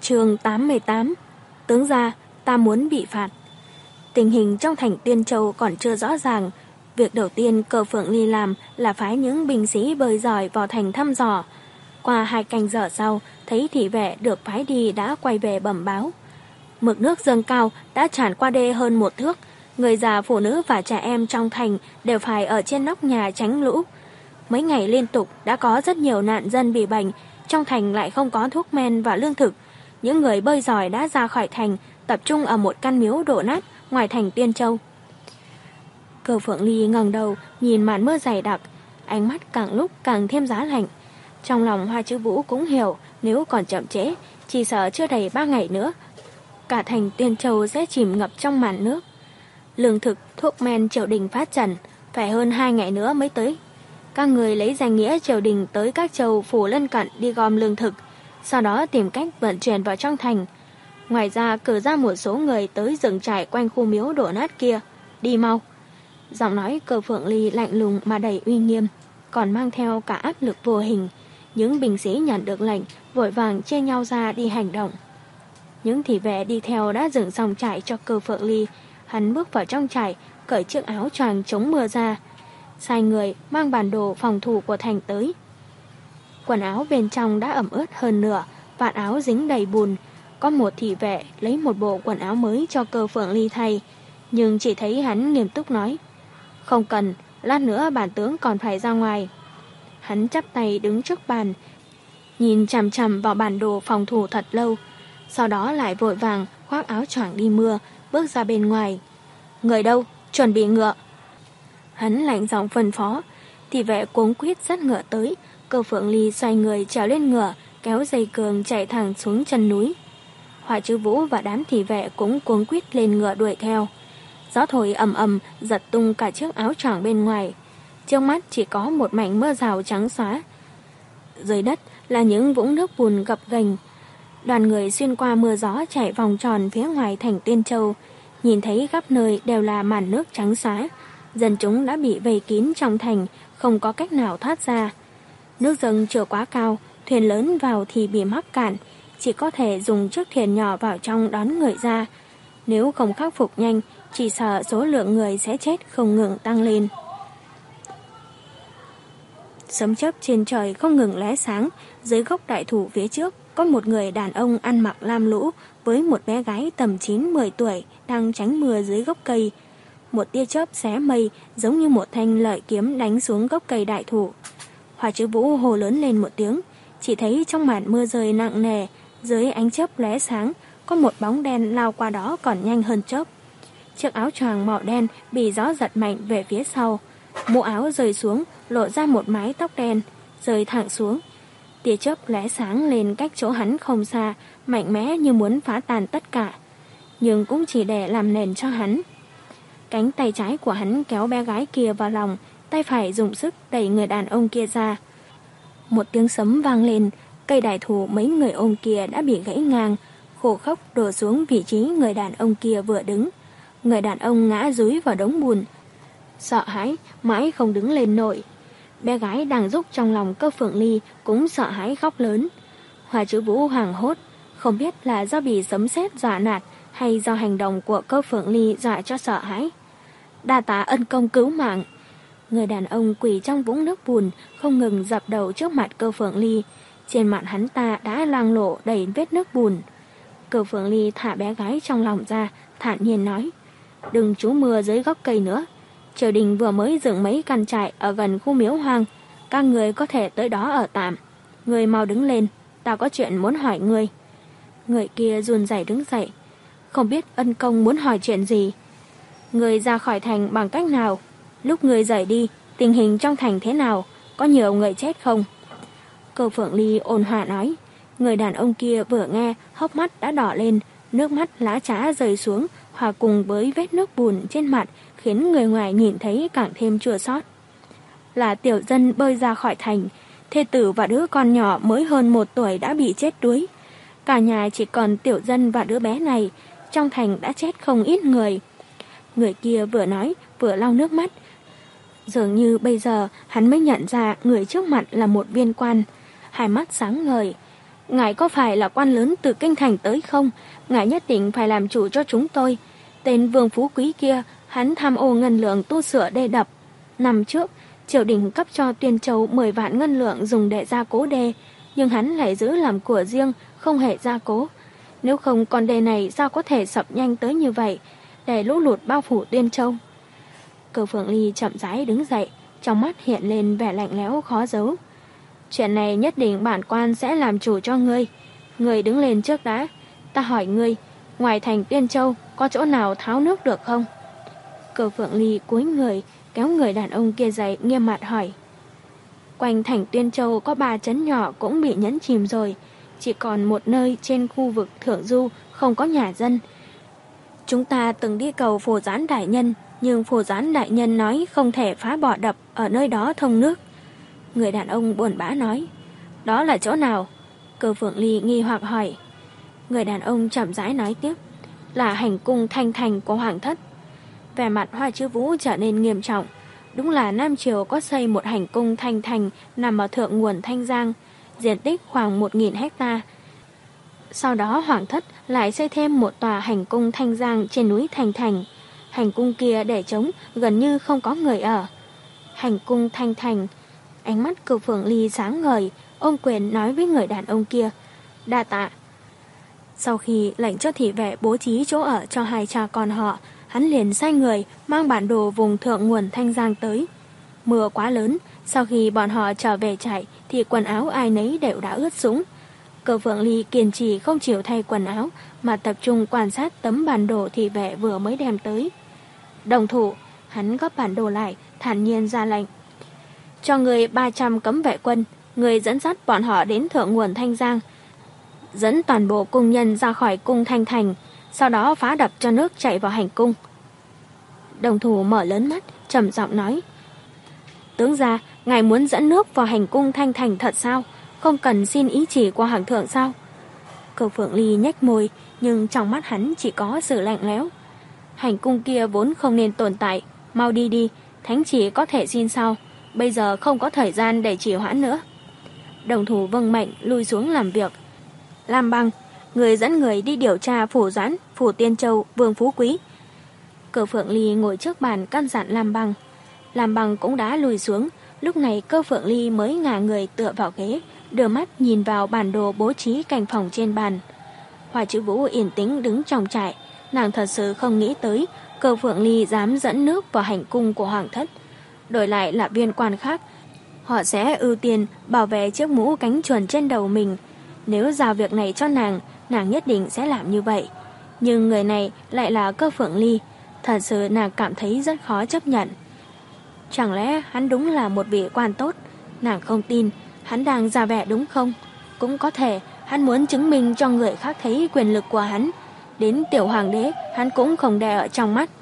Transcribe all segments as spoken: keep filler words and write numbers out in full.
Chương tám mươi tám. Tướng gia, ta muốn bị phạt. Tình hình trong thành Tiên Châu còn chưa rõ ràng. Việc đầu tiên Cơ Phượng Ly làm là phái những binh sĩ bơi giỏi vào thành thăm dò. Qua hai canh giờ sau, thấy thị vệ được phái đi đã quay về bẩm báo. Mực nước dâng cao đã tràn qua đê hơn một thước. Người già, phụ nữ và trẻ em trong thành đều phải ở trên nóc nhà tránh lũ. Mấy ngày liên tục đã có rất nhiều nạn dân bị bệnh. Trong thành lại không có thuốc men và lương thực. Những người bơi giỏi đã ra khỏi thành, tập trung ở một căn miếu đổ nát ngoài thành Tiên Châu. Cơ Phượng Ly ngẩng đầu nhìn màn mưa dày đặc, ánh mắt càng lúc càng thêm giá lạnh. Trong lòng Hoa Chữ Vũ cũng hiểu, nếu còn chậm trễ, chỉ sợ chưa đầy ba ngày nữa, cả thành Tiên Châu sẽ chìm ngập trong màn nước. Lương thực, thuốc men triều đình phát trần, phải hơn hai ngày nữa mới tới. Các người lấy danh nghĩa triều đình tới các châu phủ lân cận đi gom lương thực, sau đó tìm cách vận chuyển vào trong thành. Ngoài ra cử ra một số người tới rừng trại quanh khu miếu đổ nát kia. Đi mau. Giọng nói Cơ Phượng Ly lạnh lùng mà đầy uy nghiêm, còn mang theo cả áp lực vô hình. Những binh sĩ nhận được lệnh vội vàng chia nhau ra đi hành động. Những thị vệ đi theo đã dựng xong trại cho Cơ Phượng Ly. Hắn bước vào trong trại, cởi chiếc áo choàng chống mưa ra, sai người mang bản đồ phòng thủ của thành tới. Quần áo bên trong đã ẩm ướt hơn nửa, vạt áo dính đầy bùn. Có một thị vệ lấy một bộ quần áo mới cho Cơ Phượng Ly thay, nhưng chỉ thấy hắn nghiêm túc nói: "Không cần, lát nữa bản tướng còn phải ra ngoài." Hắn chắp tay đứng trước bàn, nhìn chằm chằm vào bản đồ phòng thủ thật lâu, sau đó lại vội vàng khoác áo choàng đi mưa, bước ra bên ngoài. "Người đâu? Chuẩn bị ngựa." Hắn lạnh giọng phân phó. Thị vệ cuống quýt dắt ngựa tới. Cơ Phượng Ly xoay người trèo lên ngựa, kéo dây cương chạy thẳng xuống chân núi. Hoa Chữ Vũ và đám thị vệ cũng cuống quýt lên ngựa đuổi theo. Gió thổi ầm ầm giật tung cả chiếc áo choàng bên ngoài. Trước mắt chỉ có một mảnh mưa rào trắng xóa. Dưới đất là những vũng nước bùn gập ghềnh. Đoàn người xuyên qua mưa gió chạy vòng tròn phía ngoài thành Tiên Châu. Nhìn thấy khắp nơi đều là màn nước trắng xóa. Dân chúng đã bị vây kín trong thành, không có cách nào thoát ra. Nước dâng chưa quá cao, thuyền lớn vào thì bị mắc cạn, chỉ có thể dùng chiếc thuyền nhỏ vào trong đón người ra. Nếu không khắc phục nhanh, chỉ sợ số lượng người sẽ chết không ngừng tăng lên. Sấm chớp trên trời không ngừng lóe sáng. Dưới gốc đại thụ phía trước có một người đàn ông ăn mặc lam lũ với một bé gái tầm chín mười tuổi đang tránh mưa dưới gốc cây. Một tia chớp xé mây giống như một thanh lợi kiếm đánh xuống gốc cây đại thụ. Hoa Chữ Vũ hô lớn lên một tiếng, chỉ thấy trong màn mưa rơi nặng nề, dưới ánh chớp lóe sáng, có một bóng đen lao qua đó còn nhanh hơn chớp. Chiếc áo choàng màu đen bị gió giật mạnh về phía sau, mũ áo rơi xuống, lộ ra một mái tóc đen, rơi thẳng xuống. Tia chớp lóe sáng lên cách chỗ hắn không xa, mạnh mẽ như muốn phá tan tất cả, nhưng cũng chỉ để làm nền cho hắn. Cánh tay trái của hắn kéo bé gái kia vào lòng, tay phải dùng sức đẩy người đàn ông kia ra. Một tiếng sấm vang lên, cây đại thụ mấy người ôm kia đã bị gãy ngang, khô khốc đổ xuống vị trí người đàn ông kia vừa đứng. Người đàn ông ngã dúi vào đống bùn, sợ hãi mãi không đứng lên nổi. Bé gái đang rúc trong lòng Cơ Phượng Ly cũng sợ hãi khóc lớn. Hoa Chữ Vũ hoảng hốt, không biết là do bị sấm sét dọa nạt hay do hành động của Cơ Phượng Ly dọa cho sợ hãi. "Đa tạ ân công cứu mạng." Người đàn ông quỳ trong vũng nước bùn, không ngừng dập đầu trước mặt Cơ Phượng Ly. Trên mặt hắn ta đã loang lổ đầy vết nước bùn. Cơ Phượng Ly thả bé gái trong lòng ra, thản nhiên nói: "Đừng trú mưa dưới gốc cây nữa. Triều đình vừa mới dựng mấy căn trại ở gần khu miếu hoang, các người có thể tới đó ở tạm. Người mau đứng lên, ta có chuyện muốn hỏi ngươi." Người kia run rẩy đứng dậy. "Không biết ân công muốn hỏi chuyện gì?" "Người ra khỏi thành bằng cách nào? Lúc người rời đi, tình hình trong thành thế nào? Có nhiều người chết không?" Cơ Phượng Ly ôn hòa nói. Người đàn ông kia vừa nghe, hốc mắt đã đỏ lên, nước mắt lã chã rơi xuống, hòa cùng với vết nước bùn trên mặt, khiến người ngoài nhìn thấy càng thêm chua xót. "Là tiểu dân bơi ra khỏi thành, thê tử và đứa con nhỏ mới hơn một tuổi đã bị chết đuối. Cả nhà chỉ còn tiểu dân và đứa bé này, trong thành đã chết không ít người." Người kia vừa nói vừa lau nước mắt. Dường như bây giờ hắn mới nhận ra người trước mặt là một viên quan. Hai mắt sáng ngời. ngài có phải là quan lớn từ kinh thành tới không? Ngài nhất định phải làm chủ cho chúng tôi. Tên Vương Phú Quý kia, hắn tham ô ngân lượng tu sửa đê đập. Năm trước, triều đình cấp cho Tuyên Châu mười vạn ngân lượng dùng để gia cố đê, nhưng hắn lại giữ làm của riêng, không hề gia cố. Nếu không con đê này sao có thể sập nhanh tới như vậy, để lũ lụt bao phủ Tuyên Châu. Cơ Phượng Ly chậm rãi đứng dậy, trong mắt hiện lên vẻ lạnh lẽo khó giấu. Chuyện này nhất định bản quan sẽ làm chủ cho ngươi. Ngươi đứng lên trước đã. Ta hỏi ngươi, ngoài thành Tuyên Châu có chỗ nào tháo nước được không? Cơ Phượng Ly cúi người, kéo người đàn ông kia dậy, nghiêm mặt hỏi. Quanh thành Tuyên Châu có ba trấn nhỏ cũng bị nhấn chìm rồi, chỉ còn một nơi trên khu vực thượng du không có nhà dân. Chúng ta từng đi cầu Phù Gián đại nhân, nhưng Phù Gián đại nhân nói không thể phá bỏ đập ở nơi đó thông nước. Người đàn ông buồn bã nói. Đó là chỗ nào? Cơ Phượng Ly nghi hoặc hỏi. Người đàn ông chậm rãi nói tiếp. Là hành cung Thanh Thành của Hoàng thất. Vẻ mặt Hoa Chữ Vũ trở nên nghiêm trọng. Đúng là Nam Triều có xây một hành cung Thanh Thành nằm ở thượng nguồn Thanh Giang, diện tích khoảng một nghìn hecta. Sau đó Hoàng thất lại xây thêm một tòa hành cung Thanh Giang trên núi Thanh Thành. Hành cung kia để trống, gần như không có người ở. Hành cung Thanh Thành. Ánh mắt Cơ Phượng Ly sáng ngời, ôm quyền nói với người đàn ông kia. Đa tạ. Sau khi lệnh cho thị vệ bố trí chỗ ở cho hai cha con họ, hắn liền sai người mang bản đồ vùng thượng nguồn Thanh Giang tới. Mưa quá lớn, sau khi bọn họ trở về trại thì quần áo ai nấy đều đã ướt sũng. Cơ Phượng Ly kiên trì không chịu thay quần áo mà tập trung quan sát tấm bản đồ thị vệ vừa mới đem tới. Đồng thủ, hắn gấp bản đồ lại, thản nhiên ra lệnh. Cho người ba trăm cấm vệ quân, người dẫn dắt bọn họ đến thượng nguồn Thanh Giang, dẫn toàn bộ cung nhân ra khỏi cung Thanh Thành, sau đó phá đập cho nước chảy vào hành cung. Đồng thủ mở lớn mắt, trầm giọng nói. Tướng gia, ngài muốn dẫn nước vào hành cung Thanh Thành thật sao? Không cần xin ý chỉ của hoàng thượng sao? Cơ Phượng Ly nhếch môi, nhưng trong mắt hắn chỉ có sự lạnh lẽo. Hành cung kia vốn không nên tồn tại, mau đi đi, thánh chỉ có thể xin sau, bây giờ không có thời gian để trì hoãn nữa. Đồng thủ vâng mệnh lui xuống làm việc. Lam Băng, người dẫn người đi điều tra Phủ Doãn, Phủ Tiên Châu, Vương Phú Quý. Cơ Phượng Ly ngồi trước bàn căn dặn Lam Băng. Lam Băng cũng đã lùi xuống, lúc này Cơ Phượng Ly mới ngả người tựa vào ghế, đưa mắt nhìn vào bản đồ bố trí canh phòng trên bàn. Hoa Chữ Vũ yên tĩnh đứng trong trại, nàng thật sự không nghĩ tới Cơ Phượng Ly dám dẫn nước vào hành cung của hoàng thất. Đổi lại là viên quan khác, họ sẽ ưu tiên bảo vệ chiếc mũ cánh chuồn trên đầu mình. Nếu giao việc này cho nàng, nàng nhất định sẽ làm như vậy. Nhưng người này lại là Cơ Phượng Ly, thật sự nàng cảm thấy rất khó chấp nhận. Chẳng lẽ hắn đúng là một vị quan tốt? Nàng không tin, hắn đang giả vẻ đúng không? Cũng có thể hắn muốn chứng minh cho người khác thấy quyền lực của hắn. Đến tiểu hoàng đế hắn cũng không đè ở trong mắt.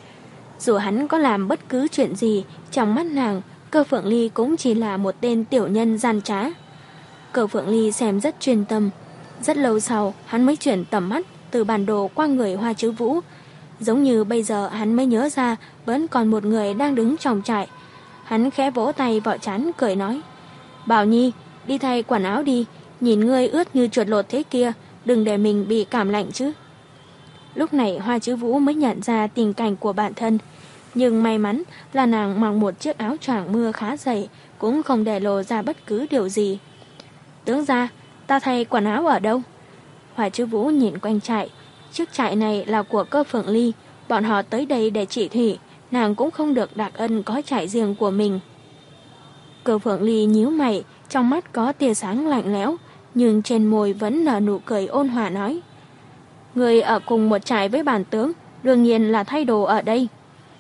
Dù hắn có làm bất cứ chuyện gì, trong mắt nàng, Cơ Phượng Ly cũng chỉ là một tên tiểu nhân gian trá. Cơ Phượng Ly xem rất chuyên tâm. Rất lâu sau, hắn mới chuyển tầm mắt từ bản đồ qua người Hoa Chữ Vũ. Giống như bây giờ hắn mới nhớ ra vẫn còn một người đang đứng trong trại. Hắn khẽ vỗ tay vào trán cười nói. Bảo Nhi, đi thay quần áo đi, nhìn ngươi ướt như chuột lột thế kia, đừng để mình bị cảm lạnh chứ. Lúc này Hoa Chữ Vũ mới nhận ra tình cảnh của bản thân. Nhưng may mắn là nàng mặc một chiếc áo choàng mưa khá dày, cũng không để lộ ra bất cứ điều gì. Tướng gia, ta thay quần áo ở đâu? Hoa Chữ Vũ nhìn quanh trại. Chiếc trại này là của Cơ Phượng Ly, bọn họ tới đây để trị thủy, nàng cũng không được đặc ân có trại riêng của mình. Cơ Phượng Ly nhíu mày, trong mắt có tia sáng lạnh lẽo, nhưng trên môi vẫn nở nụ cười ôn hòa nói. Người ở cùng một trại với bản tướng, đương nhiên là thay đồ ở đây.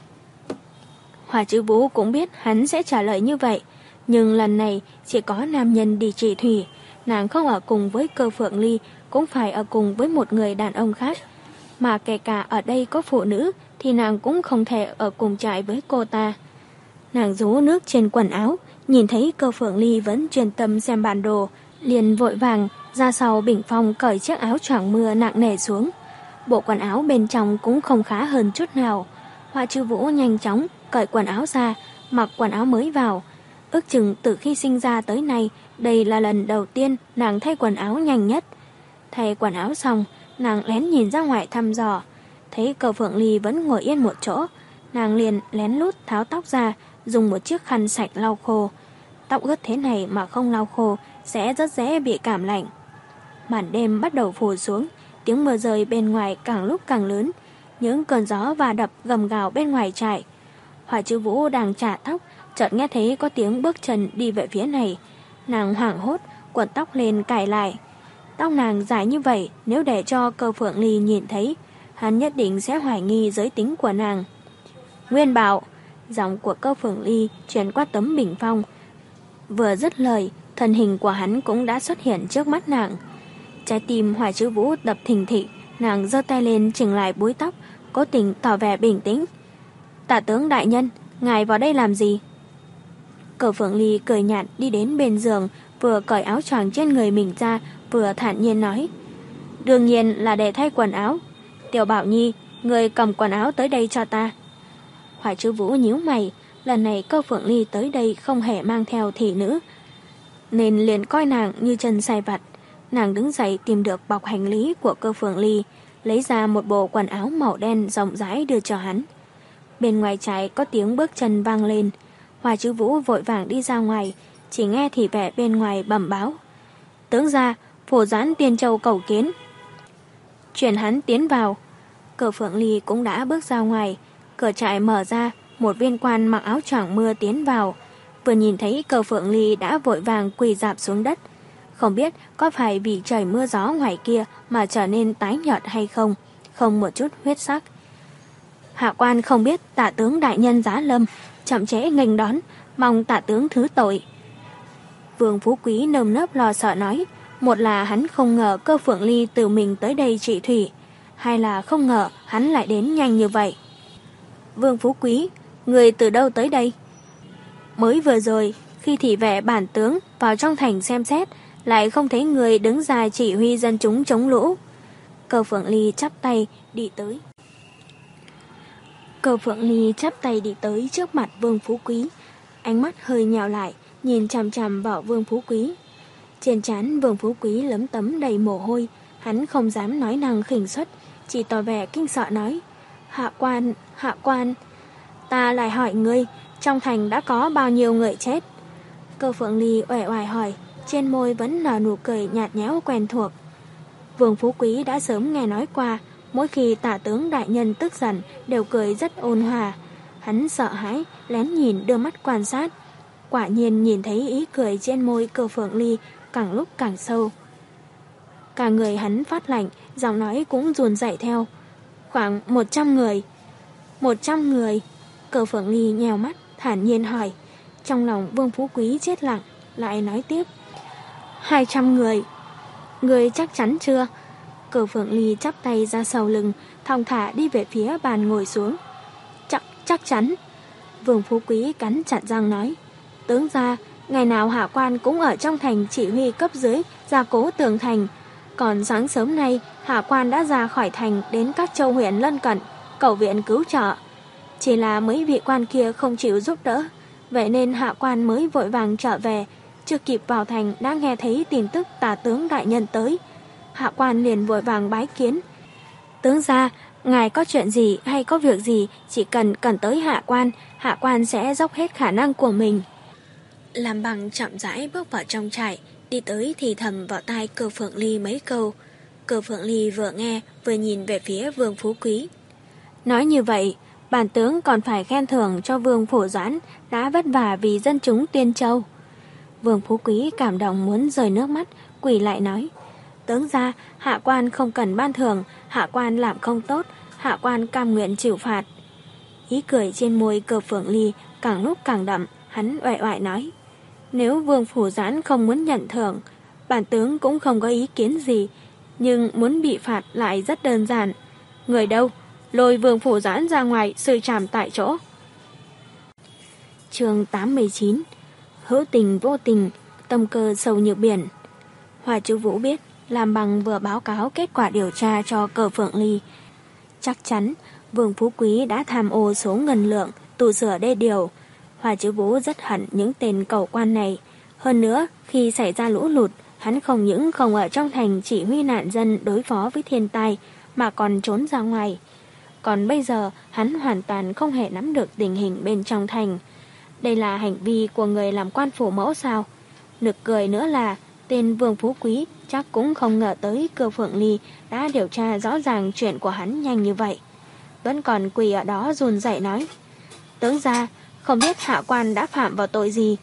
Hoa Chữ Vũ cũng biết hắn sẽ trả lời như vậy, nhưng lần này chỉ có nam nhân đi trị thủy, nàng không ở cùng với Cơ Phượng Ly, cũng phải ở cùng với một người đàn ông khác. Mà kể cả ở đây có phụ nữ thì nàng cũng không thể ở cùng trại với cô ta. Nàng rú nước trên quần áo, nhìn thấy Cơ Phượng Ly vẫn chuyên tâm xem bản đồ, liền vội vàng ra sau bình phong cởi chiếc áo choàng mưa nặng nề xuống. Bộ quần áo bên trong cũng không khá hơn chút nào. Hoa Chữ Vũ nhanh chóng cởi quần áo ra, mặc quần áo mới vào. Ước chừng từ khi sinh ra tới nay, đây là lần đầu tiên nàng thay quần áo nhanh nhất. Thay quần áo xong, nàng lén nhìn ra ngoài thăm dò. Thấy Cầu Phượng Ly vẫn ngồi yên một chỗ, nàng liền lén lút tháo tóc ra, dùng một chiếc khăn sạch lau khô. Tóc ướt thế này mà không lau khô sẽ rất dễ bị cảm lạnh. Màn đêm bắt đầu phủ xuống, tiếng mưa rơi bên ngoài càng lúc càng lớn, những cơn gió và đập gầm gào bên ngoài trại. Hỏa Chư Vũ đang chả tóc, chợt nghe thấy có tiếng bước chân đi về phía này. Nàng hoảng hốt, quần tóc lên cài lại. Tóc nàng dài như vậy, nếu để cho Cầu Phượng Ly nhìn thấy, hắn nhất định sẽ hoài nghi giới tính của nàng. Nguyên Bảo, giọng của Cầu Phượng Ly truyền qua tấm bình phong. Vừa dứt lời, thân hình của hắn cũng đã xuất hiện trước mắt nàng. Trái tim Hỏa Chư Vũ đập thình thịch, nàng giơ tay lên chỉnh lại búi tóc, cố tình tỏ vẻ bình tĩnh. Tả tướng đại nhân, ngài vào đây làm gì? Cầu Phượng Ly cười nhạt đi đến bên giường, vừa cởi áo choàng trên người mình ra, vừa thản nhiên nói. Đương nhiên là để thay quần áo. Tiểu Bảo Nhi, người cầm quần áo tới đây cho ta. Hỏa Chư Vũ nhíu mày, lần này Cầu Phượng Ly tới đây không hề mang theo thị nữ, nên liền coi nàng như chân sai vặt. Nàng đứng dậy tìm được bọc hành lý của Cầu Phượng Ly, lấy ra một bộ quần áo màu đen rộng rãi đưa cho hắn. Bên ngoài trại có tiếng bước chân vang lên. Hỏa Chư Vũ vội vàng đi ra ngoài, chỉ nghe thị vệ bên ngoài bẩm báo. Tướng gia, Phổ Doãn Tiên Châu cầu kiến. Chuyển hắn tiến vào. Cầu Phượng Ly cũng đã bước ra ngoài. Cửa trại mở ra, một viên quan mặc áo choàng mưa tiến vào. Vừa nhìn thấy Cầu Phượng Ly đã vội vàng quỳ rạp xuống đất. Không biết có phải vì trời mưa gió ngoài kia mà trở nên tái nhợt hay không, không một chút huyết sắc. Hạ quan không biết tả tướng đại nhân giá lâm, chậm trễ nghênh đón, mong tả tướng thứ tội. Vương Phú Quý nơm nớp lo sợ nói, một là hắn không ngờ Cầu Phượng Ly tự mình tới đây trị thủy, hai là không ngờ hắn lại đến nhanh như vậy. Vương Phú Quý, người từ đâu tới đây? Mới vừa rồi, khi thị vệ bản tướng vào trong thành xem xét, lại không thấy người đứng ra chỉ huy dân chúng chống lũ. Cầu Phượng Ly chắp tay đi tới. Cầu Phượng Ly chắp tay đi tới trước mặt Vương Phú Quý, ánh mắt hơi nhào lại, nhìn chằm chằm vào Vương Phú Quý. Trên trán Vương Phú Quý lấm tấm đầy mồ hôi, hắn không dám nói năng khỉnh suất, chỉ tỏ vẻ kinh sợ nói: Hạ quan, hạ quan, ta lại hỏi ngươi, trong thành đã có bao nhiêu người chết? Cầu Phượng Ly uể oải hỏi, trên môi vẫn nở nụ cười nhạt nhẽo quen thuộc. Vương Phú Quý đã sớm nghe nói qua, mỗi khi tả tướng đại nhân tức giận đều cười rất ôn hòa. Hắn sợ hãi, lén nhìn đưa mắt quan sát. Quả nhiên nhìn thấy ý cười trên môi Cầu Phượng Ly càng lúc càng sâu. Cả người hắn phát lạnh, giọng nói cũng run rẩy theo. Khoảng một trăm người. Một trăm người. Cầu Phượng Ly nhèo mắt, thản nhiên hỏi. Trong lòng Vương Phú Quý chết lặng, lại nói tiếp. Hai trăm người. Người chắc chắn chưa? Cầu Phượng Ly chắp tay ra sau lưng, thong thả đi về phía bàn ngồi xuống. Chắc, chắc chắn. Vương Phú Quý cắn chặt răng nói. Tướng gia, ngày nào hạ quan cũng ở trong thành chỉ huy cấp dưới gia cố tường thành. Còn sáng sớm nay, hạ quan đã ra khỏi thành đến các châu huyện lân cận, cầu viện cứu trợ. Chỉ là mấy vị quan kia không chịu giúp đỡ, vậy nên hạ quan mới vội vàng trở về. Chưa kịp vào thành đã nghe thấy tin tức tả tướng đại nhân tới. Hạ quan liền vội vàng bái kiến. Tướng gia, ngài có chuyện gì hay có việc gì, chỉ cần cần tới hạ quan, hạ quan sẽ dốc hết khả năng của mình. Làm Bằng chậm rãi bước vào trong trại, đi tới thì thầm vào tai Cầu Phượng Ly mấy câu. Cầu Phượng Ly vừa nghe vừa nhìn về phía Vương Phú Quý. Nói như vậy, bản tướng còn phải khen thưởng cho Vương Phổ Doãn đã vất vả vì dân chúng Tiên Châu. Vương Phú Quý cảm động muốn rơi nước mắt, quỳ lại nói. Tướng gia, hạ quan không cần ban thưởng, hạ quan làm không tốt, hạ quan cam nguyện chịu phạt. Ý cười trên môi Cầu Phượng Ly càng lúc càng đậm, hắn uể oải nói. Nếu Vương Phủ Doãn không muốn nhận thưởng, bản tướng cũng không có ý kiến gì, nhưng muốn bị phạt lại rất đơn giản. Người đâu? Lôi Vương Phủ Doãn ra ngoài xử trảm tại chỗ. Chương tám mươi chín. Hữu tình vô tình, tâm cơ sâu như biển. Hỏa Chư Vũ biết Làm Bằng vừa báo cáo kết quả điều tra cho Cầu Phượng Ly. Chắc chắn Vương Phú Quý đã tham ô số ngân lượng, tù sửa đê điều. Hoa Chứ Vũ rất hận những tên cầu quan này. Hơn nữa, khi xảy ra lũ lụt, hắn không những không ở trong thành chỉ huy nạn dân đối phó với thiên tai, mà còn trốn ra ngoài. Còn bây giờ, hắn hoàn toàn không hề nắm được tình hình bên trong thành. Đây là hành vi của người làm quan phủ mẫu sao? Nực cười nữa là, tên Vương Phú Quý chắc cũng không ngờ tới Cơ Phượng Ly đã điều tra rõ ràng chuyện của hắn nhanh như vậy. Vẫn còn quỳ ở đó run rẩy nói: tướng gia, không biết hạ quan đã phạm vào tội gì.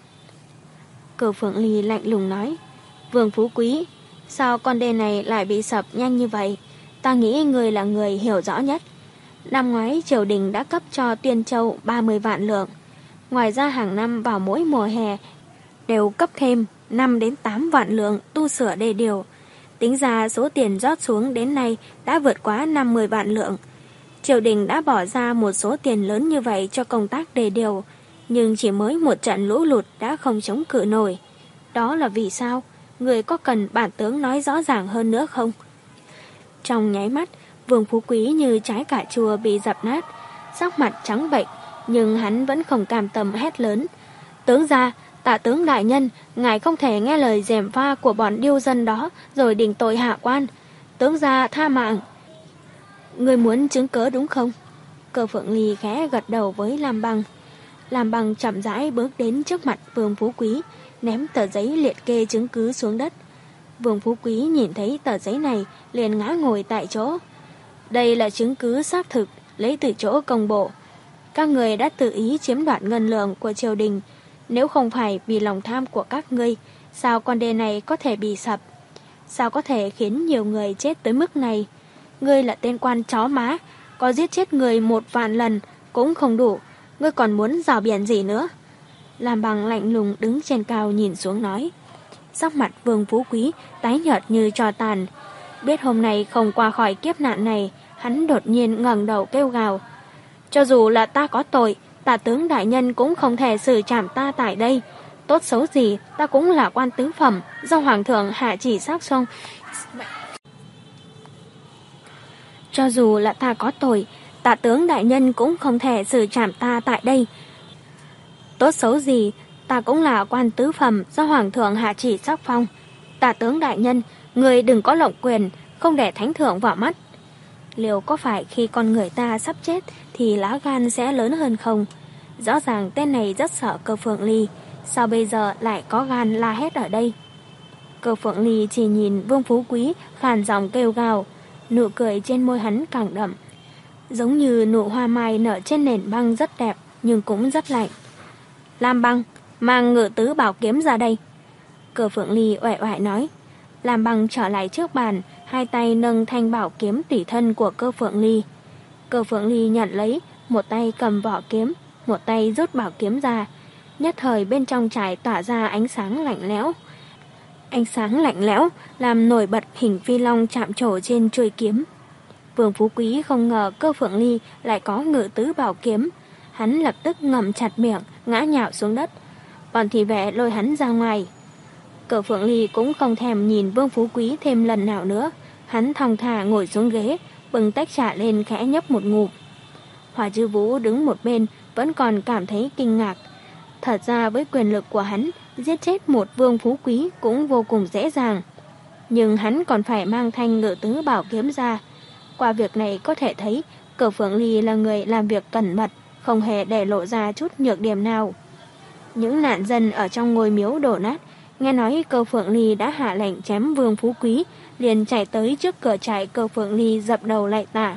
Cơ Phượng Ly lạnh lùng nói: Vương Phú Quý, sao con đê này lại bị sập nhanh như vậy? Ta nghĩ người là người hiểu rõ nhất. Năm ngoái triều đình đã cấp cho Tuyên Châu ba mươi vạn lượng. Ngoài ra hàng năm vào mỗi mùa hè đều cấp thêm năm đến tám vạn lượng tu sửa đê điều. Tính ra số tiền rót xuống đến nay đã vượt quá năm mươi vạn lượng. Triều đình đã bỏ ra một số tiền lớn như vậy cho công tác đê điều, nhưng chỉ mới một trận lũ lụt đã không chống cự nổi. Đó là vì sao? Người có cần bản tướng nói rõ ràng hơn nữa không? Trong nháy mắt, Vương Phú Quý như trái cà chua bị dập nát, sắc mặt trắng bệch, nhưng hắn vẫn không cam tâm hét lớn: tướng gia, Tạ tướng đại nhân, ngài không thể nghe lời gièm pha của bọn điêu dân đó rồi định tội hạ quan. Tướng gia tha mạng. Người muốn chứng cớ đúng không? Cơ Phượng Ly khẽ gật đầu với Lam Băng. Lam Băng chậm rãi bước đến trước mặt Vương Phú Quý, ném tờ giấy liệt kê chứng cứ xuống đất. Vương Phú Quý nhìn thấy tờ giấy này liền ngã ngồi tại chỗ. Đây là chứng cứ xác thực lấy từ chỗ công bộ. Các người đã tự ý chiếm đoạt ngân lượng của triều đình. Nếu không phải vì lòng tham của các ngươi, sao con đê này có thể bị sập? Sao có thể khiến nhiều người chết tới mức này? Ngươi là tên quan chó má, có giết chết người một vạn lần cũng không đủ. Ngươi còn muốn rào biển gì nữa? Lam Băng lạnh lùng đứng trên cao nhìn xuống nói. Sắc mặt Vương Phú Quý tái nhợt như tro tàn. Biết hôm nay không qua khỏi kiếp nạn này, hắn đột nhiên ngẩng đầu kêu gào: cho dù là ta có tội, Tạ tướng đại nhân cũng không thể xử trảm ta tại đây. Tốt xấu gì, ta cũng là quan tứ phẩm, do hoàng thượng hạ chỉ xác xong. Cho dù là ta có tội, Tạ tướng đại nhân cũng không thể xử trảm ta tại đây. Tốt xấu gì, ta cũng là quan tứ phẩm, do hoàng thượng hạ chỉ sắc phong. Tạ tướng đại nhân, người đừng có lộng quyền, không để thánh thượng vào mắt. Liệu có phải khi con người ta sắp chết thì lá gan sẽ lớn hơn không? Rõ ràng tên này rất sợ Cơ Phượng Ly, sao bây giờ lại có gan la hét ở đây? Cơ Phượng Ly chỉ nhìn Vương Phú Quý khàn giọng kêu gào, nụ cười trên môi hắn càng đậm, giống như nụ hoa mai nở trên nền băng rất đẹp nhưng cũng rất lạnh. Lam Băng, mang Ngự Tứ Bảo Kiếm ra đây. Cơ Phượng Ly uể oải nói. Lam Băng trở lại trước bàn, hai tay nâng thanh bảo kiếm tùy thân của Cơ Phượng Ly. Cơ Phượng Ly nhận lấy, một tay cầm vỏ kiếm, một tay rút bảo kiếm ra. Nhất thời bên trong trải tỏa ra ánh sáng lạnh lẽo. Ánh sáng lạnh lẽo làm nổi bật hình phi long chạm trổ trên chuôi kiếm. Vương Phú Quý không ngờ Cơ Phượng Ly lại có Ngự Tứ Bảo Kiếm. Hắn lập tức ngậm chặt miệng, ngã nhào xuống đất. Bọn thị vệ lôi hắn ra ngoài. Cơ Phượng Ly cũng không thèm nhìn Vương Phú Quý thêm lần nào nữa. Hắn thong thả ngồi xuống ghế, bưng tách trà lên khẽ nhấp một ngụm. Hoa Chứ Vũ đứng một bên vẫn còn cảm thấy kinh ngạc. Thật ra với quyền lực của hắn, giết chết một Vương Phú Quý cũng vô cùng dễ dàng. Nhưng hắn còn phải mang thanh Ngự Tứ Bảo Kiếm ra. Qua việc này có thể thấy Cơ Phượng Ly là người làm việc cẩn mật, không hề để lộ ra chút nhược điểm nào. Những nạn dân ở trong ngôi miếu đổ nát nghe nói Cơ Phượng Ly đã hạ lệnh chém Vương Phú Quý, liền chạy tới trước cửa trại Cơ Phượng Ly dập đầu lạy tạ.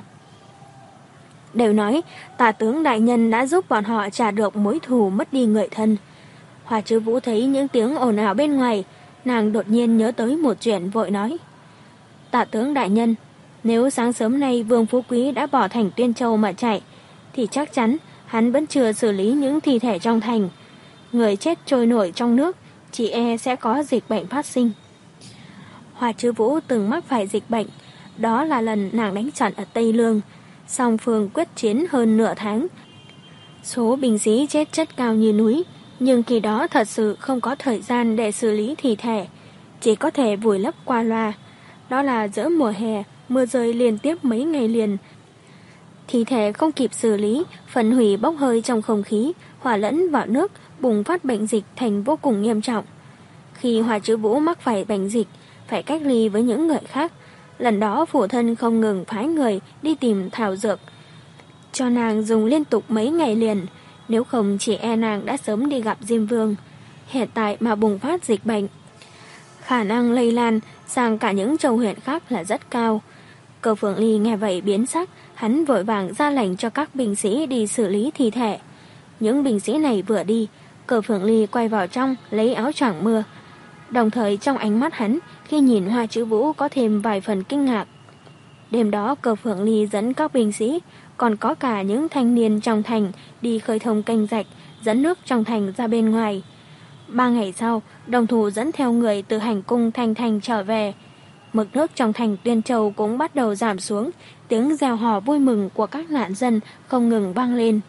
Đều nói Tả tướng đại nhân đã giúp bọn họ trả được mối thù mất đi người thân. Hoa Chứ Vũ thấy những tiếng ồn ào bên ngoài, nàng đột nhiên nhớ tới một chuyện vội nói. Tả tướng đại nhân, nếu sáng sớm nay Vương Phú Quý đã bỏ thành Tuyên Châu mà chạy, thì chắc chắn hắn vẫn chưa xử lý những thi thể trong thành. Người chết trôi nổi trong nước, chỉ e sẽ có dịch bệnh phát sinh. Hoa Chứ Vũ từng mắc phải dịch bệnh, đó là lần nàng đánh trận ở Tây Lương. Song phương quyết chiến hơn nửa tháng. Số binh sĩ chết chất cao như núi, nhưng khi đó thật sự không có thời gian để xử lý thi thể, chỉ có thể vùi lấp qua loa. Đó là giữa mùa hè, mưa rơi liên tiếp mấy ngày liền. Thi thể không kịp xử lý, phân hủy bốc hơi trong không khí, hòa lẫn vào nước, bùng phát bệnh dịch thành vô cùng nghiêm trọng. Khi Hoa Chữ Vũ mắc phải bệnh dịch, phải cách ly với những người khác. Lần đó phụ thân không ngừng phái người đi tìm thảo dược, cho nàng dùng liên tục mấy ngày liền, nếu không chỉ e nàng đã sớm đi gặp Diêm Vương. Hiện tại mà bùng phát dịch bệnh, khả năng lây lan sang cả những châu huyện khác là rất cao. Cơ Phượng Ly nghe vậy biến sắc, hắn vội vàng ra lệnh cho các binh sĩ đi xử lý thi thể. Những binh sĩ này vừa đi, Cơ Phượng Ly quay vào trong lấy áo choàng mưa. Đồng thời trong ánh mắt hắn khi nhìn Hoa Chữ Vũ có thêm vài phần kinh ngạc. Đêm đó Cơ Phượng Ly dẫn các binh sĩ, còn có cả những thanh niên trong thành đi khơi thông kênh rạch, dẫn nước trong thành ra bên ngoài. Ba ngày sau, Đồng Thủ dẫn theo người từ hành cung Thanh Thành trở về. Mực nước trong thành Tuyên Châu cũng bắt đầu giảm xuống, tiếng reo hò vui mừng của các nạn dân không ngừng vang lên.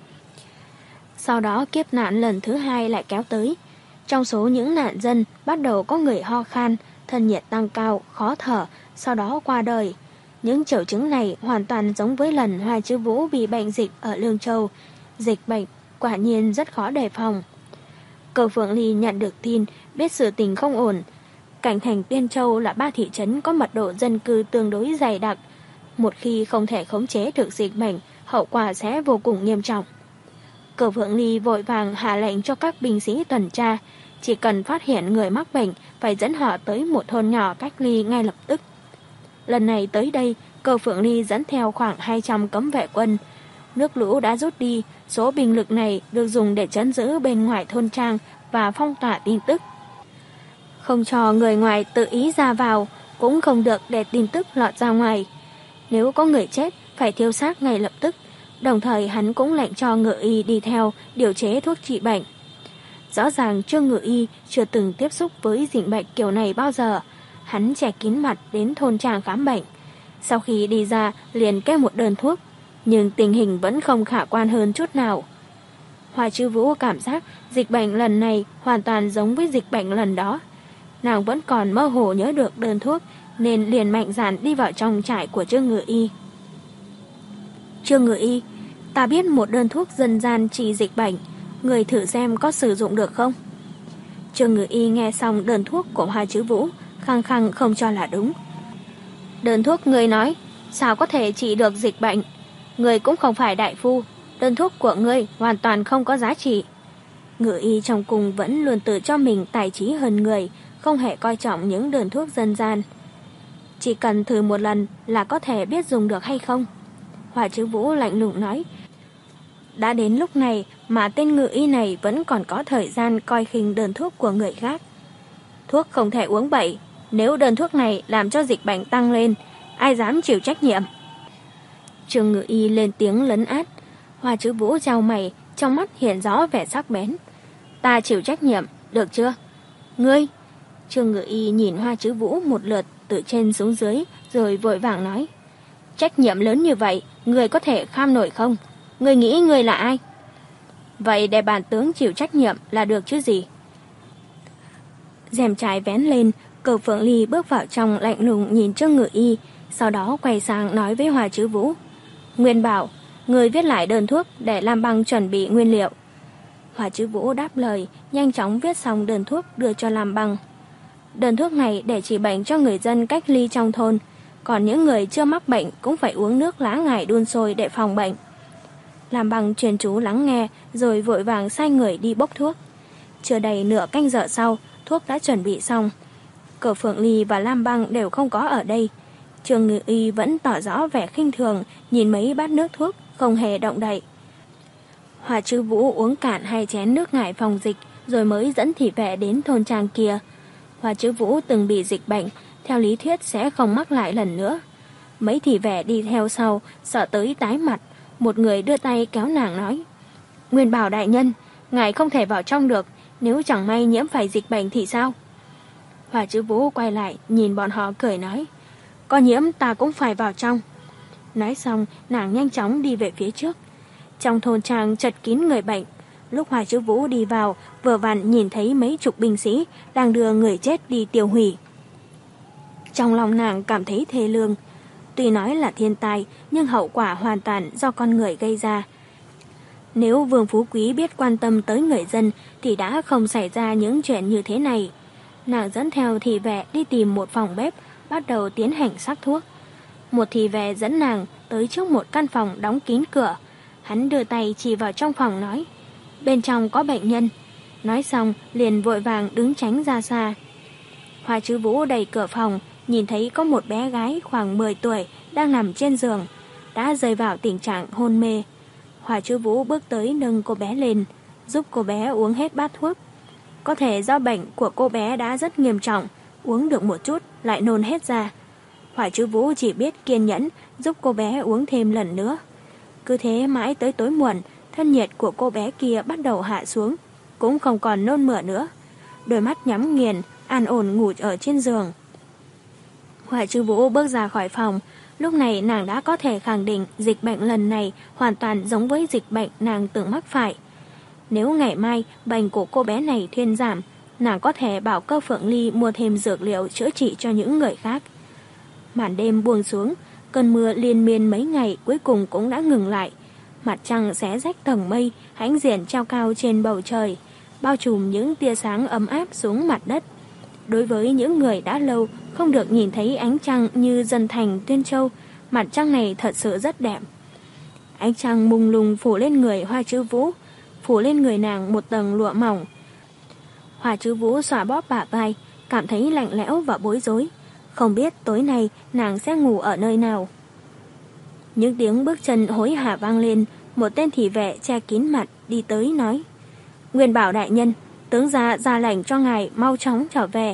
Sau đó kiếp nạn lần thứ hai lại kéo tới. Trong số những nạn dân bắt đầu có người ho khan, thân nhiệt tăng cao, khó thở, sau đó qua đời. Những triệu chứng này hoàn toàn giống với lần Hoa Chữ Vũ bị bệnh dịch ở Lương Châu. Dịch bệnh quả nhiên rất khó đề phòng. Cơ Phượng Ly nhận được tin, biết sự tình không ổn. Cảnh thành Tuyên Châu là ba thị trấn có mật độ dân cư tương đối dày đặc. Một khi không thể khống chế được dịch bệnh, hậu quả sẽ vô cùng nghiêm trọng. Cơ Phượng Ly vội vàng hạ lệnh cho các binh sĩ tuần tra, chỉ cần phát hiện người mắc bệnh phải dẫn họ tới một thôn nhỏ cách ly ngay lập tức. Lần này tới đây, Cơ Phượng Ly dẫn theo khoảng hai trăm cấm vệ quân. Nước lũ đã rút đi, số binh lực này được dùng để trấn giữ bên ngoài thôn trang và phong tỏa tin tức. Không cho người ngoài tự ý ra vào, cũng không được để tin tức lọt ra ngoài. Nếu có người chết, phải thiêu xác ngay lập tức. Đồng thời hắn cũng lệnh cho Ngự Y đi theo điều chế thuốc trị bệnh. Rõ ràng Trương Ngự Y chưa từng tiếp xúc với dịch bệnh kiểu này bao giờ. Hắn che kín mặt đến thôn trang khám bệnh. Sau khi đi ra liền kê một đơn thuốc, nhưng tình hình vẫn không khả quan hơn chút nào. Hoa Chữ Vũ cảm giác dịch bệnh lần này hoàn toàn giống với dịch bệnh lần đó. Nàng vẫn còn mơ hồ nhớ được đơn thuốc, nên liền mạnh dạn đi vào trong trại của Trương Ngự Y. Trương Ngự Y, ta biết một đơn thuốc dân gian trị dịch bệnh, người thử xem có sử dụng được không? Trương Ngự Y nghe xong đơn thuốc của Hoa Chữ Vũ, khăng khăng không cho là đúng. Đơn thuốc ngươi nói, sao có thể trị được dịch bệnh? Ngươi cũng không phải đại phu, đơn thuốc của ngươi hoàn toàn không có giá trị. Ngự Y trong cung vẫn luôn tự cho mình tài trí hơn người, không hề coi trọng những đơn thuốc dân gian. Chỉ cần thử một lần là có thể biết dùng được hay không. Hoa Chữ Vũ lạnh lùng nói. Đã đến lúc này mà tên Ngự Y này vẫn còn có thời gian coi khinh đơn thuốc của người khác. Thuốc không thể uống bậy, nếu đơn thuốc này làm cho dịch bệnh tăng lên, ai dám chịu trách nhiệm? Trương Ngự Y lên tiếng lấn át. Hoa Chữ Vũ chau mày, trong mắt hiện rõ vẻ sắc bén. Ta chịu trách nhiệm, được chưa? Ngươi? Trương Ngự Y nhìn Hoa Chữ Vũ một lượt từ trên xuống dưới, rồi vội vàng nói. Trách nhiệm lớn như vậy, ngươi có thể kham nổi không? Ngươi nghĩ ngươi là ai? Vậy để bản tướng chịu trách nhiệm là được chứ gì? Rèm trái vén lên, Cơ Phượng Ly bước vào trong lạnh lùng nhìn Trương Ngự Y, sau đó quay sang nói với Hoa Chữ Vũ. Nguyên Bảo, người viết lại đơn thuốc để Lam Băng chuẩn bị nguyên liệu. Hoa Chữ Vũ đáp lời, nhanh chóng viết xong đơn thuốc đưa cho Lam Băng. Đơn thuốc này để trị bệnh cho người dân cách ly trong thôn, còn những người chưa mắc bệnh cũng phải uống nước lá ngải đun sôi để phòng bệnh. Lam Băng chuyên chú lắng nghe, rồi vội vàng sai người đi bốc thuốc. Chưa đầy nửa canh giờ sau, thuốc đã chuẩn bị xong. Cơ Phượng Ly và Lam Băng đều không có ở đây. Trương Ngự Y vẫn tỏ rõ vẻ khinh thường, nhìn mấy bát nước thuốc, không hề động đậy. Hoa Chữ Vũ uống cạn hai chén nước ngải phòng dịch, rồi mới dẫn thị vệ đến thôn trang kia. Hoa Chữ Vũ từng bị dịch bệnh, theo lý thuyết sẽ không mắc lại lần nữa. Mấy thị vệ đi theo sau, sợ tới tái mặt. Một người đưa tay kéo nàng nói. Nguyên Bảo đại nhân, ngài không thể vào trong được, nếu chẳng may nhiễm phải dịch bệnh thì sao? Hoa Chữ Vũ quay lại, nhìn bọn họ cười nói. Có nhiễm ta cũng phải vào trong. Nói xong, nàng nhanh chóng đi về phía trước. Trong thôn trang chật kín người bệnh. Lúc Hoa Chữ Vũ đi vào, vừa vặn nhìn thấy mấy chục binh sĩ đang đưa người chết đi tiêu hủy. Trong lòng nàng cảm thấy thê lương. tuy nói là thiên tai, nhưng hậu quả hoàn toàn do con người gây ra. Nếu Vương Phú Quý biết quan tâm tới người dân thì đã không xảy ra những chuyện như thế này. Nàng dẫn theo thị vệ đi tìm một phòng bếp, bắt đầu tiến hành sắc thuốc. Một thị vệ dẫn nàng tới trước một căn phòng đóng kín cửa. Hắn đưa tay chỉ vào trong phòng nói, bên trong có bệnh nhân. Nói xong liền vội vàng đứng tránh ra xa. Hoa Chứ Vũ đẩy cửa phòng, nhìn thấy có một bé gái khoảng mười tuổi đang nằm trên giường, đã rơi vào tình trạng hôn mê. Hoa Chứ Vũ bước tới nâng cô bé lên, giúp cô bé uống hết bát thuốc. Có thể do bệnh của cô bé đã rất nghiêm trọng, uống được một chút lại nôn hết ra. Hoa Chứ Vũ chỉ biết kiên nhẫn giúp cô bé uống thêm lần nữa. Cứ thế mãi tới tối muộn, thân nhiệt của cô bé kia bắt đầu hạ xuống, cũng không còn nôn mửa nữa. Đôi mắt nhắm nghiền, an ổn ngủ ở trên giường. Hoa Chứ Vũ bước ra khỏi phòng. Lúc này nàng đã có thể khẳng định dịch bệnh lần này hoàn toàn giống với dịch bệnh nàng từng mắc phải. Nếu ngày mai bệnh của cô bé này thuyên giảm, nàng có thể bảo Cơ Phượng Ly mua thêm dược liệu chữa trị cho những người khác. Màn đêm buông xuống, cơn mưa liên miên mấy ngày cuối cùng cũng đã ngừng lại. Mặt trăng xé rách tầng mây, hãnh diện treo cao trên bầu trời, bao trùm những tia sáng ấm áp xuống mặt đất. Đối với những người đã lâu không được nhìn thấy ánh trăng như dân thành Tuyên Châu, mặt trăng này thật sự rất đẹp. Ánh trăng mông lung phủ lên người Hoa Chứ Vũ, phủ lên người nàng một tầng lụa mỏng. Hoa Chứ Vũ xòa bóp bả vai, cảm thấy lạnh lẽo và bối rối. Không biết tối nay nàng sẽ ngủ ở nơi nào. Những tiếng bước chân hối hả vang lên, một tên thị vệ che kín mặt đi tới nói, Nguyên Bảo đại nhân, tướng gia ra lệnh cho ngài mau chóng trở về.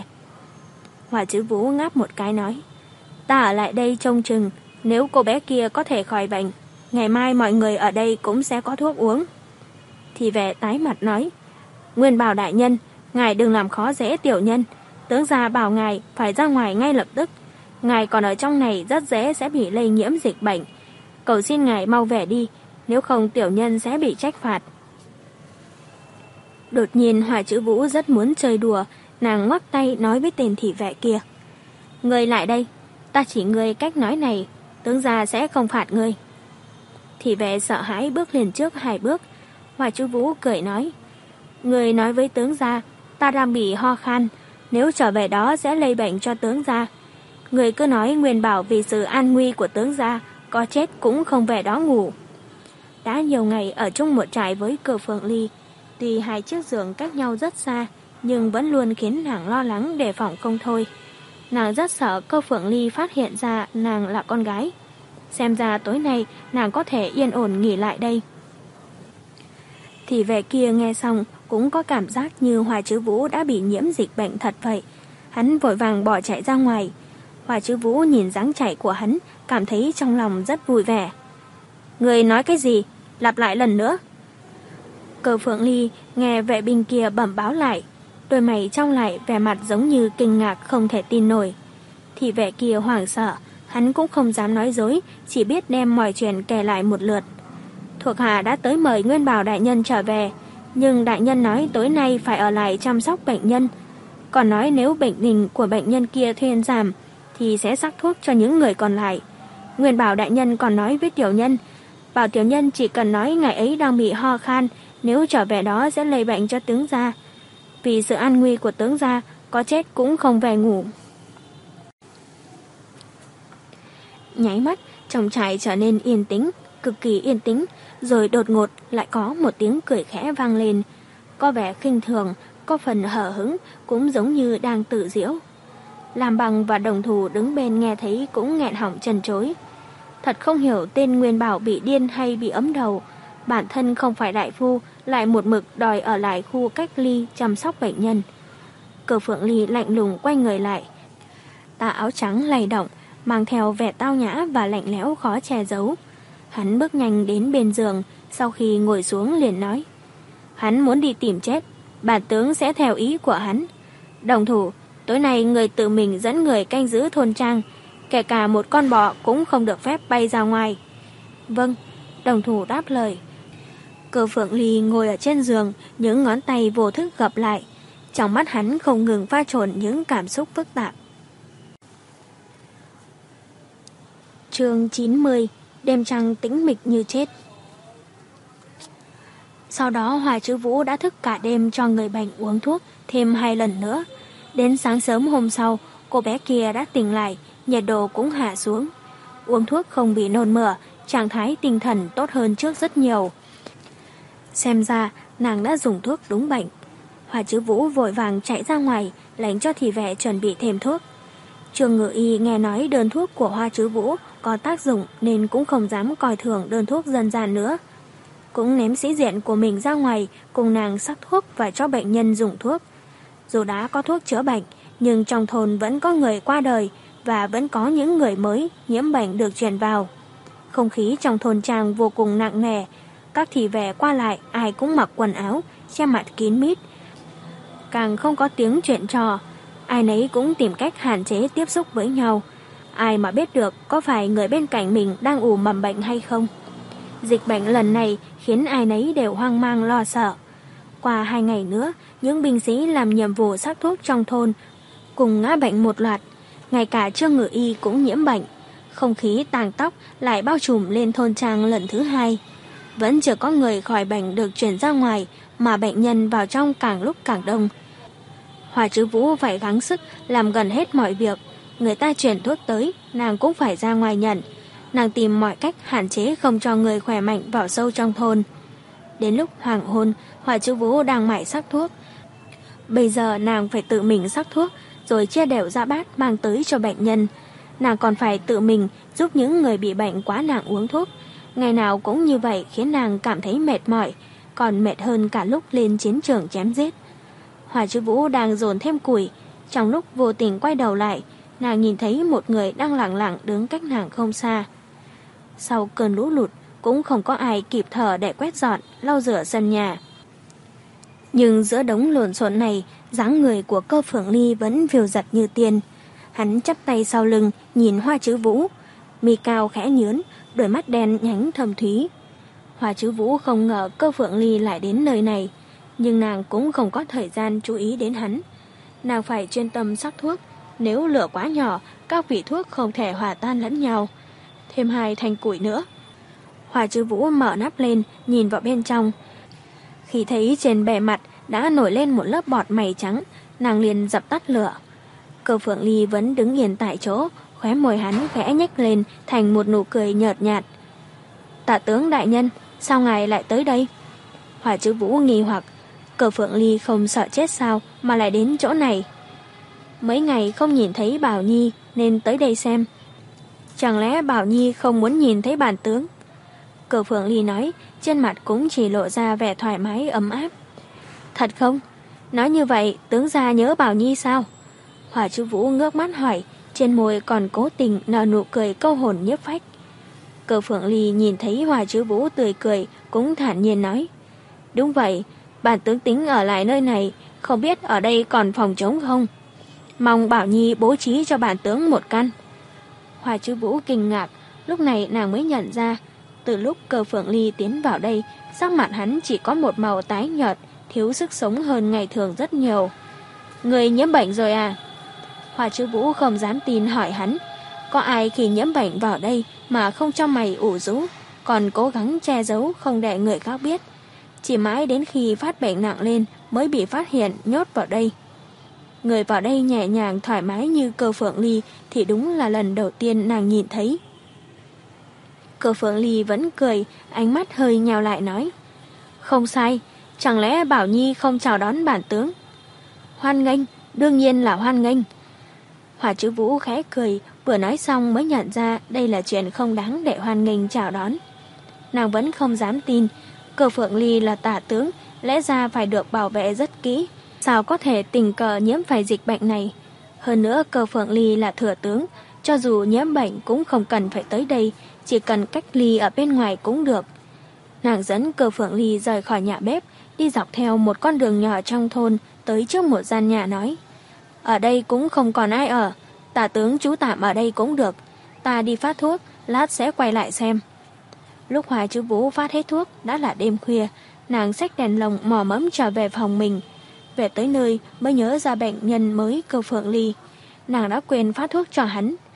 Hoa Chứ Vũ ngáp một cái nói, ta ở lại đây trông chừng, nếu cô bé kia có thể khỏi bệnh, ngày mai mọi người ở đây cũng sẽ có thuốc uống. Thị vệ tái mặt nói, Nguyên Bảo đại nhân, ngài đừng làm khó dễ tiểu nhân, tướng gia bảo ngài phải ra ngoài ngay lập tức, ngài còn ở trong này rất dễ sẽ bị lây nhiễm dịch bệnh, cầu xin ngài mau về đi, nếu không tiểu nhân sẽ bị trách phạt. Đột nhiên Hoa Chứ Vũ rất muốn chơi đùa, nàng ngoắc tay nói với tên thị vệ kia, ngươi lại đây, ta chỉ ngươi cách nói này, tướng gia sẽ không phạt ngươi. Thị vệ sợ hãi bước lên trước hai bước. Hoa Chứ Vũ cười nói, ngươi nói với tướng gia, ta đang bị ho khan, nếu trở về đó sẽ lây bệnh cho tướng gia. Ngươi cứ nói Nguyên Bảo vì sự an nguy của tướng gia, có chết cũng không về đó ngủ. Đã nhiều ngày ở chung một trại với Cơ Phượng Ly, tuy hai chiếc giường cách nhau rất xa, nhưng vẫn luôn khiến nàng lo lắng đề phòng không thôi. Nàng rất sợ Cơ Phượng Ly phát hiện ra nàng là con gái. Xem ra tối nay nàng có thể yên ổn nghỉ lại đây. Thì về kia nghe xong cũng có cảm giác như Hoa Chứ Vũ đã bị nhiễm dịch bệnh thật vậy. Hắn vội vàng bỏ chạy ra ngoài. Hoa Chứ Vũ nhìn dáng chạy của hắn, cảm thấy trong lòng rất vui vẻ. Người nói cái gì? Lặp lại lần nữa. Cơ Phượng Ly nghe vệ binh kia bẩm báo lại, đôi mày trong lại vẻ mặt giống như kinh ngạc không thể tin nổi. Thì vệ kia hoảng sợ, hắn cũng không dám nói dối, chỉ biết đem mọi chuyện kể lại một lượt. Thuộc hạ đã tới mời Nguyên Bảo đại nhân trở về, nhưng đại nhân nói tối nay phải ở lại chăm sóc bệnh nhân, còn nói nếu bệnh tình của bệnh nhân kia thuyên giảm thì sẽ sắc thuốc cho những người còn lại. Nguyên Bảo đại nhân còn nói với tiểu nhân, bảo tiểu nhân chỉ cần nói ngày ấy đang bị ho khan, nếu trở về đó sẽ lây bệnh cho tướng gia. Vì sự an nguy của tướng gia, có chết cũng không về ngủ. Nháy mắt, trong trại trở nên yên tĩnh, cực kỳ yên tĩnh, rồi đột ngột lại có một tiếng cười khẽ vang lên. Có vẻ khinh thường, có phần hờ hững, cũng giống như đang tự giễu. Làm Bằng và Đồng Thủ đứng bên nghe thấy cũng nghẹn họng chân chối. Thật không hiểu tên Nguyên Bảo bị điên hay bị ấm đầu. Bản thân không phải đại phu, lại một mực đòi ở lại khu cách ly chăm sóc bệnh nhân. Cơ Phượng Ly lạnh lùng quay người lại. Tà áo trắng lay động, mang theo vẻ tao nhã và lạnh lẽo khó che giấu. Hắn bước nhanh đến bên giường, sau khi ngồi xuống liền nói, hắn muốn đi tìm chết, bản tướng sẽ theo ý của hắn. Đồng Thủ, tối nay người tự mình dẫn người canh giữ thôn trang, kể cả một con bọ cũng không được phép bay ra ngoài. Vâng, Đồng Thủ đáp lời. Cơ Phượng Ly ngồi ở trên giường, những ngón tay vô thức gập lại. Trong mắt hắn không ngừng pha trộn những cảm xúc phức tạp. Chương chín mươi. Đêm trăng tĩnh mịch như chết. Sau đó Hoa Chữ Vũ đã thức cả đêm cho người bệnh uống thuốc thêm hai lần nữa. Đến sáng sớm hôm sau, cô bé kia đã tỉnh lại, nhiệt độ cũng hạ xuống. Uống thuốc không bị nôn mửa, trạng thái tinh thần tốt hơn trước rất nhiều. Xem ra nàng đã dùng thuốc đúng bệnh. Hoa Chữ Vũ vội vàng chạy ra ngoài, lệnh cho thị vệ chuẩn bị thêm thuốc. Trương Ngự Y nghe nói đơn thuốc của Hoa Chữ Vũ có tác dụng nên cũng không dám coi thường đơn thuốc dân gian nữa. Cũng ném sĩ diện của mình ra ngoài cùng nàng sắc thuốc và cho bệnh nhân dùng thuốc. Dù đã có thuốc chữa bệnh, nhưng trong thôn vẫn có người qua đời và vẫn có những người mới nhiễm bệnh được truyền vào. Không khí trong thôn trang vô cùng nặng nề. Các thị vệ qua lại ai cũng mặc quần áo, che mặt kín mít. Càng không có tiếng chuyện trò. Ai nấy cũng tìm cách hạn chế tiếp xúc với nhau. Ai mà biết được có phải người bên cạnh mình đang ủ mầm bệnh hay không. Dịch bệnh lần này khiến ai nấy đều hoang mang lo sợ. Qua hai ngày nữa, những binh sĩ làm nhiệm vụ sắc thuốc trong thôn cùng ngã bệnh một loạt. Ngay cả Trương Ngự Y cũng nhiễm bệnh. Không khí tàng tóc lại bao trùm lên thôn trang lần thứ hai. Vẫn chưa có người khỏi bệnh được chuyển ra ngoài, mà bệnh nhân vào trong càng lúc càng đông. Hoa Chữ Vũ phải gắng sức làm gần hết mọi việc. Người ta chuyển thuốc tới, nàng cũng phải ra ngoài nhận. Nàng tìm mọi cách hạn chế không cho người khỏe mạnh vào sâu trong thôn. Đến lúc hoàng hôn, Hoa Chữ Vũ đang mải sắc thuốc. Bây giờ nàng phải tự mình sắc thuốc, rồi chia đều ra bát mang tới cho bệnh nhân. Nàng còn phải tự mình giúp những người bị bệnh quá nặng uống thuốc. Ngày nào cũng như vậy khiến nàng cảm thấy mệt mỏi, còn mệt hơn cả lúc lên chiến trường chém giết. Hoa Chữ Vũ đang dồn thêm củi. Trong lúc vô tình quay đầu lại, nàng nhìn thấy một người đang lặng lặng đứng cách nàng không xa. Sau cơn lũ lụt, cũng không có ai kịp thở để quét dọn, lau rửa sân nhà. Nhưng giữa đống lộn xộn này, dáng người của Cơ Phượng Ly vẫn phiêu dật như tiên. Hắn chắp tay sau lưng, nhìn Hoa Chữ Vũ. Mi cao khẽ nhướn, đôi mắt đen nhánh thâm thúy. Hoa Chữ Vũ không ngờ Cơ Phượng Ly lại đến nơi này, nhưng nàng cũng không có thời gian chú ý đến hắn. Nàng phải chuyên tâm sắc thuốc, nếu lửa quá nhỏ, các vị thuốc không thể hòa tan lẫn nhau. Thêm hai thanh củi nữa. Hoa Chữ Vũ mở nắp lên, nhìn vào bên trong. Khi thấy trên bề mặt đã nổi lên một lớp bọt mày trắng, nàng liền dập tắt lửa. Cơ Phượng Ly vẫn đứng yên tại chỗ, khóe môi hắn khẽ nhếch lên thành một nụ cười nhợt nhạt. Tạ tướng đại nhân, sao ngài lại tới đây? Hoa Chữ Vũ nghi hoặc, Cơ Phượng Ly không sợ chết sao mà lại đến chỗ này? Mấy ngày không nhìn thấy Bảo Nhi nên tới đây xem. Chẳng lẽ Bảo Nhi không muốn nhìn thấy bản tướng? Cơ Phượng Ly nói, trên mặt cũng chỉ lộ ra vẻ thoải mái ấm áp. Thật không? Nói như vậy tướng gia nhớ Bảo Nhi sao? Hoa Chữ Vũ ngước mắt hỏi, trên môi còn cố tình nở nụ cười câu hồn nhiếp phách. Cơ Phượng Ly nhìn thấy Hoa Chữ Vũ tươi cười, cũng thản nhiên nói. Đúng vậy, bản tướng tính ở lại nơi này, không biết ở đây còn phòng trống không? Mong Bảo Nhi bố trí cho bản tướng một căn. Hoa Chữ Vũ kinh ngạc, lúc này nàng mới nhận ra, từ lúc Cơ Phượng Ly tiến vào đây, sắc mặt hắn chỉ có một màu tái nhợt, thiếu sức sống hơn ngày thường rất nhiều. Người nhiễm bệnh rồi à? Hoa Chữ Vũ không dám tin hỏi hắn, có ai khi nhiễm bệnh vào đây mà không cho mày ủ rũ, còn cố gắng che giấu không để người khác biết. Chỉ mãi đến khi phát bệnh nặng lên mới bị phát hiện nhốt vào đây. Người vào đây nhẹ nhàng thoải mái như Cơ Phượng Ly thì đúng là lần đầu tiên nàng nhìn thấy. Cơ Phượng Ly vẫn cười, ánh mắt hơi nhào lại nói. Không sai, chẳng lẽ Bảo Nhi không chào đón bản tướng? Hoan nghênh, đương nhiên là hoan nghênh. Hoa Chữ Vũ khẽ cười, vừa nói xong mới nhận ra đây là chuyện không đáng để hoan nghênh chào đón. Nàng vẫn không dám tin, Cơ Phượng Ly là tả tướng, lẽ ra phải được bảo vệ rất kỹ. Sao có thể tình cờ nhiễm phải dịch bệnh này? Hơn nữa Cơ Phượng Ly là thừa tướng, cho dù nhiễm bệnh cũng không cần phải tới đây, chỉ cần cách ly ở bên ngoài cũng được. Nàng dẫn Cơ Phượng Ly rời khỏi nhà bếp, đi dọc theo một con đường nhỏ trong thôn, tới trước một gian nhà nói. Ở đây cũng không còn ai ở, tả tướng trú tạm ở đây cũng được. Ta đi phát thuốc, lát sẽ quay lại xem. Lúc Hoa Chữ Vũ phát hết thuốc, đã là đêm khuya, nàng xách đèn lồng mò mẫm trở về phòng mình. Về tới nơi mới nhớ ra bệnh nhân mới Cơ Phượng Ly. Nàng đã quên phát thuốc cho hắn.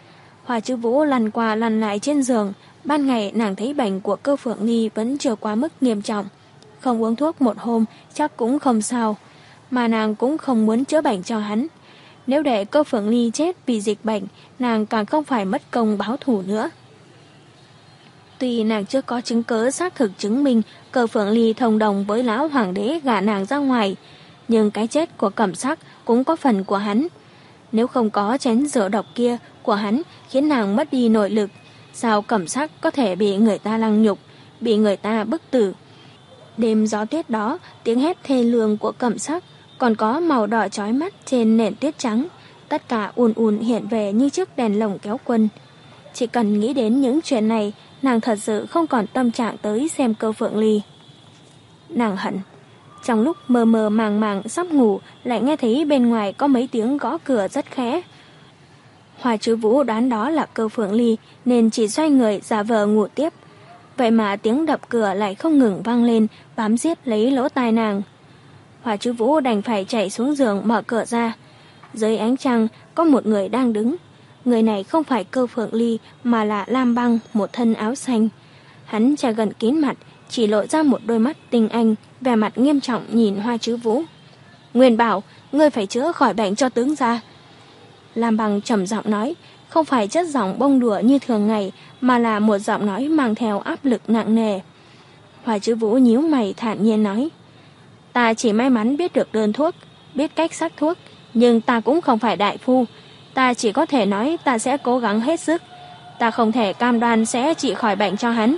Hoa Chứ Vũ lăn qua lăn lại trên giường. Ban ngày nàng thấy bệnh của Cơ Phượng Ly vẫn chưa quá mức nghiêm trọng. Không uống thuốc một hôm chắc cũng không sao. Mà nàng cũng không muốn chữa bệnh cho hắn. Nếu để Cơ Phượng Ly chết vì dịch bệnh, nàng càng không phải mất công báo thù nữa. Tuy nàng chưa có chứng cớ xác thực chứng minh Cơ Phượng Ly thông đồng với lão hoàng đế gả nàng ra ngoài, nhưng cái chết của Cẩm Sắc cũng có phần của hắn. Nếu không có chén rượu độc kia của hắn khiến nàng mất đi nội lực, sao Cẩm Sắc có thể bị người ta lăng nhục, bị người ta bức tử. Đêm gió tuyết đó, tiếng hét thê lương của Cẩm Sắc còn có màu đỏ chói mắt trên nền tuyết trắng, tất cả ùn ùn hiện về như chiếc đèn lồng kéo quân. Chỉ cần nghĩ đến những chuyện này, nàng thật sự không còn tâm trạng tới xem Cơ Phượng Ly. Nàng hận. Trong lúc mơ mơ màng màng sắp ngủ, lại nghe thấy bên ngoài có mấy tiếng gõ cửa rất khẽ. Hoa Chứ Vũ đoán đó là Cơ Phượng Ly nên chỉ xoay người giả vờ ngủ tiếp. Vậy mà tiếng đập cửa lại không ngừng vang lên, bám giết lấy lỗ tai nàng. Hoa Chứ Vũ đành phải chạy xuống giường mở cửa ra. Dưới ánh trăng có một người đang đứng. Người này không phải Cơ Phượng Ly mà là Lam Băng, một thân áo xanh. Hắn che gần kín mặt, chỉ lộ ra một đôi mắt tinh anh, vẻ mặt nghiêm trọng nhìn Hoa Chứ Vũ. Nguyên bảo, ngươi phải chữa khỏi bệnh cho tướng gia. Lam Băng trầm giọng nói, không phải chất giọng bông đùa như thường ngày, mà là một giọng nói mang theo áp lực nặng nề. Hoa Chứ Vũ nhíu mày thản nhiên nói, ta chỉ may mắn biết được đơn thuốc, biết cách sắc thuốc, nhưng ta cũng không phải đại phu. Ta chỉ có thể nói ta sẽ cố gắng hết sức. Ta không thể cam đoan sẽ trị khỏi bệnh cho hắn.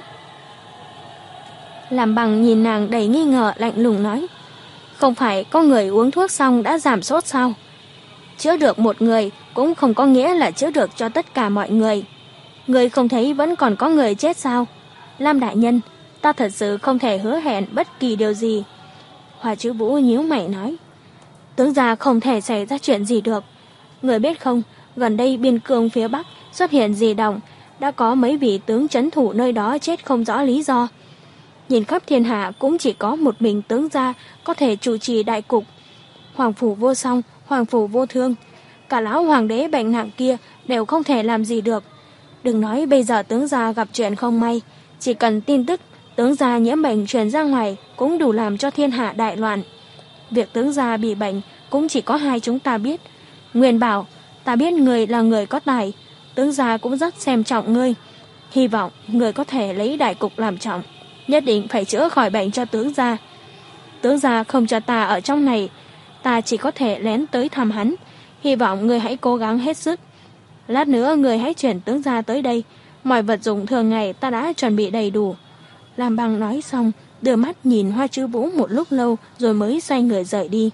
Lam Băng nhìn nàng đầy nghi ngờ lạnh lùng nói, không phải có người uống thuốc xong đã giảm sốt sao? Chữa được một người cũng không có nghĩa là chữa được cho tất cả mọi người. Người không thấy vẫn còn có người chết sao? Lam đại nhân, ta thật sự không thể hứa hẹn bất kỳ điều gì. Hoa Chứ Vũ nhíu mày nói, tướng gia không thể xảy ra chuyện gì được. Người biết không, gần đây biên cương phía Bắc xuất hiện dị động, đã có mấy vị tướng trấn thủ nơi đó chết không rõ lý do. Nhìn khắp thiên hạ cũng chỉ có một mình tướng gia có thể chủ trì đại cục. Hoàng phủ vô song, hoàng phủ vô thương, cả lão hoàng đế bệnh nặng kia đều không thể làm gì được. Đừng nói bây giờ tướng gia gặp chuyện không may, chỉ cần tin tức tướng gia nhiễm bệnh truyền ra ngoài cũng đủ làm cho thiên hạ đại loạn. Việc tướng gia bị bệnh cũng chỉ có hai chúng ta biết. Nguyên bảo, ta biết người là người có tài, tướng gia cũng rất xem trọng ngươi. Hy vọng người có thể lấy đại cục làm trọng, nhất định phải chữa khỏi bệnh cho tướng gia. Tướng gia không cho ta ở trong này, ta chỉ có thể lén tới thăm hắn. Hy vọng người hãy cố gắng hết sức. Lát nữa người hãy chuyển tướng gia tới đây, mọi vật dụng thường ngày ta đã chuẩn bị đầy đủ. Lam Băng nói xong, đưa mắt nhìn Hoa Chứ Vũ một lúc lâu rồi mới xoay người rời đi.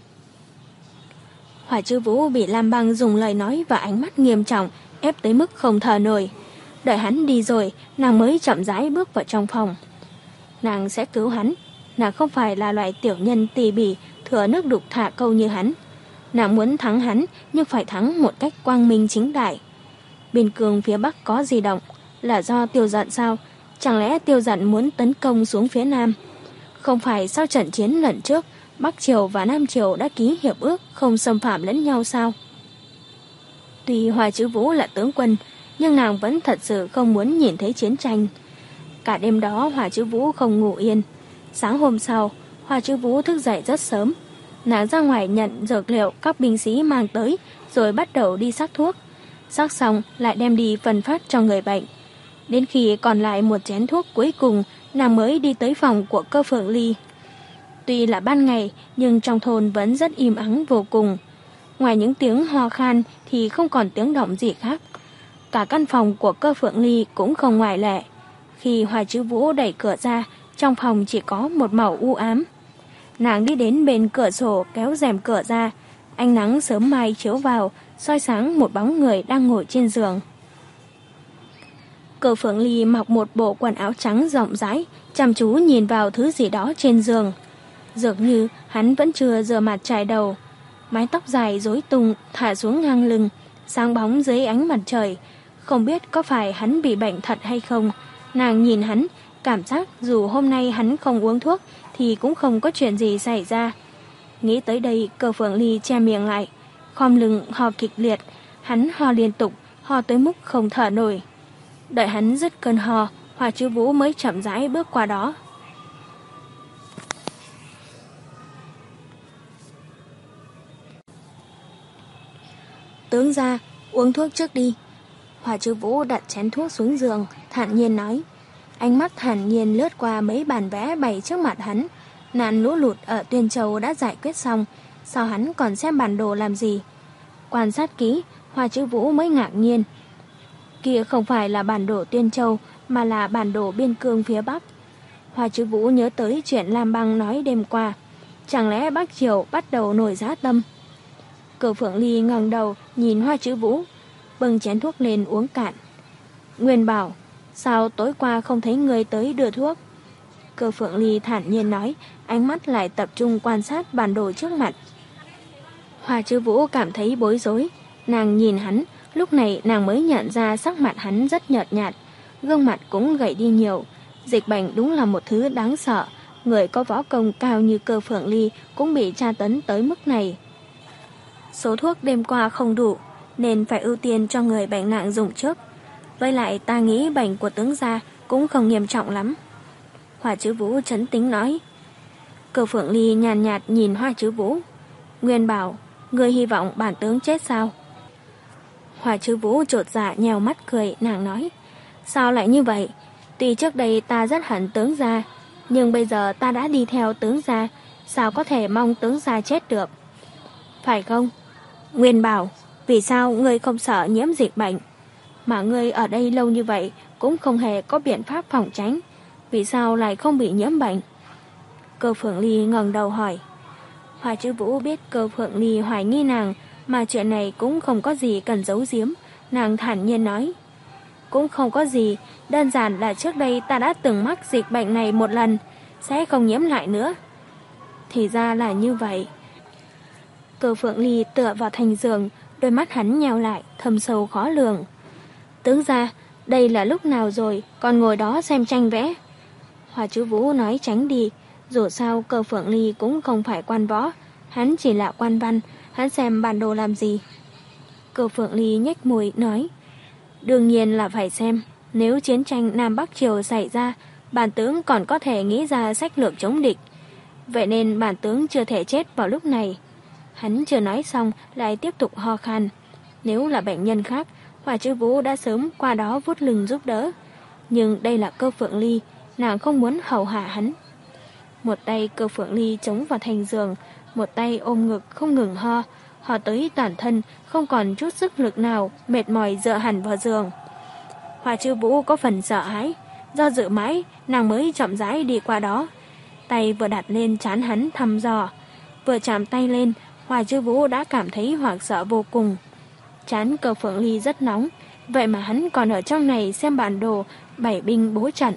Hoa Chứ Vũ bị Lam Băng dùng lời nói và ánh mắt nghiêm trọng ép tới mức không thở nổi. Đợi hắn đi rồi, nàng mới chậm rãi bước vào trong phòng. Nàng sẽ cứu hắn. Nàng không phải là loại tiểu nhân tỉ bỉ thừa nước đục thả câu như hắn. Nàng muốn thắng hắn, nhưng phải thắng một cách quang minh chính đại. Biên cương phía Bắc có di động, là do Tiêu Dận sao? Chẳng lẽ Tiêu Dận muốn tấn công xuống phía Nam? Không phải sau trận chiến lần trước, Bắc Triều và Nam Triều đã ký hiệp ước không xâm phạm lẫn nhau sao? Tuy Hoa Chứ Vũ là tướng quân, nhưng nàng vẫn thật sự không muốn nhìn thấy chiến tranh. Cả đêm đó Hoa Chứ Vũ không ngủ yên. Sáng hôm sau, Hoa Chứ Vũ thức dậy rất sớm. Nàng ra ngoài nhận dược liệu các binh sĩ mang tới, rồi bắt đầu đi sắc thuốc. Sắc xong lại đem đi phân phát cho người bệnh. Đến khi còn lại một chén thuốc cuối cùng, nàng mới đi tới phòng của Cơ Phượng Ly. Tuy là ban ngày, nhưng trong thôn vẫn rất im ắng vô cùng. Ngoài những tiếng ho khan thì không còn tiếng động gì khác. Cả căn phòng của Cơ Phượng Ly cũng không ngoại lệ. Khi Hoa Chứ Vũ đẩy cửa ra, trong phòng chỉ có một màu u ám. Nàng đi đến bên cửa sổ kéo rèm cửa ra. Ánh nắng sớm mai chiếu vào, soi sáng một bóng người đang ngồi trên giường. Cơ Phượng Ly mặc một bộ quần áo trắng rộng rãi, chăm chú nhìn vào thứ gì đó trên giường. Dường như hắn vẫn chưa rửa mặt chải đầu. Mái tóc dài rối tung thả xuống ngang lưng, sáng bóng dưới ánh mặt trời. Không biết có phải hắn bị bệnh thật hay không. Nàng nhìn hắn, cảm giác dù hôm nay hắn không uống thuốc thì cũng không có chuyện gì xảy ra. Nghĩ tới đây, Cơ Phượng Ly che miệng lại, khom lưng ho kịch liệt. Hắn ho liên tục, ho tới mức không thở nổi. Đợi hắn dứt cơn ho, Hoa Chứ Vũ mới chậm rãi bước qua đó. Tướng gia, uống thuốc trước đi. Hoa Chứ Vũ đặt chén thuốc xuống giường, thản nhiên nói. Ánh mắt thản nhiên lướt qua mấy bản vẽ bày trước mặt hắn. Nạn lũ lụt ở Tuyên Châu đã giải quyết xong, sao hắn còn xem bản đồ làm gì? Quan sát kỹ, Hoa Chứ Vũ mới ngạc nhiên. Kia không phải là bản đồ Tuyên Châu, mà là bản đồ biên cương phía Bắc. Hoa Chứ Vũ nhớ tới chuyện Lam Băng nói đêm qua. Chẳng lẽ Bắc Triều bắt đầu nổi dã tâm? Cửu Phượng Ly ngẩng đầu nhìn Hoa Chứ Vũ, bưng chén thuốc lên uống cạn. Nguyên bảo, sao tối qua không thấy người tới đưa thuốc? Cửu Phượng Ly thản nhiên nói, ánh mắt lại tập trung quan sát bản đồ trước mặt. Hoa Chứ Vũ cảm thấy bối rối, nàng nhìn hắn, lúc này nàng mới nhận ra sắc mặt hắn rất nhợt nhạt, gương mặt cũng gầy đi nhiều. Dịch bệnh đúng là một thứ đáng sợ, người có võ công cao như Cửu Phượng Ly cũng bị tra tấn tới mức này. Số thuốc đêm qua không đủ, nên phải ưu tiên cho người bệnh nặng dùng trước. Với lại ta nghĩ bệnh của tướng gia cũng không nghiêm trọng lắm. Hoa Chứ Vũ trấn tĩnh nói. Cửu Phượng Ly nhàn nhạt, nhạt nhìn Hoa Chứ Vũ. Nguyên bảo, ngươi hy vọng bản tướng chết sao? Hoa Chứ Vũ chột dạ nhèo mắt cười, nàng nói. Sao lại như vậy? Tuy trước đây ta rất hận tướng gia, nhưng bây giờ ta đã đi theo tướng gia, sao có thể mong tướng gia chết được? Phải không? Nguyên bảo, vì sao ngươi không sợ nhiễm dịch bệnh? Mà ngươi ở đây lâu như vậy cũng không hề có biện pháp phòng tránh, vì sao lại không bị nhiễm bệnh? Cửu Phượng Ly ngẩng đầu hỏi. Hoa Chứ Vũ biết Cửu Phượng Ly hoài nghi nàng, mà chuyện này cũng không có gì cần giấu giếm, nàng thản nhiên nói. Cũng không có gì, đơn giản là trước đây ta đã từng mắc dịch bệnh này một lần, sẽ không nhiễm lại nữa. Thì ra là như vậy. Cửu Phượng Ly tựa vào thành giường, đôi mắt hắn nheo lại, thâm sâu khó lường. Tướng gia, đây là lúc nào rồi, còn ngồi đó xem tranh vẽ? Hoa Chứ Vũ nói tránh đi, dù sao Cửu Phượng Ly cũng không phải quan võ, hắn chỉ là quan văn, hắn xem bản đồ làm gì? Cửu Phượng Ly nhếch môi nói, đương nhiên là phải xem, nếu chiến tranh Nam Bắc Triều xảy ra, bản tướng còn có thể nghĩ ra sách lược chống địch. Vậy nên bản tướng chưa thể chết vào lúc này. Hắn chưa nói xong lại tiếp tục ho khan. Nếu là bệnh nhân khác, Hoa Chứ Vũ đã sớm qua đó vuốt lưng giúp đỡ. Nhưng đây là Cửu Phượng Ly, nàng không muốn hầu hạ hắn. Một tay Cửu Phượng Ly chống vào thành giường, một tay ôm ngực không ngừng ho, ho tới toàn thân không còn chút sức lực nào, mệt mỏi dựa hẳn vào giường. Hoa Chứ Vũ có phần sợ hãi, do dự mãi nàng mới chậm rãi đi qua đó, tay vừa đặt lên trán hắn thăm dò, vừa chạm tay lên, Hoa Chứ Vũ đã cảm thấy hoảng sợ vô cùng. Trán Cửu Phượng Ly rất nóng, vậy mà hắn còn ở trong này xem bản đồ bảy binh bố trận.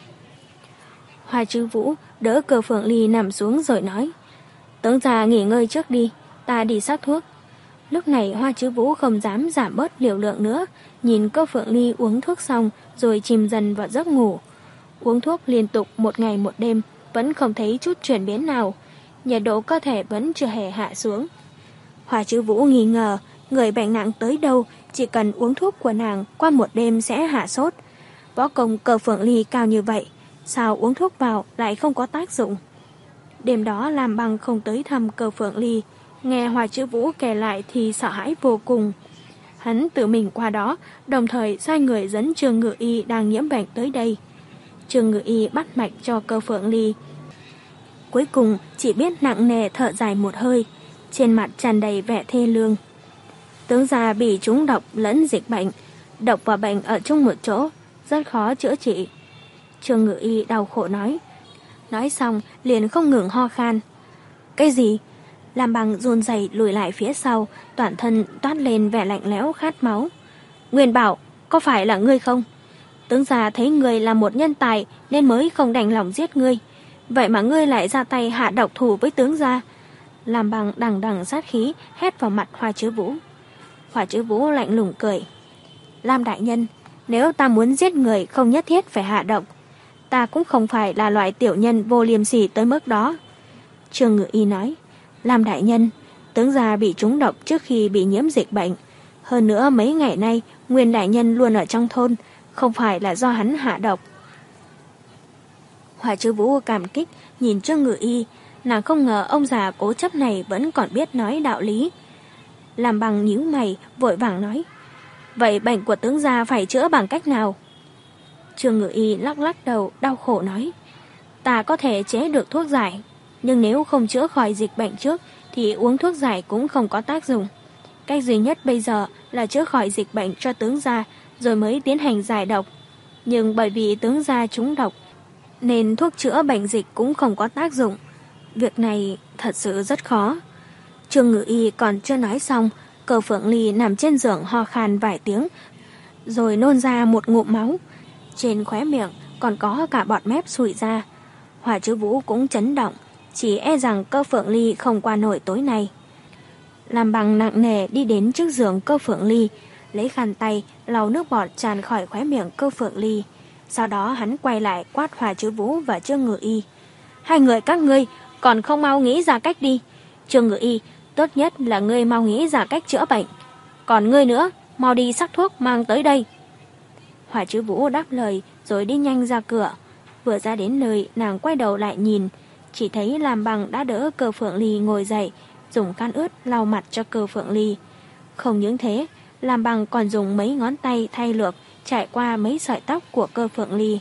Hoa Chứ Vũ đỡ Cửu Phượng Ly nằm xuống rồi nói, tướng gia nghỉ ngơi trước đi, ta đi sắc thuốc. Lúc này Hoa Chứ Vũ không dám giảm bớt liều lượng nữa, nhìn Cửu Phượng Ly uống thuốc xong rồi chìm dần vào giấc ngủ. Uống thuốc liên tục một ngày một đêm vẫn không thấy chút chuyển biến nào, nhiệt độ cơ thể vẫn chưa hề hạ xuống. Hoa Chứ Vũ nghi ngờ, người bệnh nặng tới đâu chỉ cần uống thuốc của nàng qua một đêm sẽ hạ sốt. Võ công Cửu Phượng Ly cao như vậy, sao uống thuốc vào lại không có tác dụng? Đêm đó Lam Băng không tới thăm Cửu Phượng Ly, nghe Hoa Chứ Vũ kể lại thì sợ hãi vô cùng. Hắn tự mình qua đó, đồng thời sai người dẫn Trương Ngự Y đang nhiễm bệnh tới đây. Trương Ngự Y bắt mạch cho Cửu Phượng Ly. Cuối cùng chỉ biết nặng nề thở dài một hơi, trên mặt tràn đầy vẻ thê lương. Tướng gia bị trúng độc lẫn dịch bệnh, độc và bệnh ở chung một chỗ, rất khó chữa trị. Trương Ngự Y đau khổ nói. Nói xong liền không ngừng ho khan. Cái gì? Lam Băng run rẩy lùi lại phía sau, toàn thân toát lên vẻ lạnh lẽo khát máu. Nguyên bảo, có phải là ngươi không? Tướng gia thấy ngươi là một nhân tài nên mới không đành lòng giết ngươi. Vậy mà ngươi lại ra tay hạ độc thủ với tướng gia. Lam Băng đằng đằng sát khí hét vào mặt Hoa Chứ Vũ. Hoa Chứ Vũ lạnh lùng cười. Lam đại nhân, nếu ta muốn giết người không nhất thiết phải hạ độc. Ta cũng không phải là loại tiểu nhân vô liêm sỉ tới mức đó. Trương Ngự Y nói. Lam đại nhân, tướng gia bị trúng độc trước khi bị nhiễm dịch bệnh. Hơn nữa mấy ngày nay Nguyên đại nhân luôn ở trong thôn, không phải là do hắn hạ độc. Hỏa Chư Vũ cảm kích nhìn Trương Ngự Y, nàng không ngờ ông già cố chấp này vẫn còn biết nói đạo lý. Làm Bằng nhíu mày, vội vàng nói, vậy bệnh của tướng gia phải chữa bằng cách nào? Trương Ngự Y lắc lắc đầu, đau khổ nói, ta có thể chế được thuốc giải, nhưng nếu không chữa khỏi dịch bệnh trước thì uống thuốc giải cũng không có tác dụng. Cách duy nhất bây giờ là chữa khỏi dịch bệnh cho tướng gia rồi mới tiến hành giải độc. Nhưng bởi vì tướng gia trúng độc nên thuốc chữa bệnh dịch cũng không có tác dụng. Việc này thật sự rất khó. Trương Ngự Y còn chưa nói xong, Cơ Phượng Ly nằm trên giường ho khan vài tiếng rồi nôn ra một ngụm máu. Trên khóe miệng còn có cả bọt mép sủi ra. Hỏa Chư Vũ cũng chấn động, chỉ e rằng Cơ Phượng Ly không qua nổi tối nay. Làm Bằng nặng nề đi đến trước giường Cơ Phượng Ly, lấy khăn tay lau nước bọt tràn khỏi khóe miệng Cơ Phượng Ly. Sau đó hắn quay lại quát Hỏa Chư Vũ và Trương Ngự Y, hai người các ngươi còn không mau nghĩ ra cách đi. Trương Ngự Y, tốt nhất là ngươi mau nghĩ ra cách chữa bệnh. Còn ngươi nữa, mau đi sắc thuốc mang tới đây. Hỏa Chư Vũ đáp lời rồi đi nhanh ra cửa. Vừa ra đến nơi, nàng quay đầu lại nhìn, chỉ thấy Làm Bằng đã đỡ Cơ Phượng Ly ngồi dậy, dùng khăn ướt lau mặt cho Cơ Phượng Ly. Không những thế, Làm Bằng còn dùng mấy ngón tay thay lược trải qua mấy sợi tóc của Cơ Phượng Ly.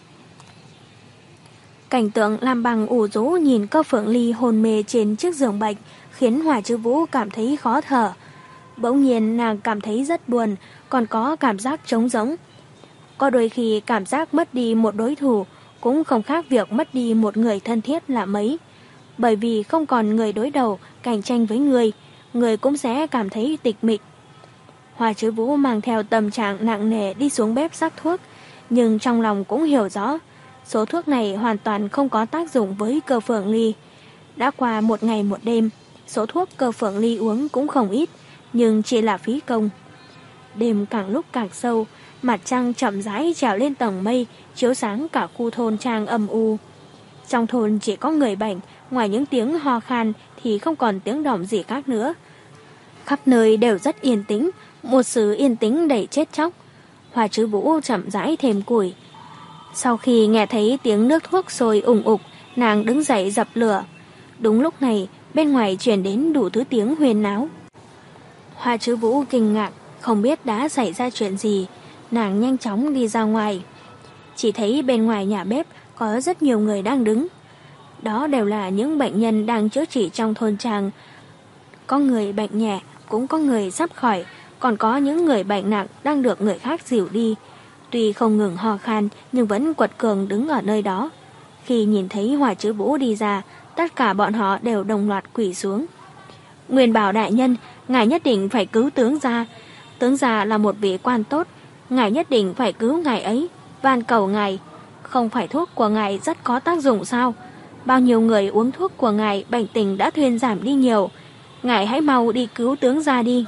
Cảnh tượng Làm Bằng ủ rũ nhìn Cơ Phượng Ly hôn mê trên chiếc giường bệnh khiến Hỏa Chư Vũ cảm thấy khó thở. Bỗng nhiên nàng cảm thấy rất buồn, còn có cảm giác trống rỗng. Có đôi khi cảm giác mất đi một đối thủ cũng không khác việc mất đi một người thân thiết là mấy. Bởi vì không còn người đối đầu cạnh tranh với người, người cũng sẽ cảm thấy tịch mịch. Hỏa Chư Vũ mang theo tâm trạng nặng nề đi xuống bếp sắc thuốc, nhưng trong lòng cũng hiểu rõ, số thuốc này hoàn toàn không có tác dụng với Cơ Phượng Ly. Đã qua một ngày một đêm, số thuốc Cơ Phượng Ly uống cũng không ít, nhưng chỉ là phí công. Đêm càng lúc càng sâu, mặt trăng chậm rãi trèo lên tầng mây, chiếu sáng cả khu thôn trang âm u. Trong thôn chỉ có người bệnh, ngoài những tiếng ho khan thì không còn tiếng động gì khác nữa. Khắp nơi đều rất yên tĩnh, một sự yên tĩnh đầy chết chóc. Hỏa Chư Vũ chậm rãi thêm củi. Sau khi nghe thấy tiếng nước thuốc sôi ủng ục, nàng đứng dậy dập lửa. Đúng lúc này, bên ngoài truyền đến đủ thứ tiếng huyên náo. Hỏa Chư Vũ kinh ngạc, không biết đã xảy ra chuyện gì. Nàng nhanh chóng đi ra ngoài. Chỉ thấy bên ngoài nhà bếp có rất nhiều người đang đứng. Đó đều là những bệnh nhân đang chữa trị trong thôn trang. Có người bệnh nhẹ, cũng có người sắp khỏi, còn có những người bệnh nặng đang được người khác dìu đi. Tuy không ngừng ho khan nhưng vẫn quật cường đứng ở nơi đó. Khi nhìn thấy Hỏa Chư Vũ đi ra, tất cả bọn họ đều đồng loạt quỳ xuống. Nguyên Bảo đại nhân, ngài nhất định phải cứu tướng gia. Tướng gia là một vị quan tốt, ngài nhất định phải cứu ngài ấy. Van cầu ngài, không phải thuốc của ngài rất có tác dụng sao? Bao nhiêu người uống thuốc của ngài bệnh tình đã thuyên giảm đi nhiều. Ngài hãy mau đi cứu tướng gia đi.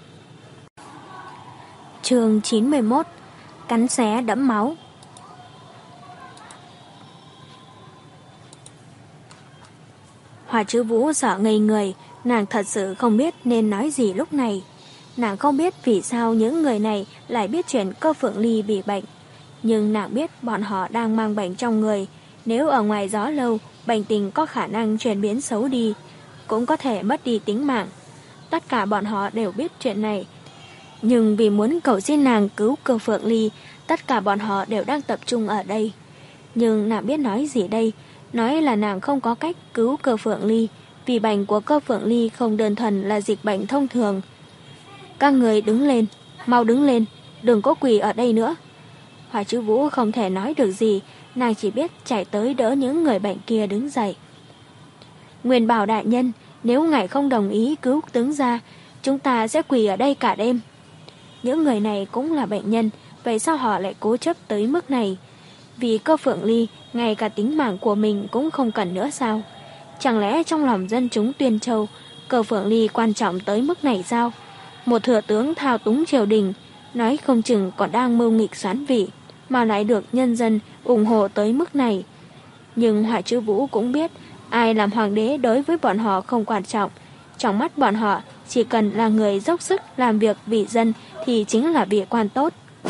Chương chín mươi mốt. Cắn xé đẫm máu. Hỏa Chư Vũ sợ ngây người, nàng thật sự không biết nên nói gì lúc này. Nàng không biết vì sao những người này lại biết chuyện Cơ Phượng Ly bị bệnh. Nhưng nàng biết bọn họ đang mang bệnh trong người. Nếu ở ngoài gió lâu, bệnh tình có khả năng chuyển biến xấu đi, cũng có thể mất đi tính mạng. Tất cả bọn họ đều biết chuyện này. Nhưng vì muốn cầu xin nàng cứu Cơ Phượng Ly, tất cả bọn họ đều đang tập trung ở đây. Nhưng nàng biết nói gì đây? Nói là nàng không có cách cứu Cơ Phượng Ly, vì bệnh của Cơ Phượng Ly không đơn thuần là dịch bệnh thông thường. Các người đứng lên, mau đứng lên, đừng có quỳ ở đây nữa. Hỏa Chư Vũ không thể nói được gì, nàng chỉ biết chạy tới đỡ những người bệnh kia đứng dậy. Nguyên Bảo đại nhân, nếu ngài không đồng ý cứu tướng gia, chúng ta sẽ quỳ ở đây cả đêm. Những người này cũng là bệnh nhân, vậy sao họ lại cố chấp tới mức này? Vì Cơ Phượng Ly, ngay cả tính mạng của mình cũng không cần nữa sao? Chẳng lẽ trong lòng dân chúng Tuyên Châu, Cơ Phượng Ly quan trọng tới mức này sao? Một thừa tướng thao túng triều đình, nói không chừng còn đang mưu nghịch xoán vị, mà lại được nhân dân ủng hộ tới mức này. Nhưng Hỏa Chư Vũ cũng biết, ai làm hoàng đế đối với bọn họ không quan trọng. Trong mắt bọn họ, chỉ cần là người dốc sức làm việc vì dân thì chính là vị quan tốt.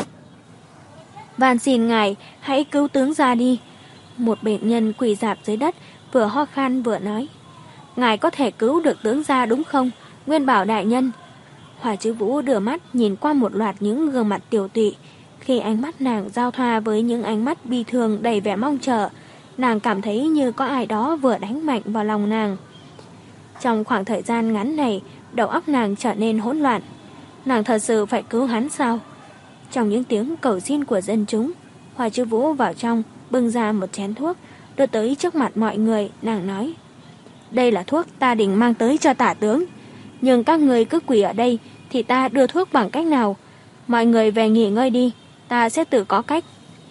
van xin ngài hãy cứu tướng gia đi. Một bệnh nhân quỳ rạp dưới đất, vừa ho khan vừa nói. Ngài có thể cứu được tướng gia đúng không, Nguyên Bảo đại nhân? Hoa Chứ Vũ đưa mắt nhìn qua một loạt những gương mặt tiểu tụy. Khi ánh mắt nàng giao thoa với những ánh mắt bi thương đầy vẻ mong chờ, nàng cảm thấy như có ai đó vừa đánh mạnh vào lòng nàng. Trong khoảng thời gian ngắn này, đầu óc nàng trở nên hỗn loạn. Nàng thật sự phải cứu hắn sao? Trong những tiếng cầu xin của dân chúng, Hoa Chứ Vũ vào trong, bưng ra một chén thuốc, đưa tới trước mặt mọi người. Nàng nói, đây là thuốc ta định mang tới cho tả tướng, nhưng các người cứ quỳ ở đây thì ta đưa thuốc bằng cách nào? Mọi người về nghỉ ngơi đi, ta sẽ tự có cách.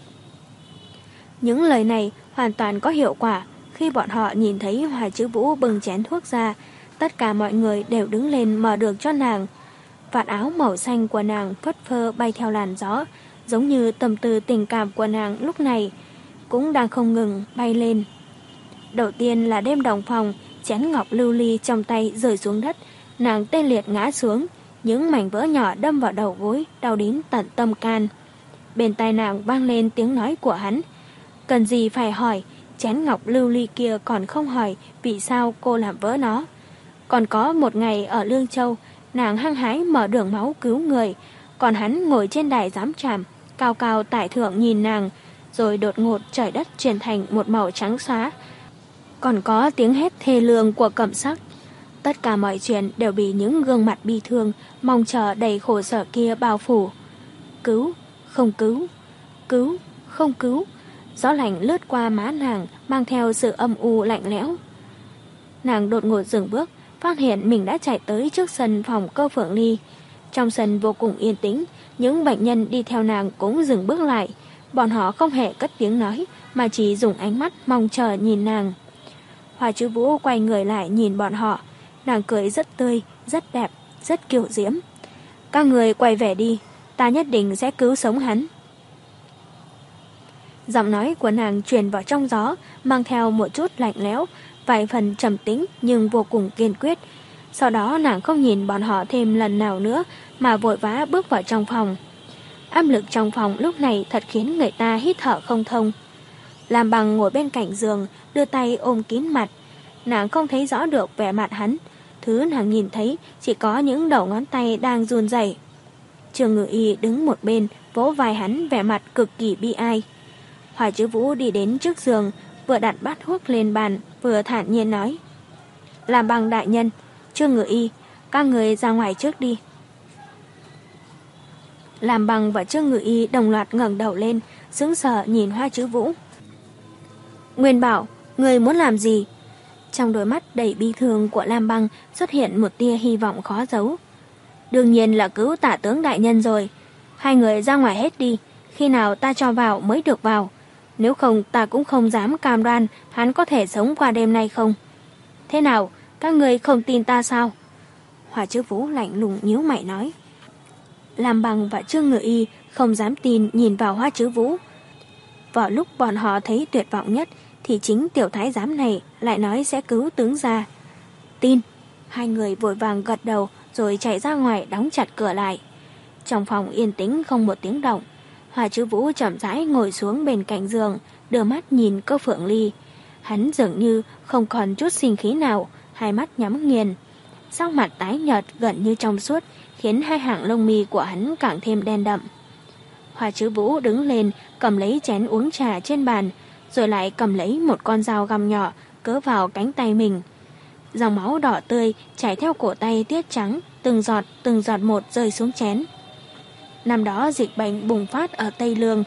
Những lời này hoàn toàn có hiệu quả. Khi bọn họ nhìn thấy Hoa Chứ Vũ bưng chén thuốc ra, tất cả mọi người đều đứng lên mở đường cho nàng. Vạt áo màu xanh của nàng phất phơ bay theo làn gió, giống như tâm tư tình cảm của nàng lúc này cũng đang không ngừng bay lên. Đầu tiên là đêm đồng phòng, chén ngọc lưu ly trong tay rơi xuống đất, nàng tê liệt ngã xuống, những mảnh vỡ nhỏ đâm vào đầu gối, đau đến tận tâm can. Bên tai nàng vang lên tiếng nói của hắn, cần gì phải hỏi, chén ngọc lưu ly kia còn không hỏi vì sao cô làm vỡ nó. Còn có một ngày ở Lương Châu, nàng hăng hái mở đường máu cứu người, còn hắn ngồi trên đài giám trảm, cao cao tại thượng nhìn nàng, rồi đột ngột trời đất chuyển thành một màu trắng xóa. Còn có tiếng hét thê lương của Cẩm Sắc. Tất cả mọi chuyện đều bị những gương mặt bi thương, mong chờ đầy khổ sở kia bao phủ. Cứu, không cứu, cứu, không cứu. Gió lạnh lướt qua má nàng, mang theo sự âm u lạnh lẽo. Nàng đột ngột dừng bước, phát hiện mình đã chạy tới trước sân phòng Cơ Phượng Ly. Trong sân vô cùng yên tĩnh, những bệnh nhân đi theo nàng cũng dừng bước lại. Bọn họ không hề cất tiếng nói, mà chỉ dùng ánh mắt mong chờ nhìn nàng. Hoa Chứ Vũ quay người lại nhìn bọn họ. Nàng cười rất tươi, rất đẹp, rất kiều diễm. Các người quay về đi, ta nhất định sẽ cứu sống hắn. Giọng nói của nàng truyền vào trong gió, mang theo một chút lạnh lẽo, vài phần trầm tĩnh nhưng vô cùng kiên quyết. Sau đó nàng không nhìn bọn họ thêm lần nào nữa, mà vội vã bước vào trong phòng. Áp lực trong phòng lúc này thật khiến người ta hít thở không thông. Lam Bằng ngồi bên cạnh giường, đưa tay ôm kín mặt. Nàng không thấy rõ được vẻ mặt hắn. Thứ nàng nhìn thấy chỉ có những đầu ngón tay đang run rẩy. Trương Ngự Y đứng một bên, vỗ vai hắn, vẻ mặt cực kỳ bi ai. Hoa Chứ Vũ đi đến trước giường, vừa đặt bát thuốc lên bàn, vừa thản nhiên nói, Lam Bằng đại nhân, Trương Ngự Y, các người ra ngoài trước đi. Lam Bằng và Trương Ngự Y đồng loạt ngẩng đầu lên, sững sờ nhìn Hoa Chứ Vũ. Nguyên Bảo, người muốn làm gì? Trong đôi mắt đầy bi thương của Lam Bằng xuất hiện một tia hy vọng khó giấu. Đương nhiên là cứu tả tướng đại nhân rồi. Hai người ra ngoài hết đi, khi nào ta cho vào mới được vào. Nếu không ta cũng không dám cam đoan hắn có thể sống qua đêm nay không. Thế nào, các người không tin ta sao? Hoa Chứ Vũ lạnh lùng nhíu mày nói. Lam Bằng và Trương Ngự Y không dám tin nhìn vào Hoa Chứ Vũ. Vào lúc bọn họ thấy tuyệt vọng nhất thì chính tiểu thái giám này lại nói sẽ cứu tướng gia. Tin. Hai người vội vàng gật đầu rồi chạy ra ngoài đóng chặt cửa lại. Trong phòng yên tĩnh không một tiếng động. Hoa Chứ Vũ chậm rãi ngồi xuống bên cạnh giường, đưa mắt nhìn Cơ Phượng Ly. Hắn dường như không còn chút sinh khí nào, hai mắt nhắm nghiền. Sắc mặt tái nhợt gần như trong suốt, khiến hai hàng lông mi của hắn càng thêm đen đậm. Hoa Chứ Vũ đứng lên, cầm lấy chén uống trà trên bàn, rồi lại cầm lấy một con dao găm nhỏ, cứa vào cánh tay mình. Dòng máu đỏ tươi chảy theo cổ tay tuyết trắng, từng giọt từng giọt một rơi xuống chén. Năm đó dịch bệnh bùng phát ở Tây Lương.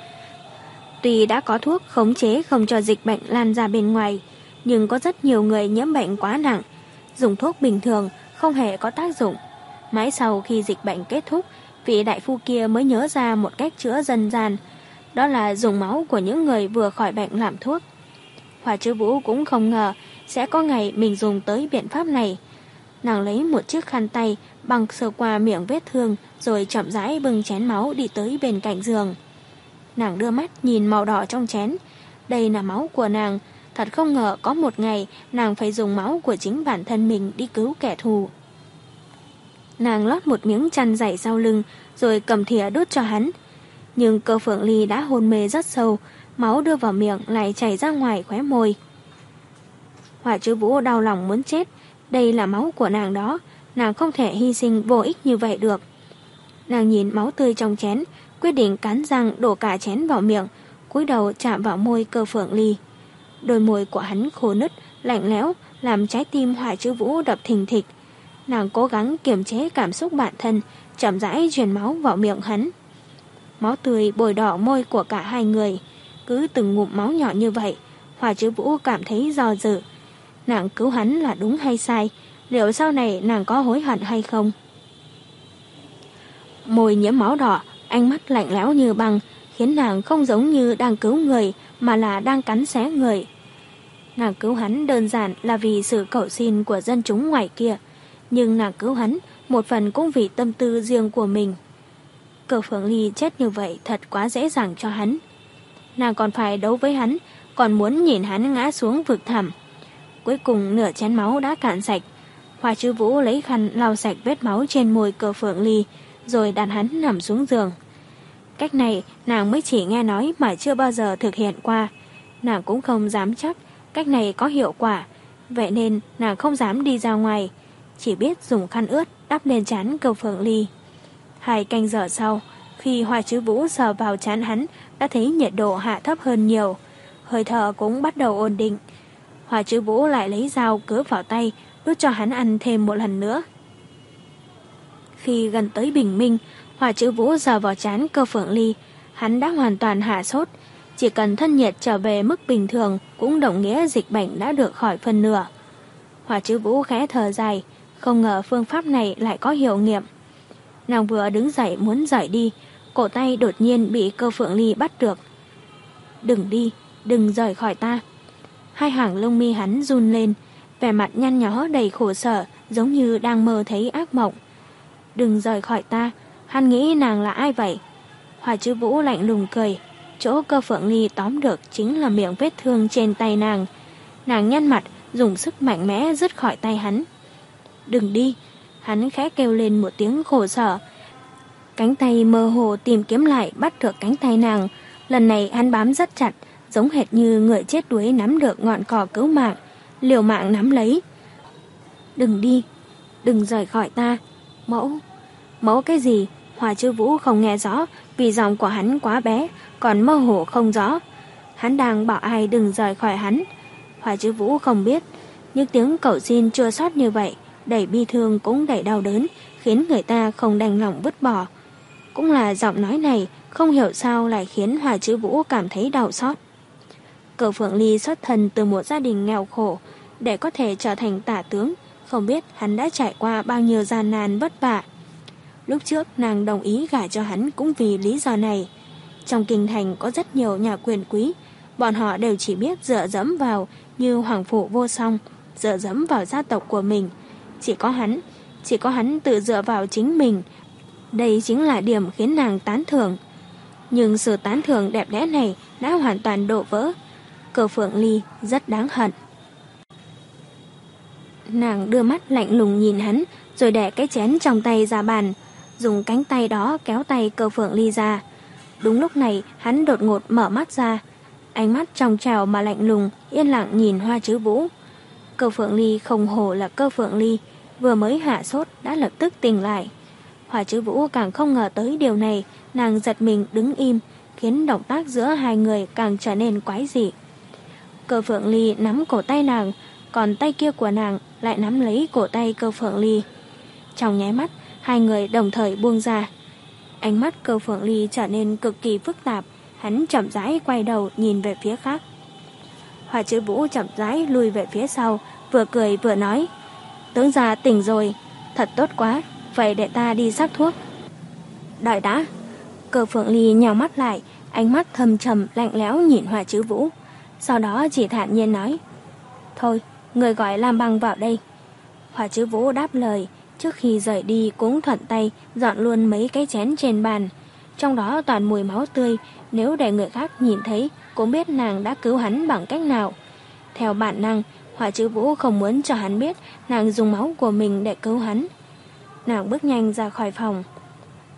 Tuy đã có thuốc khống chế không cho dịch bệnh lan ra bên ngoài, nhưng có rất nhiều người nhiễm bệnh quá nặng. Dùng thuốc bình thường không hề có tác dụng. Mãi sau khi dịch bệnh kết thúc, vị đại phu kia mới nhớ ra một cách chữa dân gian. Đó là dùng máu của những người vừa khỏi bệnh làm thuốc. Hoa Chứ Vũ cũng không ngờ sẽ có ngày mình dùng tới biện pháp này. Nàng lấy một chiếc khăn tay bằng sờ qua miệng vết thương, rồi chậm rãi bưng chén máu đi tới bên cạnh giường. Nàng đưa mắt nhìn màu đỏ trong chén. Đây là máu của nàng. Thật không ngờ có một ngày nàng phải dùng máu của chính bản thân mình đi cứu kẻ thù. Nàng lót một miếng chăn dày sau lưng, rồi cầm thìa đút cho hắn. nhưng Cơ Phượng Ly đã hôn mê rất sâu, máu đưa vào miệng lại chảy ra ngoài khóe môi. Hỏa Trư Vũ đau lòng muốn chết, đây là máu của nàng đó, nàng không thể hy sinh vô ích như vậy được. Nàng nhìn máu tươi trong chén, quyết định cắn răng đổ cả chén vào miệng, cúi đầu chạm vào môi Cơ Phượng Ly. Đôi môi của hắn khô nứt, lạnh lẽo, làm trái tim Hỏa Trư Vũ đập thình thịch. Nàng cố gắng kiềm chế cảm xúc bản thân, chậm rãi truyền máu vào miệng hắn. Máu tươi bồi đỏ môi của cả hai người, cứ từng ngụm máu nhỏ như vậy, Hỏa Trư Vũ cảm thấy do dự. Nàng cứu hắn là đúng hay sai, liệu sau này nàng có hối hận hay không? Môi nhiễm máu đỏ, ánh mắt lạnh lẽo như băng, khiến nàng không giống như đang cứu người mà là đang cắn xé người. Nàng cứu hắn đơn giản là vì sự cầu xin của dân chúng ngoài kia, nhưng nàng cứu hắn một phần cũng vì tâm tư riêng của mình. Cơ Phượng Ly chết như vậy thật quá dễ dàng cho hắn. Nàng còn phải đấu với hắn, còn muốn nhìn hắn ngã xuống vực thẳm. Cuối cùng nửa chén máu đã cạn sạch. Hỏa Trư Vũ lấy khăn lau sạch vết máu trên môi Cơ Phượng Ly, rồi đặt hắn nằm xuống giường. Cách này nàng mới chỉ nghe nói mà chưa bao giờ thực hiện qua. Nàng cũng không dám chắc cách này có hiệu quả, vậy nên nàng không dám đi ra ngoài, chỉ biết dùng khăn ướt đắp lên trán Cơ Phượng Ly. Hai canh giờ sau, khi Hỏa Trư Vũ sờ vào trán hắn, đã thấy nhiệt độ hạ thấp hơn nhiều, hơi thở cũng bắt đầu ổn định. Hỏa Trư Vũ lại lấy dao cứa vào tay, đút cho hắn ăn thêm một lần nữa. Khi gần tới bình minh, Hỏa Trư Vũ sờ vào trán Cơ Phượng Ly, hắn đã hoàn toàn hạ sốt, chỉ cần thân nhiệt trở về mức bình thường cũng đồng nghĩa dịch bệnh đã được khỏi phần nửa. Hỏa Trư Vũ khẽ thở dài, không ngờ phương pháp này lại có hiệu nghiệm. Nàng vừa đứng dậy muốn rời đi, cổ tay đột nhiên bị Cơ Phượng Ly bắt được. Đừng đi, đừng rời khỏi ta. Hai hàng lông mi hắn run lên, vẻ mặt nhăn nhó đầy khổ sở, giống như đang mơ thấy ác mộng. Đừng rời khỏi ta, hắn nghĩ nàng là ai vậy? Hỏa Trư Vũ lạnh lùng cười, chỗ Cơ Phượng Ly tóm được chính là miệng vết thương trên tay nàng. Nàng nhăn mặt, dùng sức mạnh mẽ dứt khỏi tay hắn. Đừng đi, hắn khẽ kêu lên một tiếng khổ sở. Cánh tay mơ hồ tìm kiếm lại bắt được cánh tay nàng, lần này hắn bám rất chặt, giống hệt như người chết đuối nắm được ngọn cỏ cứu mạng, liều mạng nắm lấy. Đừng đi, đừng rời khỏi ta. Mẫu, mẫu cái gì? Hỏa Trư Vũ không nghe rõ vì giọng của hắn quá bé, còn mơ hồ không rõ. Hắn đang bảo ai đừng rời khỏi hắn. Hỏa Trư Vũ không biết, những tiếng cầu xin chua xót như vậy, đầy bi thương cũng đầy đau đớn, khiến người ta không đành lòng vứt bỏ. Cũng là giọng nói này, không hiểu sao lại khiến Hỏa Trư Vũ cảm thấy đau xót. Cơ Phượng Ly xuất thân từ một gia đình nghèo khổ, để có thể trở thành tả tướng, không biết hắn đã trải qua bao nhiêu gian nan vất vả. Lúc trước nàng đồng ý gả cho hắn cũng vì lý do này. Trong kinh thành có rất nhiều nhà quyền quý, bọn họ đều chỉ biết dựa dẫm vào như Hoàng Phủ Vô Song, dựa dẫm vào gia tộc của mình. Chỉ có hắn, chỉ có hắn tự dựa vào chính mình. Đây chính là điểm khiến nàng tán thưởng. Nhưng sự tán thưởng đẹp đẽ này đã hoàn toàn đổ vỡ. Cơ Phượng Ly rất đáng hận. Nàng đưa mắt lạnh lùng nhìn hắn, rồi đè cái chén trong tay ra bàn, dùng cánh tay đó kéo tay Cơ Phượng Ly ra. Đúng lúc này hắn đột ngột mở mắt ra, ánh mắt trong trào mà lạnh lùng, yên lặng nhìn Hỏa Trư Vũ. Cơ Phượng Ly không hổ là Cơ Phượng Ly, vừa mới hạ sốt đã lập tức tỉnh lại. Hỏa Trư Vũ càng không ngờ tới điều này, nàng giật mình đứng im, khiến động tác giữa hai người càng trở nên quái dị. Cơ Phượng Ly nắm cổ tay nàng, còn tay kia của nàng lại nắm lấy cổ tay Cơ Phượng Ly. Trong nháy mắt, hai người đồng thời buông ra. Ánh mắt Cơ Phượng Ly trở nên cực kỳ phức tạp, hắn chậm rãi quay đầu nhìn về phía khác. Hỏa Trư Vũ chậm rãi lùi về phía sau, vừa cười vừa nói: Tướng gia tỉnh rồi, thật tốt quá, vậy để ta đi sắc thuốc. Đợi đã. Cơ Phượng Ly nhào mắt lại, ánh mắt thâm trầm lạnh lẽo nhìn Hỏa Trư Vũ, sau đó chỉ thản nhiên nói: Thôi, người gọi Lam Băng vào đây. Hỏa Trư Vũ đáp lời, trước khi rời đi cũng thuận tay dọn luôn mấy cái chén trên bàn, trong đó toàn mùi máu tươi, nếu để người khác nhìn thấy cũng biết nàng đã cứu hắn bằng cách nào. Theo bản năng, Hỏa Trư Vũ không muốn cho hắn biết nàng dùng máu của mình để cứu hắn. Nàng bước nhanh ra khỏi phòng.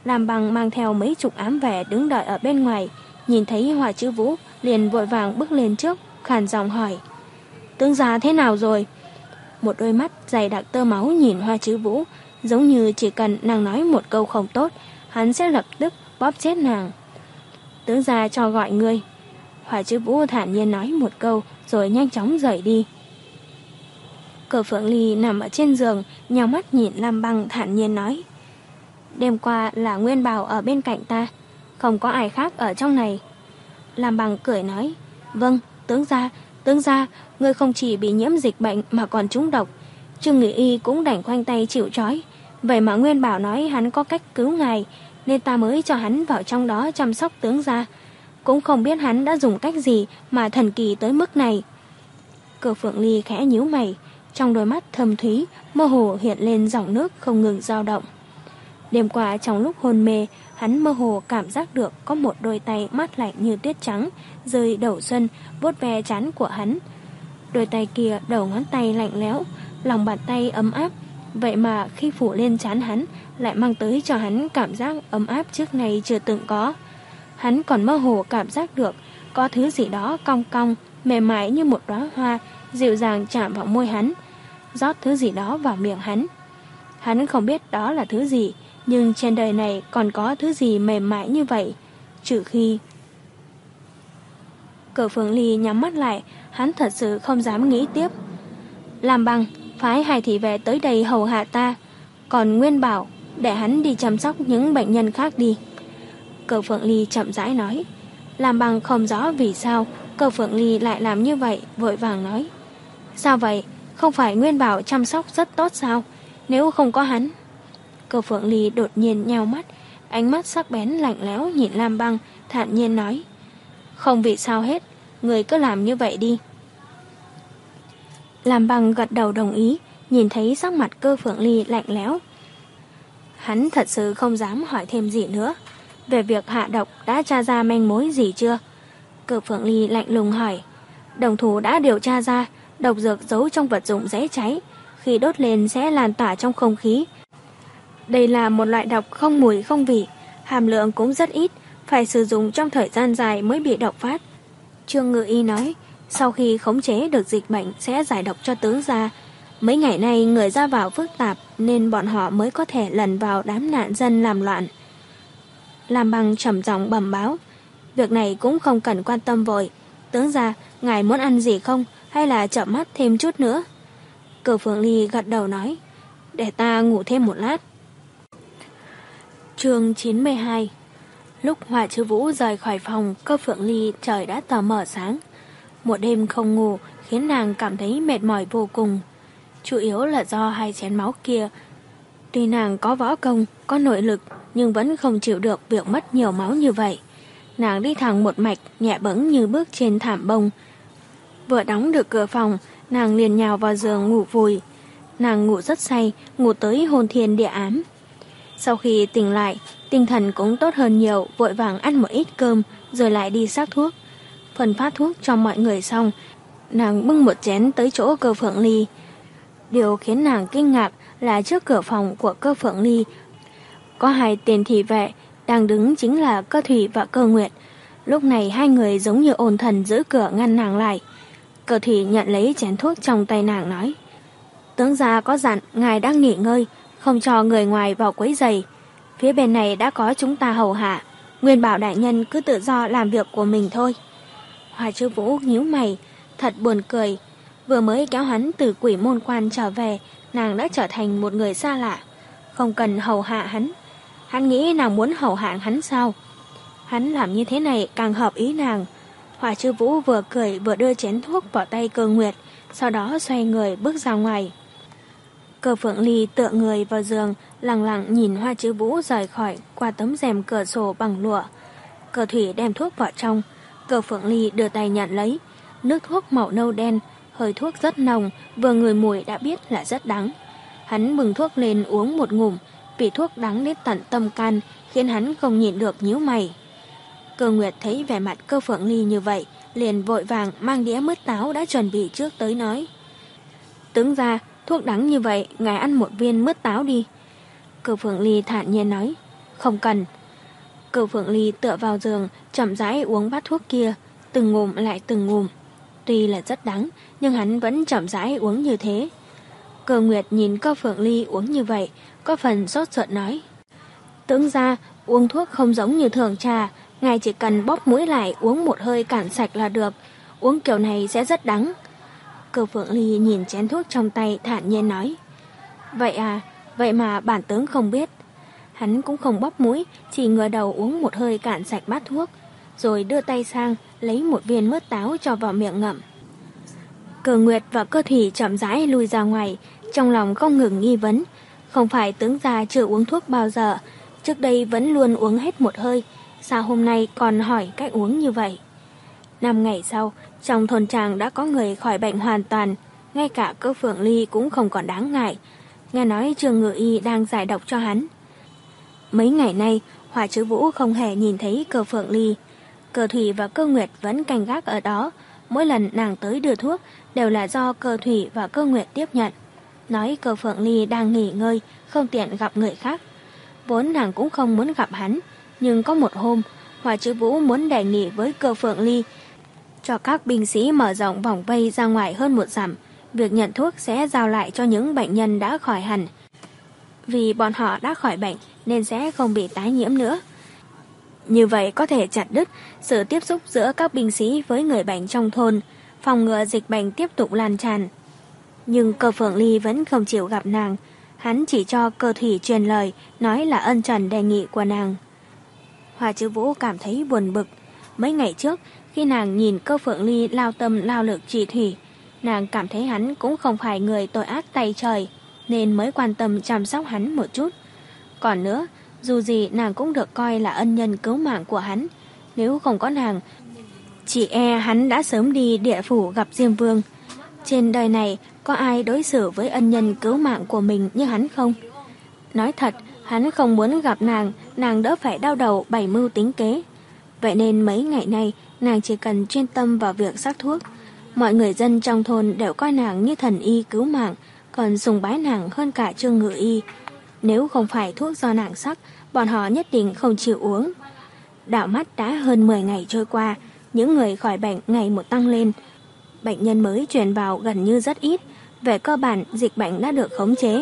Lam Băng mang theo mấy chục ám vệ đứng đợi ở bên ngoài, nhìn thấy Hỏa Chữ Vũ liền vội vàng bước lên trước, khàn giọng hỏi: "Tướng gia thế nào rồi?" Một đôi mắt dày đặc tơ máu nhìn Hoa Chữ Vũ, giống như chỉ cần nàng nói một câu không tốt, hắn sẽ lập tức bóp chết nàng. "Tướng gia cho gọi ngươi." Hoa Chữ Vũ thản nhiên nói một câu rồi nhanh chóng rời đi. Cờ Phượng Ly nằm ở trên giường, nhào mắt nhìn Lam Băng thản nhiên nói: "Đêm qua là Nguyên Bảo ở bên cạnh ta, không có ai khác ở trong này." Lam Băng cười nói: "Vâng, tướng gia, tướng gia, ngươi không chỉ bị nhiễm dịch bệnh mà còn trúng độc. Trương Nghị Y cũng đành khoanh tay chịu trói. Vậy mà Nguyên Bảo nói hắn có cách cứu ngài, nên ta mới cho hắn vào trong đó chăm sóc tướng gia. Cũng không biết hắn đã dùng cách gì mà thần kỳ tới mức này." Cờ Phượng Ly khẽ nhíu mày, trong đôi mắt thâm thúy mơ hồ hiện lên dòng nước không ngừng dao động. Đêm qua trong lúc hôn mê, hắn mơ hồ cảm giác được có một đôi tay mát lạnh như tuyết trắng rơi đầu xuân vuốt ve trán của hắn. Đôi tay kia đầu ngón tay lạnh lẽo, lòng bàn tay ấm áp, vậy mà khi phủ lên trán hắn lại mang tới cho hắn cảm giác ấm áp trước nay chưa từng có. Hắn còn mơ hồ cảm giác được có thứ gì đó cong cong, mềm mại như một đóa hoa, dịu dàng chạm vào môi hắn, rót thứ gì đó vào miệng hắn. Hắn không biết đó là thứ gì, nhưng trên đời này còn có thứ gì mềm mại như vậy, trừ khi... Cờ Phượng Ly nhắm mắt lại, hắn thật sự không dám nghĩ tiếp. "Lam Băng, phái hai thị vệ tới đây hầu hạ ta, còn Nguyên Bảo để hắn đi chăm sóc những bệnh nhân khác đi." Cờ Phượng Ly chậm rãi nói. Lam Băng không rõ vì sao Cờ Phượng Ly lại làm như vậy, vội vàng nói: "Sao vậy? Không phải Nguyên Bảo chăm sóc rất tốt sao? Nếu không có hắn..." Cờ Phượng Ly đột nhiên nheo mắt, ánh mắt sắc bén lạnh lẽo nhìn Lam Băng, thản nhiên nói: "Không vì sao hết, người cứ làm như vậy đi." Lam Băng gật đầu đồng ý, nhìn thấy sắc mặt Cơ Phượng Ly lạnh lẽo. Hắn thật sự không dám hỏi thêm gì nữa. Về việc hạ độc đã tra ra manh mối gì chưa? Cơ Phượng Ly lạnh lùng hỏi. Đồng thủ đã điều tra ra, độc dược giấu trong vật dụng dễ cháy, khi đốt lên sẽ lan tỏa trong không khí. Đây là một loại độc không mùi không vị, hàm lượng cũng rất ít, phải sử dụng trong thời gian dài mới bị độc phát. Trương Ngự Y nói, sau khi khống chế được dịch bệnh sẽ giải độc cho tướng gia. Mấy ngày nay người ra vào phức tạp nên bọn họ mới có thể lần vào đám nạn dân làm loạn. Lam Băng trầm giọng bẩm báo, việc này cũng không cần quan tâm vội. Tướng gia, ngài muốn ăn gì không, hay là chợp mắt thêm chút nữa? Cửu Phượng Ly gật đầu nói, để ta ngủ thêm một lát. Chương chín mươi hai. Lúc Hỏa Chư Vũ rời khỏi phòng Cơ Phượng Ly, trời đã tờ mờ sáng. Một đêm không ngủ khiến nàng cảm thấy mệt mỏi vô cùng, chủ yếu là do hai chén máu kia. Tuy nàng có võ công, có nội lực, nhưng vẫn không chịu được việc mất nhiều máu như vậy. Nàng đi thẳng một mạch, nhẹ bẫng như bước trên thảm bông. Vừa đóng được cửa phòng, nàng liền nhào vào giường ngủ vùi. Nàng ngủ rất say, ngủ tới hồn thiên địa ám. Sau khi tỉnh lại, tinh thần cũng tốt hơn nhiều, vội vàng ăn một ít cơm, rồi lại đi sắc thuốc. Phần phát thuốc cho mọi người xong, nàng bưng một chén tới chỗ Cơ Phượng Ly. Điều khiến nàng kinh ngạc là trước cửa phòng của Cơ Phượng Ly có hai tên thị vệ, đang đứng chính là Cơ Thủy và Cơ Nguyệt. Lúc này hai người giống như ôn thần giữ cửa ngăn nàng lại. Cơ Thủy nhận lấy chén thuốc trong tay nàng nói, tướng gia có dặn ngài đang nghỉ ngơi, không cho người ngoài vào quấy rầy. Phía bên này đã có chúng ta hầu hạ, Nguyên bảo đại nhân cứ tự do làm việc của mình thôi. Hỏa Chư Vũ nhíu mày, thật buồn cười. Vừa mới kéo hắn từ quỷ môn quan trở về, nàng đã trở thành một người xa lạ, không cần hầu hạ hắn. Hắn nghĩ nàng muốn hầu hạ hắn sao? Hắn làm như thế này càng hợp ý nàng. Hỏa Chư Vũ vừa cười vừa đưa chén thuốc vào tay Cơ Nguyệt, sau đó xoay người bước ra ngoài. Cơ Phượng Ly tựa người vào giường, lặng lặng nhìn Hỏa Chư Vũ rời khỏi qua tấm rèm cửa sổ bằng lụa. Cơ Thủy đem thuốc vào trong, Cơ Phượng Ly đưa tay nhận lấy. Nước thuốc màu nâu đen, hơi thuốc rất nồng, vừa ngửi mùi đã biết là rất đắng. Hắn bừng thuốc lên uống một ngụm, vì thuốc đắng đến tận tâm can, khiến hắn không nhịn được nhíu mày. Cơ Nguyệt thấy vẻ mặt Cơ Phượng Ly như vậy, liền vội vàng mang đĩa mứt táo đã chuẩn bị trước tới nói, tướng gia, thuốc đắng như vậy, ngài ăn một viên mứt táo đi. Cơ Phượng Ly thản nhiên nói, Không cần. Cửu Phượng Ly tựa vào giường, chậm rãi uống bát thuốc kia, từng ngụm lại từng ngụm. Tuy là rất đắng, nhưng hắn vẫn chậm rãi uống như thế. Cơ Nguyệt nhìn Cơ Phượng Ly uống như vậy, có phần sốt ruột nói: Tướng gia, uống thuốc không giống như thường trà, ngài chỉ cần bóp mũi lại uống một hơi cạn sạch là được, uống kiểu này sẽ rất đắng. Cơ Phượng Ly nhìn chén thuốc trong tay thản nhiên nói: Vậy à, vậy mà bản tướng không biết. Hắn cũng không bóp mũi, chỉ ngửa đầu uống một hơi cạn sạch bát thuốc, rồi đưa tay sang lấy một viên mứt táo cho vào miệng ngậm. Cơ Nguyệt và Cơ Thủy chậm rãi lui ra ngoài, trong lòng không ngừng nghi vấn, không phải tướng gia chưa uống thuốc bao giờ, trước đây vẫn luôn uống hết một hơi, sao hôm nay còn hỏi cách uống như vậy. Năm ngày sau, trong thôn trang đã có người khỏi bệnh hoàn toàn, ngay cả Cơ Phượng Ly cũng không còn đáng ngại. Nghe nói Trương Ngự Y đang giải độc cho hắn. Mấy ngày nay, Hỏa Trư Vũ không hề nhìn thấy Cơ Phượng Ly. Cơ Thủy và Cơ Nguyệt vẫn canh gác ở đó, mỗi lần nàng tới đưa thuốc đều là do Cơ Thủy và Cơ Nguyệt tiếp nhận, nói Cơ Phượng Ly đang nghỉ ngơi, không tiện gặp người khác. Vốn nàng cũng không muốn gặp hắn, nhưng có một hôm, Hỏa Trư Vũ muốn đề nghị với Cơ Phượng Ly cho các binh sĩ mở rộng vòng vây ra ngoài hơn một dặm, việc nhận thuốc sẽ giao lại cho những bệnh nhân đã khỏi hẳn. Vì bọn họ đã khỏi bệnh nên sẽ không bị tái nhiễm nữa. Như vậy có thể chặt đứt sự tiếp xúc giữa các binh sĩ với người bệnh trong thôn, phòng ngừa dịch bệnh tiếp tục lan tràn. Nhưng Cơ Phượng Ly vẫn không chịu gặp nàng, hắn chỉ cho Cơ Thủy truyền lời, nói là ân trần đề nghị của nàng. Hỏa Trư Vũ cảm thấy buồn bực. Mấy ngày trước, khi nàng nhìn Cơ Phượng Ly lao tâm lao lực trị thủy, nàng cảm thấy hắn cũng không phải người tội ác tay trời, nên mới quan tâm chăm sóc hắn một chút. Còn nữa, dù gì nàng cũng được coi là ân nhân cứu mạng của hắn, nếu không có nàng, chỉ e hắn đã sớm đi địa phủ gặp Diêm Vương. Trên đời này có ai đối xử với ân nhân cứu mạng của mình như hắn không? Nói thật, hắn không muốn gặp nàng, nàng đỡ phải đau đầu bày mưu tính kế. Vậy nên mấy ngày nay, nàng chỉ cần chuyên tâm vào việc sắc thuốc. Mọi người dân trong thôn đều coi nàng như thần y cứu mạng, còn sùng bái nàng hơn cả Trương Ngự Y. Nếu không phải thuốc do nàng sắc, bọn họ nhất định không chịu uống. Đảo mắt đã hơn mười ngày trôi qua, những người khỏi bệnh ngày một tăng lên. Bệnh nhân mới truyền vào gần như rất ít, về cơ bản dịch bệnh đã được khống chế.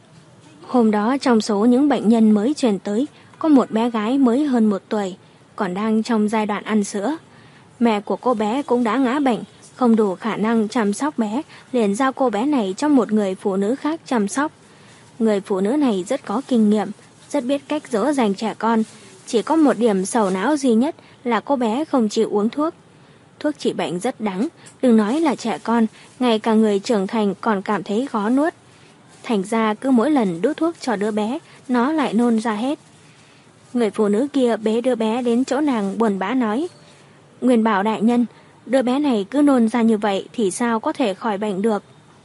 Hôm đó trong số những bệnh nhân mới truyền tới, có một bé gái mới hơn một tuổi, còn đang trong giai đoạn ăn sữa. Mẹ của cô bé cũng đã ngã bệnh, không đủ khả năng chăm sóc bé, liền giao cô bé này cho một người phụ nữ khác chăm sóc. Người phụ nữ này rất có kinh nghiệm, rất biết cách dỗ dành trẻ con. Chỉ có một điểm sầu não duy nhất là cô bé không chịu uống thuốc. Thuốc trị bệnh rất đắng, đừng nói là trẻ con, ngay cả người trưởng thành còn cảm thấy khó nuốt. Thành ra cứ mỗi lần đút thuốc cho đứa bé, nó lại nôn ra hết. Người phụ nữ kia bế đứa bé đến chỗ nàng buồn bã nói: Nguyên Bảo đại nhân, đứa bé này cứ nôn ra như vậy thì sao có thể khỏi bệnh được.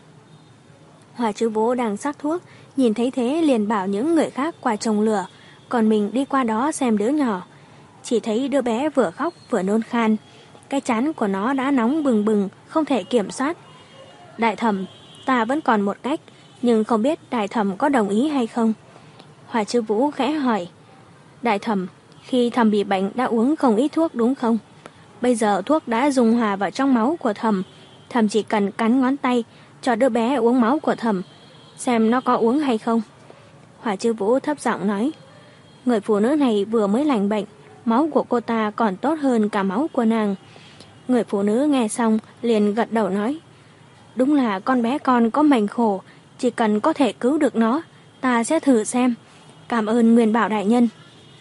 Hỏa Trư Vũ đang sắc thuốc, nhìn thấy thế liền bảo những người khác qua trồng lửa, còn mình đi qua đó xem đứa nhỏ. Chỉ thấy đứa bé vừa khóc vừa nôn khan, cái trán của nó đã nóng bừng bừng, không thể kiểm soát. Đại thẩm, ta vẫn còn một cách, nhưng không biết đại thẩm có đồng ý hay không. Hỏa Trư Vũ khẽ hỏi: Đại thẩm, khi thẩm bị bệnh đã uống không ít thuốc đúng không? Bây giờ thuốc đã dung hòa vào trong máu của thẩm, thẩm chỉ cần cắn ngón tay cho đứa bé uống máu của thẩm, xem nó có uống hay không. Hỏa Trư Vũ thấp giọng nói: Người phụ nữ này vừa mới lành bệnh, máu của cô ta còn tốt hơn cả máu của nàng. Người phụ nữ nghe xong liền gật đầu nói: Đúng là con bé con có mệnh khổ, chỉ cần có thể cứu được nó, ta sẽ thử xem. Cảm ơn Nguyên Bảo đại nhân.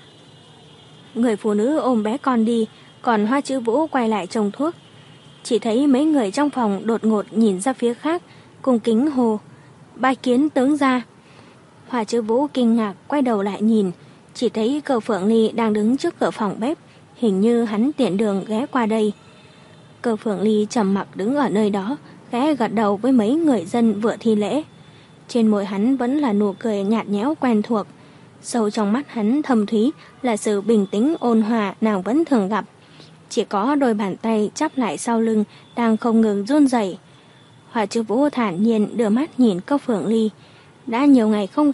Người phụ nữ ôm bé con đi, còn Hỏa Trư Vũ quay lại trồng thuốc. Chỉ thấy mấy người trong phòng đột ngột nhìn ra phía khác, cung kính hô: Bái kiến tướng gia. Hỏa Trư Vũ kinh ngạc quay đầu lại nhìn, chỉ thấy Cơ Phượng Ly đang đứng trước cửa phòng bếp, hình như hắn tiện đường ghé qua đây. Cơ Phượng Ly trầm mặc đứng ở nơi đó, ghé gật đầu với mấy người dân vừa thi lễ. Trên môi hắn vẫn là nụ cười nhạt nhẽo quen thuộc, sâu trong mắt hắn thâm thúy là sự bình tĩnh ôn hòa nàng vẫn thường gặp. Chỉ có đôi bàn tay chắp lại sau lưng đang không ngừng run rẩy. Hỏa Trư Vũ thản nhiên đưa mắt nhìn Cơ Phượng Ly. Đã nhiều ngày không gặp,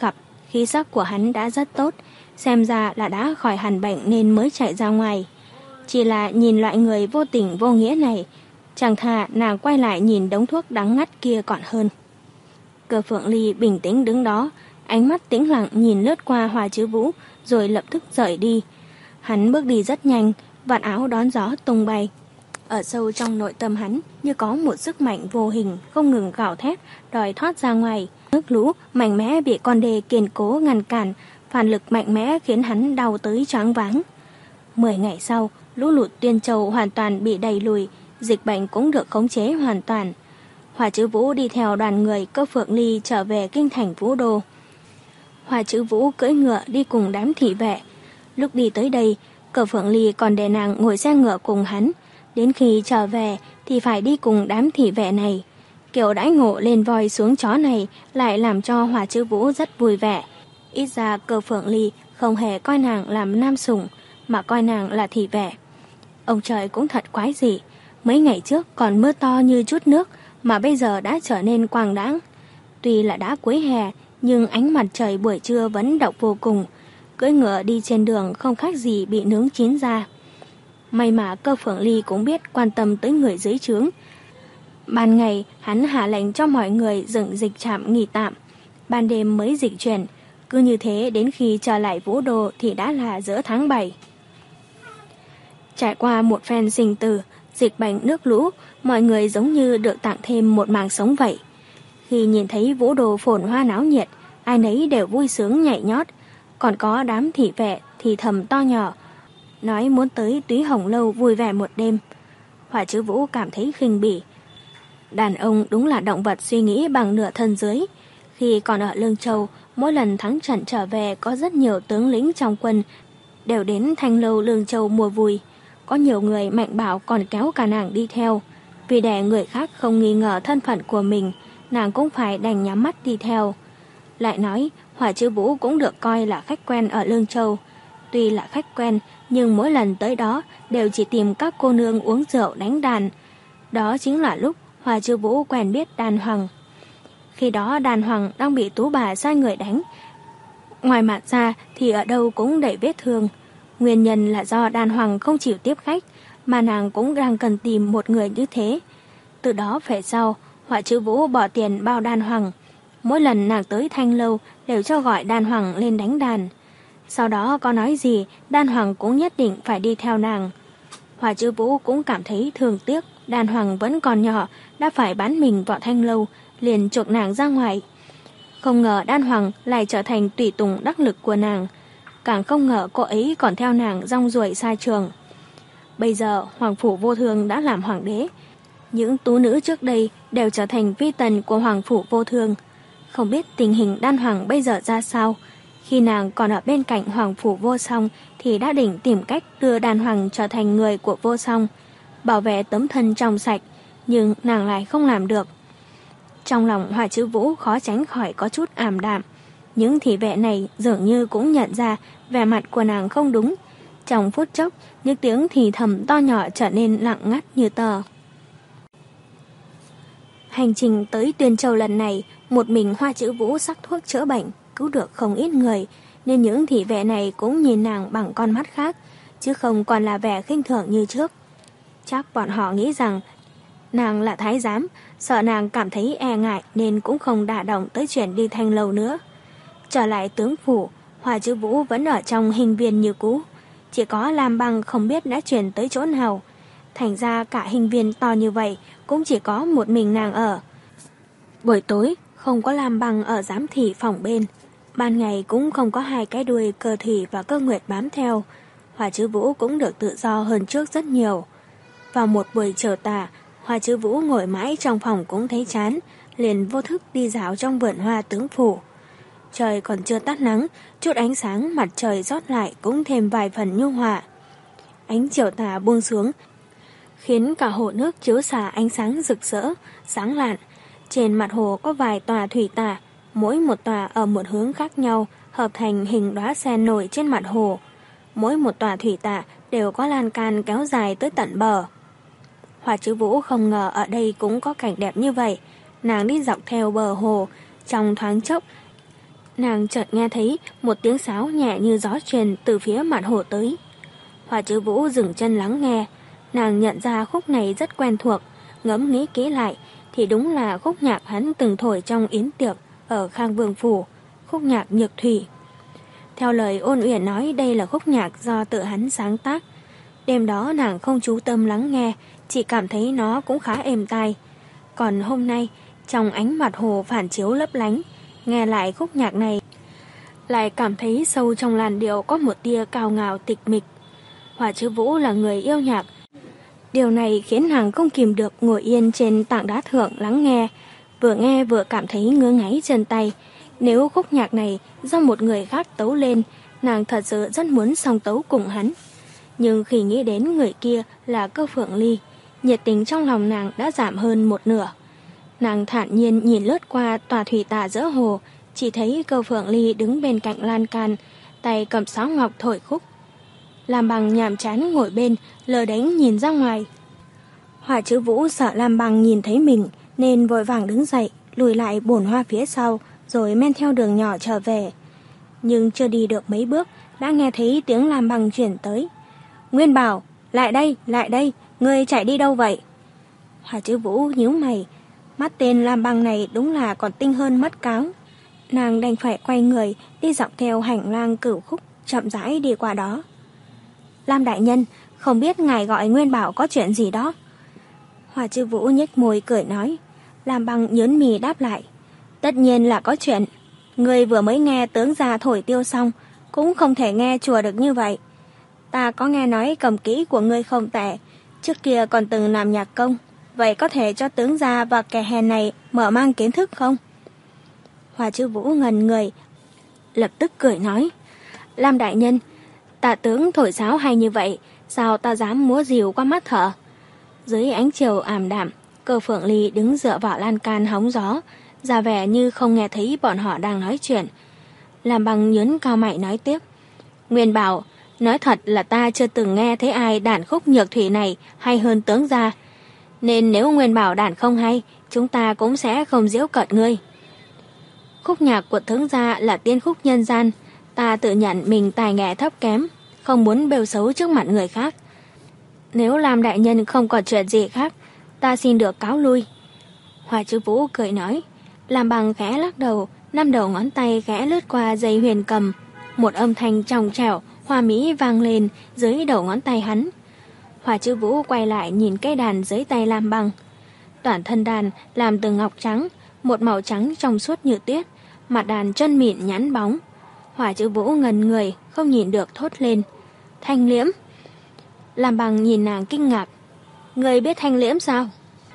Khí sắc của hắn đã rất tốt, xem ra là đã khỏi hẳn bệnh nên mới chạy ra ngoài. Chỉ là nhìn loại người vô tình vô nghĩa này, chẳng thà nàng quay lại nhìn đống thuốc đắng ngắt kia còn hơn. Cơ Phượng Ly bình tĩnh đứng đó, ánh mắt tĩnh lặng nhìn lướt qua Hoa Chứ Vũ rồi lập tức rời đi. Hắn bước đi rất nhanh, vạt áo đón gió tung bay. Ở sâu trong nội tâm hắn như có một sức mạnh vô hình không ngừng gào thét đòi thoát ra ngoài. Nước lũ mạnh mẽ bị con đê kiên cố ngăn cản, phản lực mạnh mẽ khiến hắn đau tới choáng váng. Mười ngày sau, lũ lụt Tuyên Châu hoàn toàn bị đẩy lùi, dịch bệnh cũng được khống chế hoàn toàn. Hoa Chứ Vũ đi theo đoàn người Cơ Phượng Ly trở về kinh thành Vũ Đô. Hoa Chứ Vũ cưỡi ngựa đi cùng đám thị vệ. Lúc đi tới đây, Cơ Phượng Ly còn để nàng ngồi xe ngựa cùng hắn. Đến khi trở về thì phải đi cùng đám thị vệ này. Kiểu đãi ngộ lên voi xuống chó này lại làm cho Hoa Chứ Vũ rất vui vẻ. Ít ra Cơ Phượng Ly không hề coi nàng làm nam sủng, mà coi nàng là thị vệ. Ông trời cũng thật quái dị. Mấy ngày trước còn mưa to như chút nước, mà bây giờ đã trở nên quang đãng. Tuy là đã cuối hè, nhưng ánh mặt trời buổi trưa vẫn độc vô cùng. Cưỡi ngựa đi trên đường không khác gì bị nướng chín ra. May mà Cơ Phượng Ly cũng biết quan tâm tới người dưới trướng. Ban ngày hắn hạ lệnh cho mọi người dựng dịch trạm nghỉ tạm, ban đêm mới dịch chuyển. Cứ như thế đến khi trở lại Vũ Đô thì đã là giữa tháng bảy. Trải qua một phen sinh tử, dịch bệnh nước lũ, mọi người giống như được tặng thêm một màng sống vậy. Khi nhìn thấy Vũ Đô phồn hoa náo nhiệt, ai nấy đều vui sướng nhảy nhót. Còn có đám thị vệ thì thầm to nhỏ, nói muốn tới Túy Hồng Lâu vui vẻ một đêm. Hoa Chứ Vũ cảm thấy khinh bỉ. Đàn ông đúng là động vật suy nghĩ bằng nửa thân dưới. Khi còn ở Lương Châu, mỗi lần thắng trận trở về có rất nhiều tướng lĩnh trong quân đều đến Thanh Lâu Lương Châu mua vui. Có nhiều người mạnh bạo còn kéo cả nàng đi theo. Vì để người khác không nghi ngờ thân phận của mình, nàng cũng phải đành nhắm mắt đi theo. Lại nói, Hoa Chứ Vũ cũng được coi là khách quen ở Lương Châu. Tuy là khách quen, nhưng mỗi lần tới đó đều chỉ tìm các cô nương uống rượu đánh đàn. Đó chính là lúc Hoa Chứ Vũ quen biết Đan Hoàng. Khi đó Đan Hoàng đang bị tú bà sai người đánh. Ngoài mặt ra thì ở đâu cũng đầy vết thương. Nguyên nhân là do Đan Hoàng không chịu tiếp khách, mà nàng cũng đang cần tìm một người như thế. Từ đó về sau, Hoa Chứ Vũ bỏ tiền bao Đan Hoàng. Mỗi lần nàng tới Thanh Lâu đều cho gọi Đan Hoàng lên đánh đàn. Sau đó có nói gì, Đan Hoàng cũng nhất định phải đi theo nàng. Hoa Chứ Vũ cũng cảm thấy thương tiếc, Đan Hoàng vẫn còn nhỏ, đã phải bán mình vào Thanh Lâu, liền chuộc nàng ra ngoài. Không ngờ Đan Hoàng lại trở thành tùy tùng đắc lực của nàng. Càng không ngờ cô ấy còn theo nàng rong ruổi xa trường. Bây giờ Hoàng Phủ Vô Thương đã làm hoàng đế. Những tú nữ trước đây đều trở thành phi tần của Hoàng Phủ Vô Thương. Không biết tình hình Đan Hoàng bây giờ ra sao. Khi nàng còn ở bên cạnh Hoàng Phủ Vô Song thì đã định tìm cách đưa Đan Hoàng trở thành người của Vô Song, bảo vệ tấm thân trong sạch, nhưng nàng lại không làm được. Trong lòng Hoa Chứ Vũ khó tránh khỏi có chút ảm đạm. Những thị vệ này dường như cũng nhận ra vẻ mặt của nàng không đúng. Trong phút chốc, những tiếng thì thầm to nhỏ trở nên lặng ngắt như tờ. Hành trình tới Tuyên Châu lần này, một mình Hoa Chứ Vũ sắc thuốc chữa bệnh, cứu được không ít người, nên những thị vệ này cũng nhìn nàng bằng con mắt khác, chứ không còn là vẻ khinh thường như trước. Chắc bọn họ nghĩ rằng nàng là thái giám, sợ nàng cảm thấy e ngại nên cũng không đả động tới chuyện đi Thanh Lâu nữa. Trở lại tướng phủ, Hoa Chứ Vũ vẫn ở trong hình viên như cũ. Chỉ có Lam Băng không biết đã chuyển tới chỗ nào. Thành ra cả hình viên to như vậy cũng chỉ có một mình nàng ở. Buổi tối không có Lam Băng ở giám thị phòng bên. Ban ngày cũng không có hai cái đuôi Cơ Thủy và Cơ Nguyệt bám theo. Hoa Chứ Vũ cũng được tự do hơn trước rất nhiều. Vào một buổi chiều tà, Hoa Chứ Vũ ngồi mãi trong phòng cũng thấy chán, liền vô thức đi dạo trong vườn hoa tướng phủ. Trời còn chưa tắt nắng, chút ánh sáng mặt trời rót lại cũng thêm vài phần nhu hòa. Ánh chiều tà buông xuống, khiến cả hồ nước chiếu xạ ánh sáng rực rỡ, sáng lạn. Trên mặt hồ có vài tòa thủy tà, mỗi một tòa ở một hướng khác nhau, hợp thành hình đóa sen nổi trên mặt hồ. Mỗi một tòa thủy tà đều có lan can kéo dài tới tận bờ. Hoa Chứ Vũ không ngờ ở đây cũng có cảnh đẹp như vậy. Nàng đi dọc theo bờ hồ, trong thoáng chốc, nàng chợt nghe thấy một tiếng sáo nhẹ như gió truyền từ phía mặt hồ tới. Hỏa Chữ Vũ dừng chân lắng nghe, nàng nhận ra khúc này rất quen thuộc, ngẫm nghĩ kỹ lại thì đúng là khúc nhạc hắn từng thổi trong yến tiệc ở Khang Vương phủ, khúc nhạc Nhược Thủy. Theo lời Ôn Uyển nói, đây là khúc nhạc do tự hắn sáng tác. Đêm đó nàng không chú tâm lắng nghe, chỉ cảm thấy nó cũng khá êm tai. Còn hôm nay, trong ánh mặt hồ phản chiếu lấp lánh, nghe lại khúc nhạc này, lại cảm thấy sâu trong làn điệu có một tia cao ngạo tịch mịch. Hỏa Chữ Vũ là người yêu nhạc. Điều này khiến nàng không kìm được ngồi yên trên tảng đá thượng lắng nghe, vừa nghe vừa cảm thấy ngứa ngáy chân tay. Nếu khúc nhạc này do một người khác tấu lên, nàng thật sự rất muốn song tấu cùng hắn. Nhưng khi nghĩ đến người kia là Cơ Phượng Ly, nhiệt tình trong lòng nàng đã giảm hơn một nửa. Nàng thản nhiên nhìn lướt qua tòa thủy tạ giữa hồ, chỉ thấy Cơ Phượng Ly đứng bên cạnh lan can, tay cầm sáo ngọc thổi khúc. Lam Bằng nhàm chán ngồi bên, lờ đánh nhìn ra ngoài. Hỏa Chữ Vũ sợ Lam Bằng nhìn thấy mình nên vội vàng đứng dậy, lùi lại bồn hoa phía sau, rồi men theo đường nhỏ trở về. Nhưng chưa đi được mấy bước, đã nghe thấy tiếng Lam Bằng chuyển tới. Nguyên Bảo, lại đây, lại đây, ngươi chạy đi đâu vậy? Hỏa Chữ Vũ nhíu mày, mắt tên Lam Bằng này đúng là còn tinh hơn mắt cáo. Nàng đành phải quay người, đi dọc theo hành lang cửu khúc, chậm rãi đi qua đó. Lam đại nhân, không biết ngài gọi Nguyên Bảo có chuyện gì đó? Hỏa Chữ Vũ nhếch môi cười nói. Lam Bằng nhớn mì đáp lại. Tất nhiên là có chuyện. Ngươi vừa mới nghe tướng gia thổi tiêu xong, cũng không thể nghe chùa được như vậy. Ta có nghe nói cầm kỹ của ngươi không tệ, trước kia còn từng làm nhạc công. Vậy có thể cho tướng gia và kẻ hèn này mở mang kiến thức không? Hỏa Chữ Vũ ngần người, lập tức cười nói. Lam đại nhân, tạ tướng thổi sáo hay như vậy, sao ta dám múa rìu qua mắt thở? Dưới ánh chiều ảm đạm, Cơ Phượng Ly đứng dựa vào lan can hóng gió, ra vẻ như không nghe thấy bọn họ đang nói chuyện. Lam Bằng nhớn cao mày nói tiếp. Nguyên Bảo, nói thật là ta chưa từng nghe thấy ai đàn khúc Nhược Thủy này hay hơn tướng gia. Nên nếu Nguyên Bảo đàn không hay, chúng ta cũng sẽ không giễu cợt ngươi. Khúc nhạc của tướng gia là tiên khúc nhân gian, ta tự nhận mình tài nghệ thấp kém, không muốn bêu xấu trước mặt người khác. Nếu Lam đại nhân không còn chuyện gì khác, ta xin được cáo lui. Hỏa Chữ Vũ cười nói. Lam Bằng khẽ lắc đầu, năm đầu ngón tay khẽ lướt qua dây huyền cầm, một âm thanh trong trẻo hoa mỹ vang lên dưới đầu ngón tay hắn. Hỏa Chữ Vũ quay lại nhìn cây đàn dưới tay Lam Bằng. Toàn thân đàn làm từ ngọc trắng, một màu trắng trong suốt như tuyết, mặt đàn chân mịn nhẵn bóng. Hỏa Chữ Vũ ngần người, không nhìn được thốt lên. Thanh liễm. Lam Bằng nhìn nàng kinh ngạc. Người biết thanh liễm sao?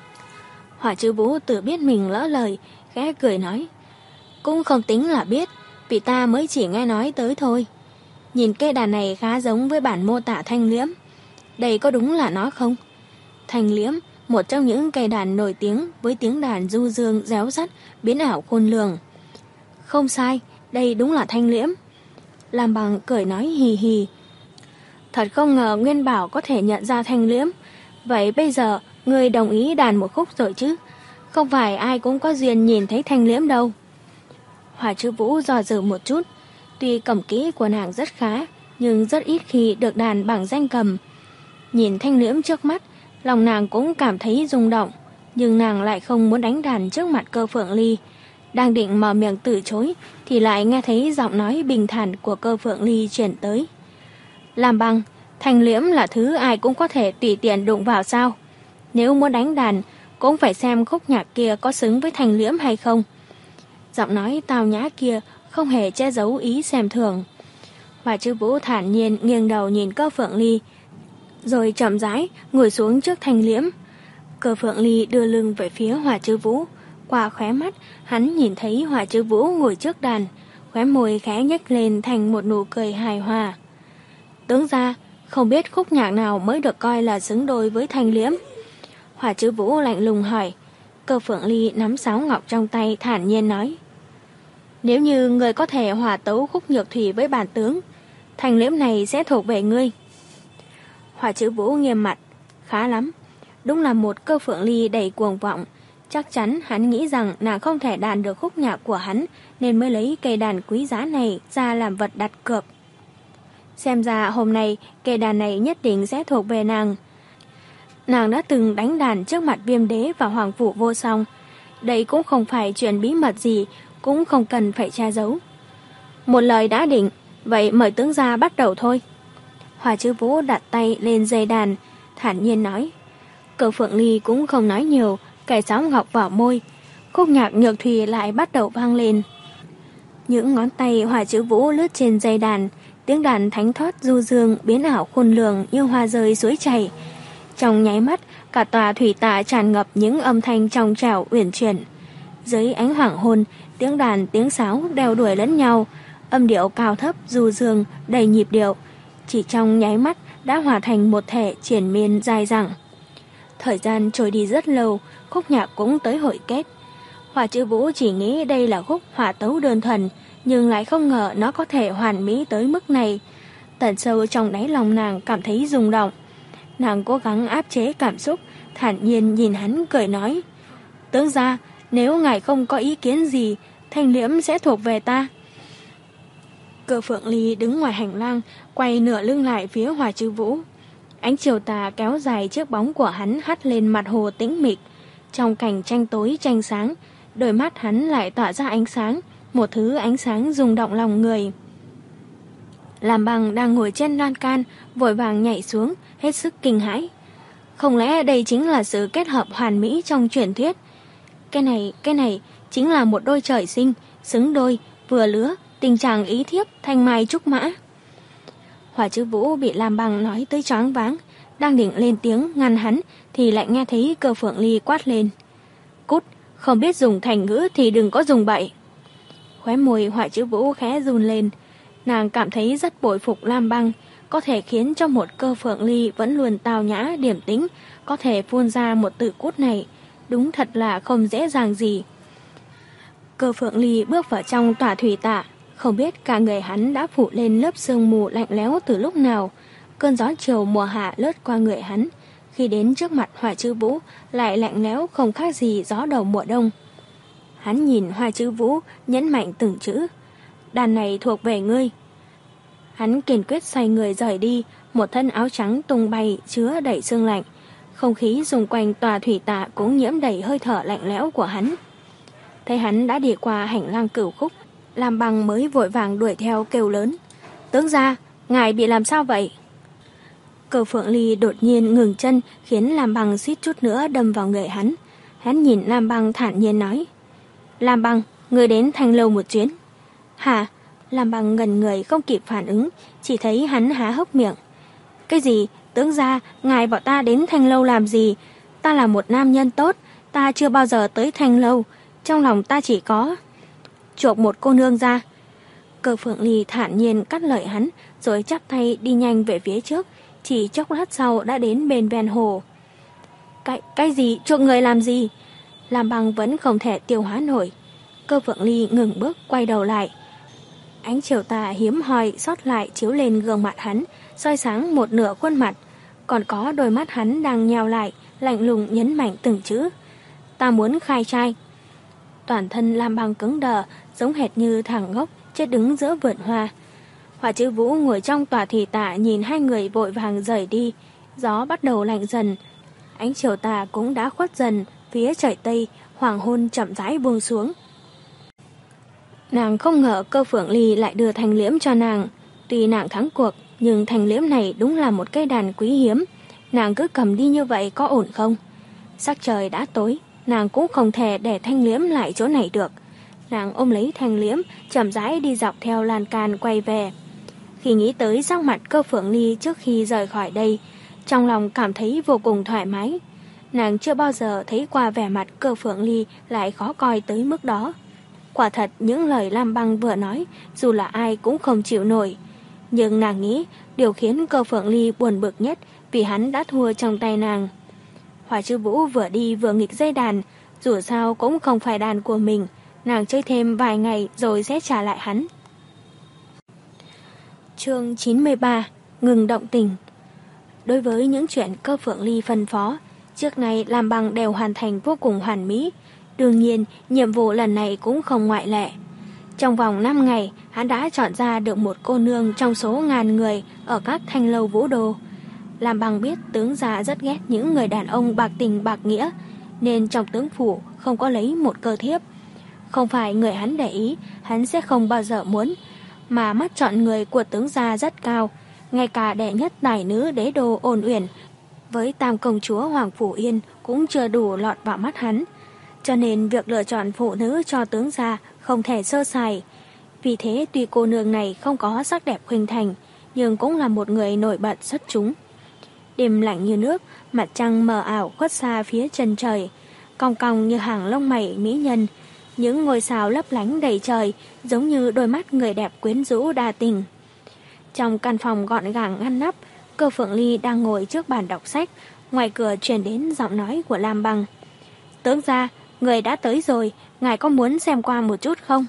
Hỏa Chữ Vũ tự biết mình lỡ lời, khẽ cười nói. Cũng không tính là biết, vì ta mới chỉ nghe nói tới thôi. Nhìn cây đàn này khá giống với bản mô tả thanh liễm. Đây có đúng là nó không? Thanh liễm, một trong những cây đàn nổi tiếng với tiếng đàn du dương réo rắt, biến ảo khôn lường. Không sai, đây đúng là thanh liễm. Lam Bằng cười nói hì hì. Thật không ngờ Nguyên Bảo có thể nhận ra thanh liễm. Vậy bây giờ ngươi đồng ý đàn một khúc rồi chứ? Không phải ai cũng có duyên nhìn thấy thanh liễm đâu. Hỏa Chữ Vũ dò dự một chút. Tuy cầm kỹ của nàng rất khá, nhưng rất ít khi được đàn bằng danh cầm. Nhìn thanh liễm trước mắt, lòng nàng cũng cảm thấy rung động, nhưng nàng lại không muốn đánh đàn trước mặt Cơ Phượng Ly. Đang định mở miệng từ chối thì lại nghe thấy giọng nói bình thản của Cơ Phượng Ly chuyển tới. Lam Bằng, thanh liễm là thứ ai cũng có thể tùy tiện đụng vào sao? Nếu muốn đánh đàn, cũng phải xem khúc nhạc kia có xứng với thanh liễm hay không. Giọng nói tao nhã kia không hề che giấu ý xem thường. Hỏa Chữ Vũ thản nhiên nghiêng đầu nhìn Cơ Phượng Ly, rồi chậm rãi ngồi xuống trước thanh liễm. Cơ Phượng Ly đưa lưng về phía Hỏa Chữ Vũ. Qua khóe mắt, hắn nhìn thấy Hỏa Chữ Vũ ngồi trước đàn, khóe môi khẽ nhếch lên thành một nụ cười hài hòa. Tướng gia, không biết khúc nhạc nào mới được coi là xứng đôi với thanh liễm? Hỏa Chữ Vũ lạnh lùng hỏi. Cơ Phượng Ly nắm sáo ngọc trong tay thản nhiên nói. Nếu như người có thể hòa tấu khúc Nhược Thủy với bản tướng, thanh liễm này sẽ thuộc về ngươi. Hỏa Chữ Vũ nghiêm mặt. Khá lắm. Đúng là một Cơ Phượng Ly đầy cuồng vọng. Chắc chắn hắn nghĩ rằng nàng không thể đàn được khúc nhạc của hắn, nên mới lấy cây đàn quý giá này ra làm vật đặt cược. Xem ra hôm nay cây đàn này nhất định sẽ thuộc về nàng. Nàng đã từng đánh đàn trước mặt Viêm Đế và Hoàng Phủ Vô Song. Đây cũng không phải chuyện bí mật gì, cũng không cần phải che giấu. Một lời đã định, vậy mời tướng gia bắt đầu thôi. Hoa Chữ Vũ đặt tay lên dây đàn, thản nhiên nói. Cơ Phượng Ly cũng không nói nhiều, cài sáo ngọc vào môi. Khúc nhạc Nhược Thủy lại bắt đầu vang lên. Những ngón tay Hoa Chữ Vũ lướt trên dây đàn, tiếng đàn thánh thoát du dương biến ảo khôn lường như hoa rơi suối chảy. Trong nháy mắt, cả tòa thủy tạ tràn ngập những âm thanh trong trẻo uyển chuyển. Dưới ánh hoàng hôn, tiếng đàn tiếng sáo đeo đuổi lẫn nhau, âm điệu cao thấp du dương đầy nhịp điệu, chỉ trong nháy mắt đã hòa thành một thể triển miên dài dẳng. Thời gian trôi đi rất lâu, khúc nhạc cũng tới hồi kết. Hoa Chữ Vũ chỉ nghĩ đây là khúc hòa tấu đơn thuần, nhưng lại không ngờ nó có thể hoàn mỹ tới mức này. Tận sâu trong đáy lòng nàng cảm thấy rung động. Nàng cố gắng áp chế cảm xúc, thản nhiên nhìn hắn cười nói. Tướng gia, nếu ngài không có ý kiến gì, thanh liễm sẽ thuộc về ta. Cơ Phượng Ly đứng ngoài hành lang, quay nửa lưng lại phía Hoa Chữ Vũ. Ánh chiều tà kéo dài chiếc bóng của hắn hắt lên mặt hồ tĩnh mịch. Trong cảnh tranh tối tranh sáng, đôi mắt hắn lại tỏa ra ánh sáng, một thứ ánh sáng rung động lòng người. Lam Bằng đang ngồi trên lan can, vội vàng nhảy xuống, hết sức kinh hãi. Không lẽ đây chính là sự kết hợp hoàn mỹ trong truyền thuyết? Cái này, cái này chính là một đôi trời sinh, xứng đôi, vừa lứa, tình trạng ý thiếp, thanh mai trúc mã. Hoa Chữ Vũ bị Lam Bằng nói tới choáng váng, đang định lên tiếng ngăn hắn thì lại nghe thấy Cơ Phượng Ly quát lên. Cút, không biết dùng thành ngữ thì đừng có dùng bậy. Khóe môi Hoa Chữ Vũ khẽ run lên, nàng cảm thấy rất bội phục Lam Bằng, có thể khiến cho một Cơ Phượng Ly vẫn luôn tào nhã điềm tĩnh, có thể phun ra một từ cút này, đúng thật là không dễ dàng gì. Cơ Phượng Ly bước vào trong tòa thủy tạ, không biết cả người hắn đã phủ lên lớp sương mù lạnh lẽo từ lúc nào. Cơn gió chiều mùa hạ lướt qua người hắn, khi đến trước mặt Hoa Chữ Vũ lại lạnh lẽo không khác gì gió đầu mùa đông. Hắn nhìn Hoa Chữ Vũ, nhấn mạnh từng chữ. Đàn này thuộc về ngươi. Hắn kiên quyết xoay người rời đi, một thân áo trắng tung bay chứa đầy sương lạnh. Không khí xung quanh tòa thủy tạ cũng nhiễm đầy hơi thở lạnh lẽo của hắn. Thấy hắn đã đi qua hành lang Cửu Khúc, Lam Bằng mới vội vàng đuổi theo kêu lớn. Tướng gia, ngài bị làm sao vậy? Cơ Phượng Ly đột nhiên ngừng chân, khiến Lam Bằng suýt chút nữa đâm vào người hắn. Hắn nhìn Lam Bằng thản nhiên nói. Lam Bằng, người đến Thanh Lâu một chuyến. Hả? Lam Bằng ngần người không kịp phản ứng, chỉ thấy hắn há hốc miệng. Cái gì? Tướng gia, ngài bảo ta đến Thanh Lâu làm gì? Ta là một nam nhân tốt, ta chưa bao giờ tới Thanh Lâu. Trong lòng ta chỉ có chuộc một cô nương ra. Cơ Phượng Ly thản nhiên cắt lời hắn, rồi chắp tay đi nhanh về phía trước, chỉ chốc lát sau đã đến bên ven hồ. Cái, cái gì? Chuộc người làm gì? Lam Bằng vẫn không thể tiêu hóa nổi. Cơ Phượng Ly ngừng bước quay đầu lại. Ánh chiều tà hiếm hoi sót lại chiếu lên gương mặt hắn, soi sáng một nửa khuôn mặt, còn có đôi mắt hắn đang nheo lại, lạnh lùng nhấn mạnh từng chữ. Ta muốn khai trai. Toàn thân Lam Bằng cứng đờ, giống hệt như thằng ngốc chết đứng giữa vườn hoa. Hoa Chữ Vũ ngồi trong tòa thủy tạ nhìn hai người vội vàng rời đi. Gió bắt đầu lạnh dần, ánh chiều tà cũng đã khuất dần phía trời tây, hoàng hôn chậm rãi buông xuống. Nàng không ngờ Cơ Phượng Ly lại đưa thanh liễm cho nàng. Tuy nàng thắng cuộc, nhưng thanh liễm này đúng là một cây đàn quý hiếm. Nàng cứ cầm đi như vậy có ổn không? Sắc trời đã tối, nàng cũng không thể để thanh liễm lại chỗ này được. Nàng ôm lấy thanh liễm, chậm rãi đi dọc theo lan can quay về. Khi nghĩ tới sắc mặt Cơ Phượng Ly trước khi rời khỏi đây, trong lòng cảm thấy vô cùng thoải mái. Nàng chưa bao giờ thấy qua vẻ mặt Cơ Phượng Ly lại khó coi tới mức đó. Quả thật những lời Lam Bằng vừa nói, dù là ai cũng không chịu nổi. Nhưng nàng nghĩ điều khiến Cơ Phượng Ly buồn bực nhất vì hắn đã thua trong tay nàng. Hoa Chữ Vũ vừa đi vừa nghịch dây đàn, dù sao cũng không phải đàn của mình, nàng chơi thêm vài ngày rồi sẽ trả lại hắn. Chương chín mươi ba. Ngừng động tình. Đối với những chuyện Cơ Phượng Ly phân phó, Trước nay Lam Bằng đều hoàn thành vô cùng hoàn mỹ. Đương nhiên, nhiệm vụ lần này cũng không ngoại lệ. Trong vòng năm ngày, hắn đã chọn ra được một cô nương trong số ngàn người ở các thanh lâu vũ đô. Lam Bằng biết tướng gia rất ghét những người đàn ông bạc tình bạc nghĩa, nên trong tướng phủ không có lấy một cơ thiếp. Không phải người hắn để ý, hắn sẽ không bao giờ muốn, mà mắt chọn người của tướng gia rất cao. Ngay cả đệ nhất tài nữ đế đô Ôn Uyển với tam công chúa Hoàng Phủ Yên cũng chưa đủ lọt vào mắt hắn. Cho nên việc lựa chọn phụ nữ cho tướng gia không thể sơ sài. Vì thế tuy cô nương này không có sắc đẹp khuynh thành, nhưng cũng là một người nổi bật xuất chúng. Đêm lạnh như nước, mặt trăng mờ ảo khuất xa phía chân trời, cong cong như hàng lông mày mỹ nhân. Những ngôi sao lấp lánh đầy trời, giống như đôi mắt người đẹp quyến rũ đa tình. Trong căn phòng gọn gàng ngăn nắp, Cơ Phượng Ly đang ngồi trước bàn đọc sách, ngoài cửa truyền đến giọng nói của Lam Bằng. Tướng gia, người đã tới rồi, ngài có muốn xem qua một chút không?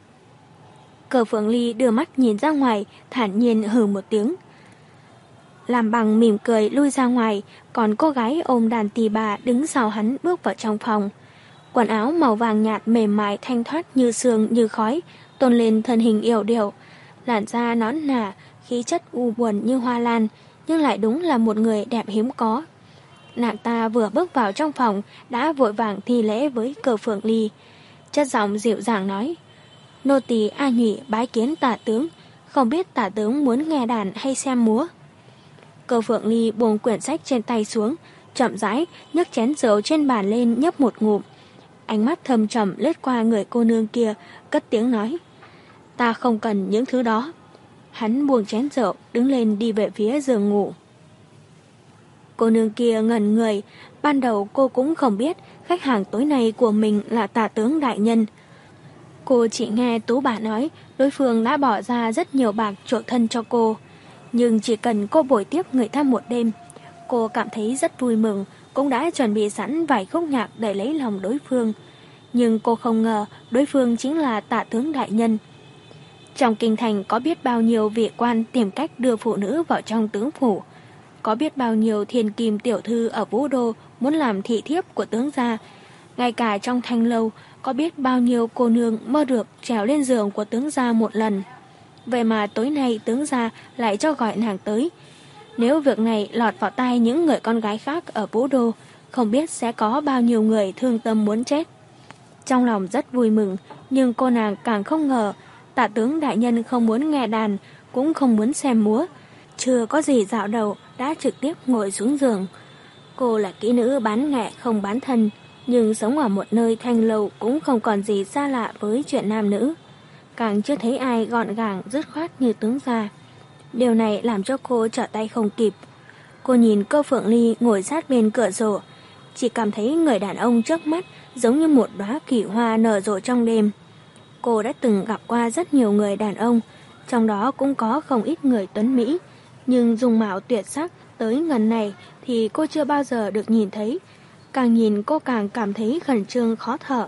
Cơ Phượng Ly đưa mắt nhìn ra ngoài, thản nhiên hừ một tiếng. Lam Bằng mỉm cười lui ra ngoài, còn cô gái ôm đàn tỳ bà đứng sau hắn bước vào trong phòng. Quần áo màu vàng nhạt mềm mại thanh thoát như sương như khói, tôn lên thân hình yểu điệu. Làn da nón nà, khí chất u buồn như hoa lan, nhưng lại đúng là một người đẹp hiếm có. Nàng ta vừa bước vào trong phòng đã vội vàng thi lễ với Cơ Phượng Ly. Chất giọng dịu dàng nói: Nô tỳ A Nhụy bái kiến tả tướng, không biết tả tướng muốn nghe đàn hay xem múa. Cơ Phượng Ly buông quyển sách trên tay xuống, chậm rãi nhấc chén rượu trên bàn lên nhấp một ngụm. Ánh mắt thâm trầm lướt qua người cô nương kia, cất tiếng nói: Ta không cần những thứ đó. Hắn buông chén rượu, đứng lên đi về phía giường ngủ. Cô nương kia ngẩn người, ban đầu cô cũng không biết khách hàng tối nay của mình là tả tướng đại nhân. Cô chỉ nghe Tú bà nói đối phương đã bỏ ra rất nhiều bạc chuộc thân cho cô, nhưng chỉ cần cô bồi tiếp người ta một đêm, cô cảm thấy rất vui mừng, cũng đã chuẩn bị sẵn vài khúc nhạc để lấy lòng đối phương. Nhưng cô không ngờ đối phương chính là tả tướng đại nhân. Trong kinh thành có biết bao nhiêu vị quan tìm cách đưa phụ nữ vào trong tướng phủ, có biết bao nhiêu thiên kim tiểu thư ở vũ đô muốn làm thị thiếp của tướng gia. Ngay cả trong thanh lâu có biết bao nhiêu cô nương mơ được trèo lên giường của tướng gia một lần. Vậy mà tối nay tướng gia lại cho gọi nàng tới. Nếu việc này lọt vào tai những người con gái khác ở vũ đô, không biết sẽ có bao nhiêu người thương tâm muốn chết. Trong lòng rất vui mừng, nhưng cô nàng càng không ngờ tả tướng đại nhân không muốn nghe đàn, cũng không muốn xem múa. Chưa có gì dạo đầu đã trực tiếp ngồi xuống giường. Cô là kỹ nữ bán nghệ không bán thân, nhưng sống ở một nơi thanh lâu cũng không còn gì xa lạ với chuyện nam nữ. Càng chưa thấy ai gọn gàng dứt khoát như tướng gia. Điều này làm cho cô trở tay không kịp. Cô nhìn Cơ Phượng Ly ngồi sát bên cửa sổ, chỉ cảm thấy người đàn ông trước mắt giống như một đóa kỳ hoa nở rộ trong đêm. Cô đã từng gặp qua rất nhiều người đàn ông, trong đó cũng có không ít người tuấn Mỹ, nhưng dung mạo tuyệt sắc tới ngần này thì cô chưa bao giờ được nhìn thấy. Càng nhìn cô càng cảm thấy khẩn trương khó thở.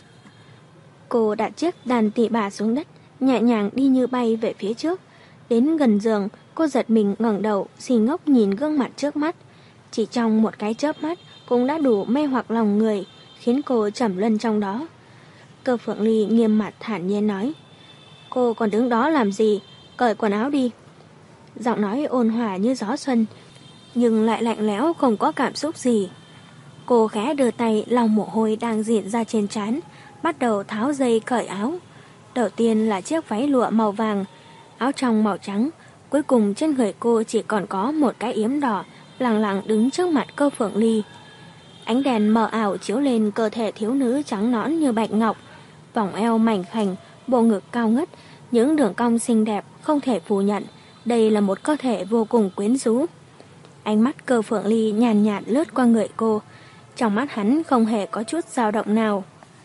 Cô đặt chiếc đàn tỳ bà xuống đất, nhẹ nhàng đi như bay về phía trước. Đến gần giường, cô giật mình ngẩng đầu, xì ngốc nhìn gương mặt trước mắt. Chỉ trong một cái chớp mắt cũng đã đủ mê hoặc lòng người, khiến cô trầm luân trong đó. Cơ Phượng Ly nghiêm mặt thản nhiên nói: Cô còn đứng đó làm gì? Cởi quần áo đi. Giọng nói ôn hòa như gió xuân, nhưng lại lạnh lẽo không có cảm xúc gì. Cô khẽ đưa tay lau mồ hôi đang diễn ra trên trán, bắt đầu tháo dây cởi áo. Đầu tiên là chiếc váy lụa màu vàng, áo trong màu trắng, cuối cùng trên người cô chỉ còn có một cái yếm đỏ, lặng lặng đứng trước mặt Cơ Phượng Ly. Ánh đèn mờ ảo chiếu lên cơ thể thiếu nữ trắng nõn như bạch ngọc, vòng eo mảnh khảnh, bộ ngực cao ngất, những đường cong xinh đẹp không thể phủ nhận, đây là một cơ thể vô cùng quyến rũ. Ánh mắt Cơ Phượng Ly nhàn nhạt lướt qua người cô, trong mắt hắn không hề có chút dao động nào.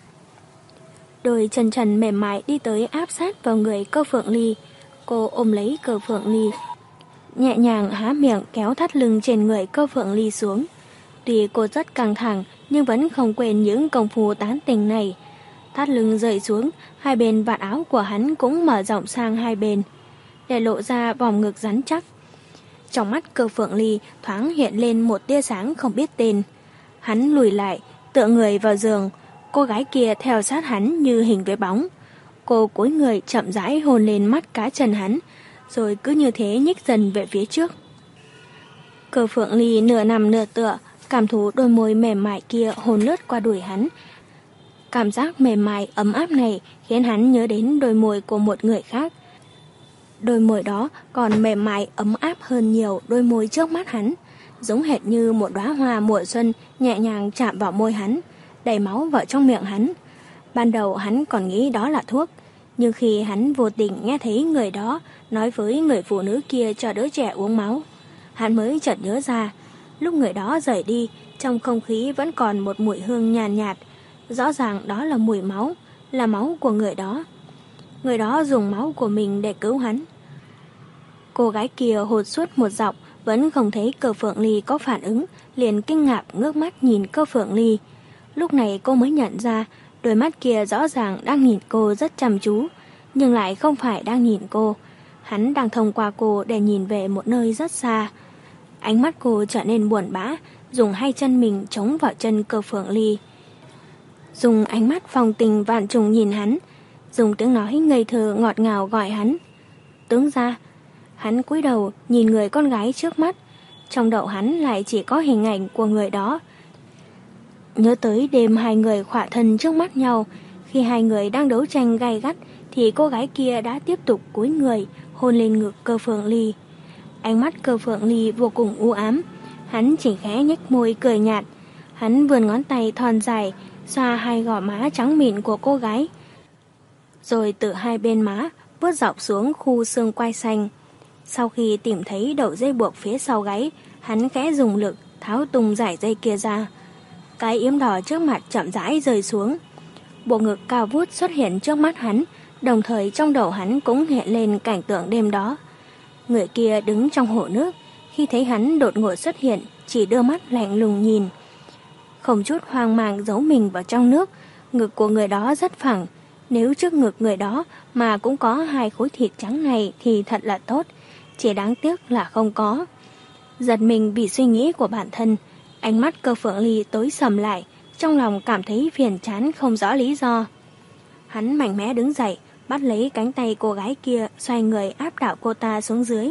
Đôi chân trần mềm mại đi tới áp sát vào người Cơ Phượng Ly. Cô ôm lấy Cơ Phượng Ly, nhẹ nhàng há miệng kéo thắt lưng trên người Cơ Phượng Ly xuống. Tuy cô rất căng thẳng nhưng vẫn không quên những công phu tán tình này. Thắt lưng rơi xuống, hai bên vạt áo của hắn cũng mở rộng sang hai bên, để lộ ra vòng ngực rắn chắc. Trong mắt Cơ Phượng Ly thoáng hiện lên một tia sáng không biết tên. Hắn lùi lại, tựa người vào giường. Cô gái kia theo sát hắn như hình với bóng. Cô cúi người chậm rãi hôn lên mắt cá chân hắn, rồi cứ như thế nhích dần về phía trước. Cơ Phượng Ly nửa nằm nửa tựa, cảm thụ đôi môi mềm mại kia hôn lướt qua đùi hắn. Cảm giác mềm mại ấm áp này khiến hắn nhớ đến đôi môi của một người khác. Đôi môi đó còn mềm mại ấm áp hơn nhiều đôi môi trước mắt hắn, giống hệt như một đóa hoa mùa xuân nhẹ nhàng chạm vào môi hắn, đầy máu vào trong miệng hắn. Ban đầu hắn còn nghĩ đó là thuốc, nhưng khi hắn vô tình nghe thấy người đó nói với người phụ nữ kia cho đứa trẻ uống máu, hắn mới chợt nhớ ra, lúc người đó rời đi, trong không khí vẫn còn một mùi hương nhàn nhạt, nhạt, rõ ràng đó là mùi máu, là máu của người đó. Người đó dùng máu của mình để cứu hắn. Cô gái kia hột suốt một dọc, vẫn không thấy Cơ Phượng Ly có phản ứng, liền kinh ngạc ngước mắt nhìn Cơ Phượng Ly. Lúc này cô mới nhận ra, đôi mắt kia rõ ràng đang nhìn cô rất chăm chú, nhưng lại không phải đang nhìn cô. Hắn đang thông qua cô để nhìn về một nơi rất xa. Ánh mắt cô trở nên buồn bã, dùng hai chân mình chống vào chân Cơ Phượng Ly. Dùng ánh mắt phong tình vạn trùng nhìn hắn, dùng tiếng nói ngây thơ ngọt ngào gọi hắn. Tướng gia. Hắn cúi đầu nhìn người con gái trước mắt, trong đầu hắn lại chỉ có hình ảnh của người đó. Nhớ tới đêm hai người khỏa thân trước mắt nhau, khi hai người đang đấu tranh gay gắt thì cô gái kia đã tiếp tục cúi người hôn lên ngực Cơ Phượng Ly. Ánh mắt Cơ Phượng Ly vô cùng u ám, hắn chỉ khẽ nhếch môi cười nhạt. Hắn vươn ngón tay thon dài xoa hai gò má trắng mịn của cô gái, rồi từ hai bên má vuốt dọc xuống khu xương quai xanh. Sau khi tìm thấy đầu dây buộc phía sau gáy, hắn khẽ dùng lực tháo tung dải dây kia ra. Cái yếm đỏ trước mặt chậm rãi rơi xuống. Bộ ngực cao vút xuất hiện trước mắt hắn, đồng thời trong đầu hắn cũng hiện lên cảnh tượng đêm đó. Người kia đứng trong hồ nước, khi thấy hắn đột ngột xuất hiện, chỉ đưa mắt lạnh lùng nhìn. Không chút hoang mang giấu mình vào trong nước, ngực của người đó rất phẳng. Nếu trước ngực người đó mà cũng có hai khối thịt trắng này thì thật là tốt, chỉ đáng tiếc là không có. Giật mình vì suy nghĩ của bản thân, ánh mắt Cơ Phượng Ly tối sầm lại, trong lòng cảm thấy phiền chán không rõ lý do. Hắn mạnh mẽ đứng dậy, bắt lấy cánh tay cô gái kia, xoay người áp đảo cô ta xuống dưới.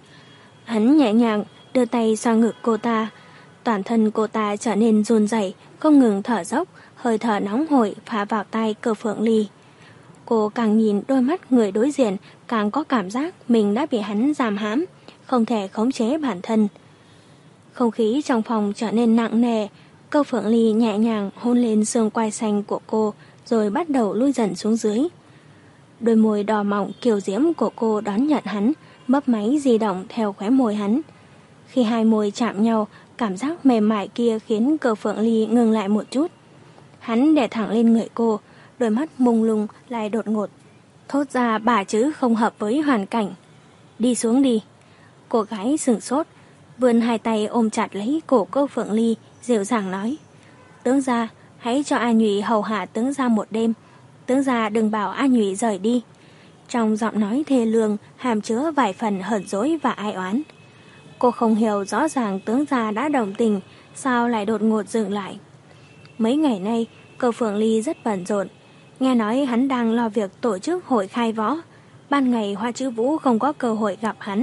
Hắn nhẹ nhàng đưa tay xoa ngực cô ta, toàn thân cô ta trở nên run rẩy, không ngừng thở dốc, hơi thở nóng hổi phả vào tai Cơ Phượng Ly. Cô càng nhìn đôi mắt người đối diện, càng có cảm giác mình đã bị hắn giam hãm, không thể khống chế bản thân. Không khí trong phòng trở nên nặng nề, Cơ Phượng Ly nhẹ nhàng hôn lên xương quai xanh của cô, rồi bắt đầu lui dần xuống dưới. Đôi môi đỏ mọng kiều diễm của cô đón nhận hắn, mấp máy di động theo khóe môi hắn. Khi hai môi chạm nhau, cảm giác mềm mại kia khiến Cơ Phượng Ly ngừng lại một chút. Hắn đè thẳng lên người cô, đôi mắt mông lung lại đột ngột thốt ra bà chữ không hợp với hoàn cảnh. Đi xuống đi. Cô gái sửng sốt, vươn hai tay ôm chặt lấy cổ Cơ Phượng Ly, dịu dàng nói: Tướng gia, hãy cho A Nhụy hầu hạ tướng gia một đêm. Tướng gia đừng bảo A Nhụy rời đi. Trong giọng nói thê lương hàm chứa vài phần hờn dỗi và ai oán. Cô không hiểu rõ ràng tướng gia đã đồng tình, sao lại đột ngột dừng lại. Mấy ngày nay, Cơ Phượng Ly rất bận rộn. Nghe nói hắn đang lo việc tổ chức hội khai võ. Ban ngày Hoa Chữ Vũ không có cơ hội gặp hắn.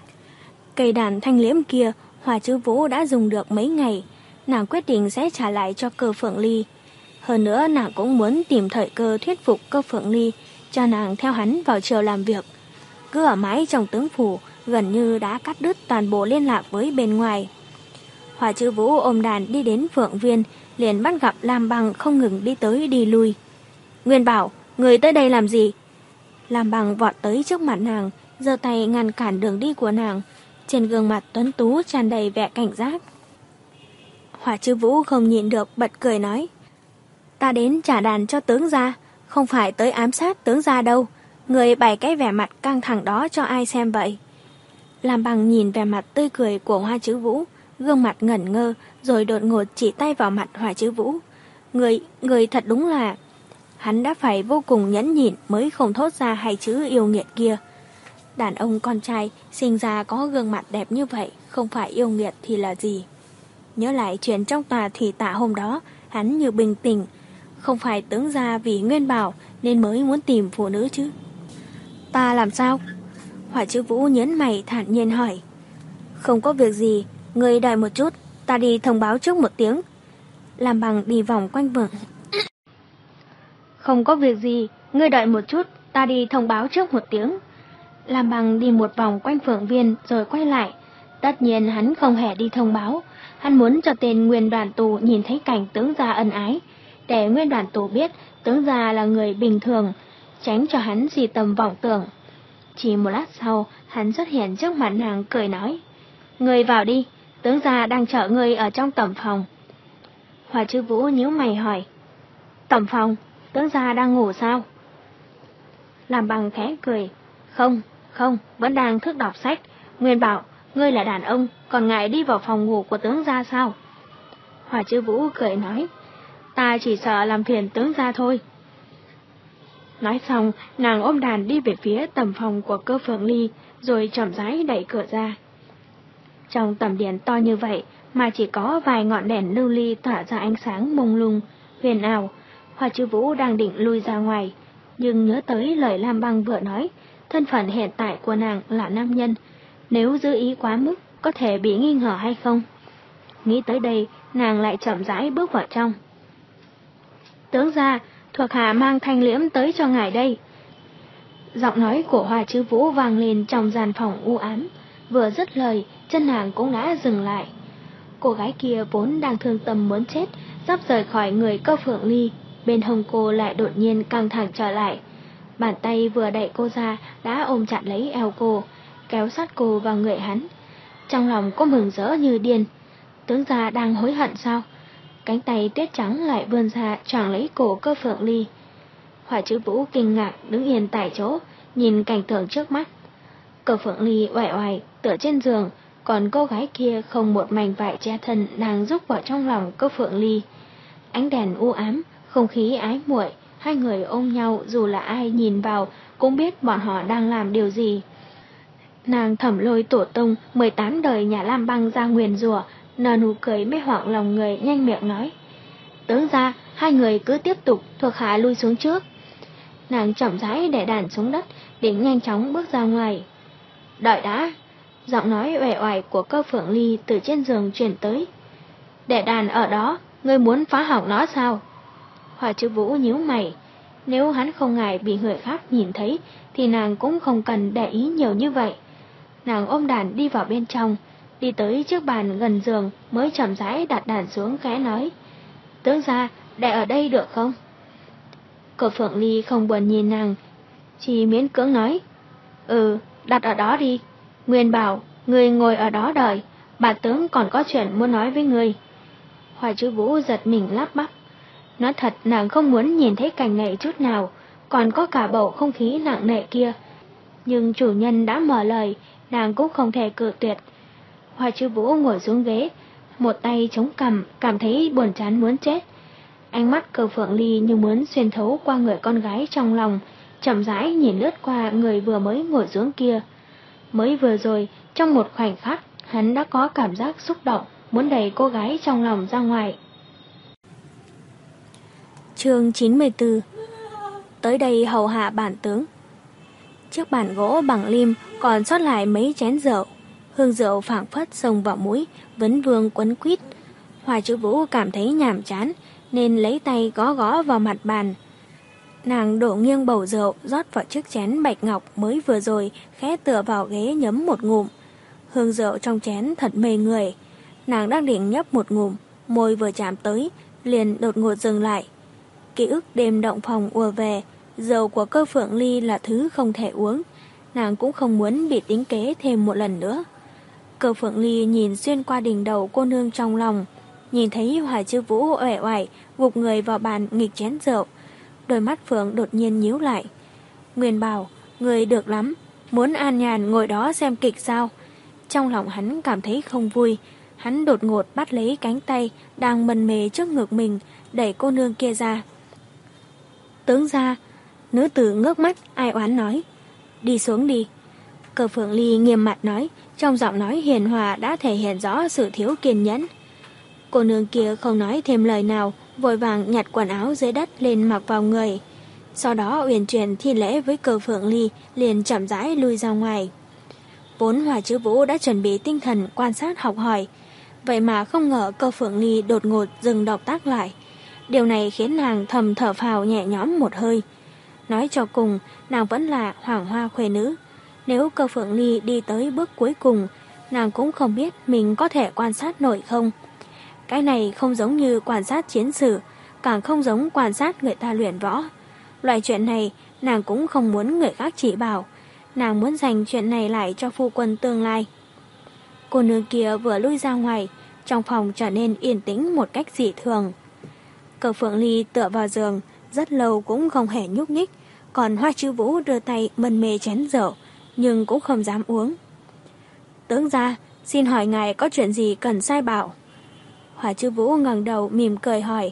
Cây đàn thanh liễm kia, Hoa Chữ Vũ đã dùng được mấy ngày. Nàng quyết định sẽ trả lại cho Cơ Phượng Ly. Hơn nữa nàng cũng muốn tìm thời cơ thuyết phục Cơ Phượng Ly cho nàng theo hắn vào triều làm việc. Cứ ở mãi trong tướng phủ, gần như đã cắt đứt toàn bộ liên lạc với bên ngoài. Hoa Chữ Vũ ôm đàn đi đến Phượng Viên, liền bắt gặp Lam Bằng không ngừng đi tới đi lui. Nguyên Bảo, người tới đây làm gì? Lam Bằng vọt tới trước mặt nàng, giơ tay ngăn cản đường đi của nàng. Trên gương mặt tuấn tú tràn đầy vẻ cảnh giác. Hoa Chữ Vũ không nhịn được bật cười nói: Ta đến trả đàn cho tướng gia, không phải tới ám sát tướng gia đâu. Người bày cái vẻ mặt căng thẳng đó cho ai xem vậy? Lam Bằng nhìn vẻ mặt tươi cười của Hoa Chữ Vũ, gương mặt ngẩn ngơ, rồi đột ngột chỉ tay vào mặt Hoa Chữ Vũ. Người, người thật đúng là... Hắn đã phải vô cùng nhẫn nhịn mới không thốt ra hai chữ yêu nghiệt kia. Đàn ông con trai sinh ra có gương mặt đẹp như vậy, không phải yêu nghiệt thì là gì? Nhớ lại chuyện trong tòa thủy tạ hôm đó, hắn như bình tĩnh. Không phải tướng gia vì Nguyên Bảo nên mới muốn tìm phụ nữ chứ. Ta làm sao? Hỏa Chư Vũ nhớn mày thản nhiên hỏi. Không có việc gì, ngươi đợi một chút, ta đi thông báo trước một tiếng. Làm Bằng đi vòng quanh vườn. Không có việc gì, ngươi đợi một chút, ta đi thông báo trước một tiếng. Làm Bằng đi một vòng quanh phượng viên rồi quay lại. Tất nhiên hắn không hề đi thông báo. Hắn muốn cho tên nguyên đoàn tù nhìn thấy cảnh tướng gia ân ái, để nguyên đoàn tù biết tướng gia là người bình thường, tránh cho hắn gì tầm vọng tưởng. Chỉ một lát sau, hắn xuất hiện trước mặt nàng cười nói. Ngươi vào đi, tướng gia đang chờ ngươi ở trong tẩm phòng. Hỏa Chư Vũ nhíu mày hỏi. Tẩm phòng, tướng gia đang ngủ sao? Làm Bằng khẽ cười. Không, không, vẫn đang thức đọc sách. Nguyên bảo, ngươi là đàn ông, còn ngại đi vào phòng ngủ của tướng gia sao? Hỏa Chư Vũ cười nói. Ta chỉ sợ làm phiền tướng gia thôi. Nói xong, nàng ôm đàn đi về phía tầm phòng của Cơ Phượng Ly, rồi chậm rãi đẩy cửa ra. Trong tầm điện to như vậy, mà chỉ có vài ngọn đèn lưu ly tỏa ra ánh sáng mông lung, huyền ảo. Hỏa Chư Vũ đang định lui ra ngoài, nhưng nhớ tới lời Lam Băng vừa nói, thân phận hiện tại của nàng là nam nhân, nếu giữ ý quá mức, có thể bị nghi ngờ hay không? Nghĩ tới đây, nàng lại chậm rãi bước vào trong. Tướng gia, thuộc hạ mang thanh liễm tới cho ngài đây. Giọng nói của Hỏa Chư Vũ vang lên trong gian phòng u ám. Vừa dứt lời, chân nàng cũng đã dừng lại. Cô gái kia vốn đang thương tâm muốn chết, sắp rời khỏi người Cơ Phượng Ly, bên hông cô lại đột nhiên căng thẳng trở lại. Bàn tay vừa đẩy cô ra đã ôm chặt lấy eo cô, kéo sát cô vào người hắn. Trong lòng cô mừng rỡ như điên. Tướng gia đang hối hận sao? Cánh tay tuyết trắng lại vươn ra choàng lấy cổ Cơ Phượng Ly. Hỏa Chư Vũ kinh ngạc đứng yên tại chỗ, nhìn cảnh tượng trước mắt. Cơ Phượng Ly oải oải tựa trên giường, còn cô gái kia không một mảnh vải che thân đang rúc vào trong lòng Cơ Phượng Ly. Ánh đèn u ám, không khí ái muội, hai người ôm nhau, dù là ai nhìn vào cũng biết bọn họ đang làm điều gì. Nàng thẩm lôi tổ tông mười tám đời nhà Lam Băng ra nguyền rủa, nở nụ cười mê hoặc lòng người, nhanh miệng nói. Tướng gia, hai người cứ tiếp tục, thuộc hạ lui xuống trước. Nàng chậm rãi để đàn xuống đất, định nhanh chóng bước ra ngoài. Đợi đã, giọng nói uể oải của Cơ Phượng Ly từ trên giường truyền tới. Để đàn ở đó, ngươi muốn phá hỏng nó sao? Hỏa Chư Vũ nhíu mày. Nếu hắn không ngại bị người khác nhìn thấy, thì nàng cũng không cần để ý nhiều như vậy. Nàng ôm đàn đi vào bên trong, đi tới trước bàn gần giường mới chậm rãi đặt đàn xuống, khẽ nói. Tướng gia, để ở đây được không? Cơ Phượng Ly không buồn nhìn nàng, chỉ miễn cưỡng nói. Ừ, đặt ở đó đi. Nguyên bảo, ngươi ngồi ở đó đợi, bà tướng còn có chuyện muốn nói với ngươi. Hỏa Chư Vũ giật mình lắp bắp. Nói thật, nàng không muốn nhìn thấy cảnh này chút nào, còn có cả bầu không khí nặng nề kia. Nhưng chủ nhân đã mở lời, nàng cũng không thể cự tuyệt. Hỏa Chư Vũ ngồi xuống ghế, một tay chống cằm, cảm thấy buồn chán muốn chết. Ánh mắt Cơ Phượng Ly như muốn xuyên thấu qua người con gái trong lòng, chậm rãi nhìn lướt qua người vừa mới ngồi xuống kia. Mới vừa rồi, trong một khoảnh khắc, hắn đã có cảm giác xúc động, muốn đẩy cô gái trong lòng ra ngoài. Chương chín mươi tư. Tới đây hầu hạ bản tướng. Chiếc bàn gỗ bằng lim còn sót lại mấy chén rượu, hương rượu phảng phất xông vào mũi, vấn vương quấn quýt. Hỏa Chư Vũ cảm thấy nhàm chán, nên lấy tay gõ gõ vào mặt bàn. Nàng đổ nghiêng bầu rượu rót vào chiếc chén bạch ngọc mới vừa rồi, khẽ tựa vào ghế nhấm một ngụm. Hương rượu trong chén thật mê người. Nàng đang định nhấp một ngụm, môi vừa chạm tới, liền đột ngột dừng lại. Ký ức đêm động phòng ùa về, rượu của Cơ Phượng Ly là thứ không thể uống. Nàng cũng không muốn bị tính kế thêm một lần nữa. Cơ Phượng Ly nhìn xuyên qua đỉnh đầu cô nương trong lòng, nhìn thấy Hỏa Chư Vũ uể oải gục người vào bàn nghịch chén rượu. Đôi mắt Phượng đột nhiên nhíu lại. Nguyên bảo, người được lắm, muốn an nhàn ngồi đó xem kịch sao? Trong lòng hắn cảm thấy không vui. Hắn đột ngột bắt lấy cánh tay đang mân mê trước ngực mình, đẩy cô nương kia ra. Tướng gia, nữ tử ngước mắt ai oán nói. Đi xuống đi. Cơ Phượng Ly nghiêm mặt nói, trong giọng nói hiền hòa đã thể hiện rõ sự thiếu kiên nhẫn. Cô nương kia không nói thêm lời nào, vội vàng nhặt quần áo dưới đất lên mặc vào người. Sau đó uyển chuyển thi lễ với Cơ Phượng Ly, liền chậm rãi lui ra ngoài. Vốn Hòa Chữ Vũ đã chuẩn bị tinh thần quan sát học hỏi, vậy mà không ngờ Cơ Phượng Ly đột ngột dừng động tác lại. Điều này khiến nàng thầm thở phào nhẹ nhõm một hơi. Nói cho cùng, nàng vẫn là hoàng hoa khuê nữ. Nếu Cơ Phượng Ly đi tới bước cuối cùng, nàng cũng không biết mình có thể quan sát nổi không. Cái này không giống như quan sát chiến sự, càng không giống quan sát người ta luyện võ. Loại chuyện này nàng cũng không muốn người khác chỉ bảo, nàng muốn dành chuyện này lại cho phu quân tương lai. Cô nương kia vừa lui ra ngoài, trong phòng trở nên yên tĩnh một cách dị thường. Cơ Phượng Ly tựa vào giường, rất lâu cũng không hề nhúc nhích, còn Hoa Chữ Vũ đưa tay mân mê chén rượu, nhưng cũng không dám uống. Tướng gia, xin hỏi ngài có chuyện gì cần sai bảo? Hoa Chữ Vũ ngẩng đầu mỉm cười hỏi.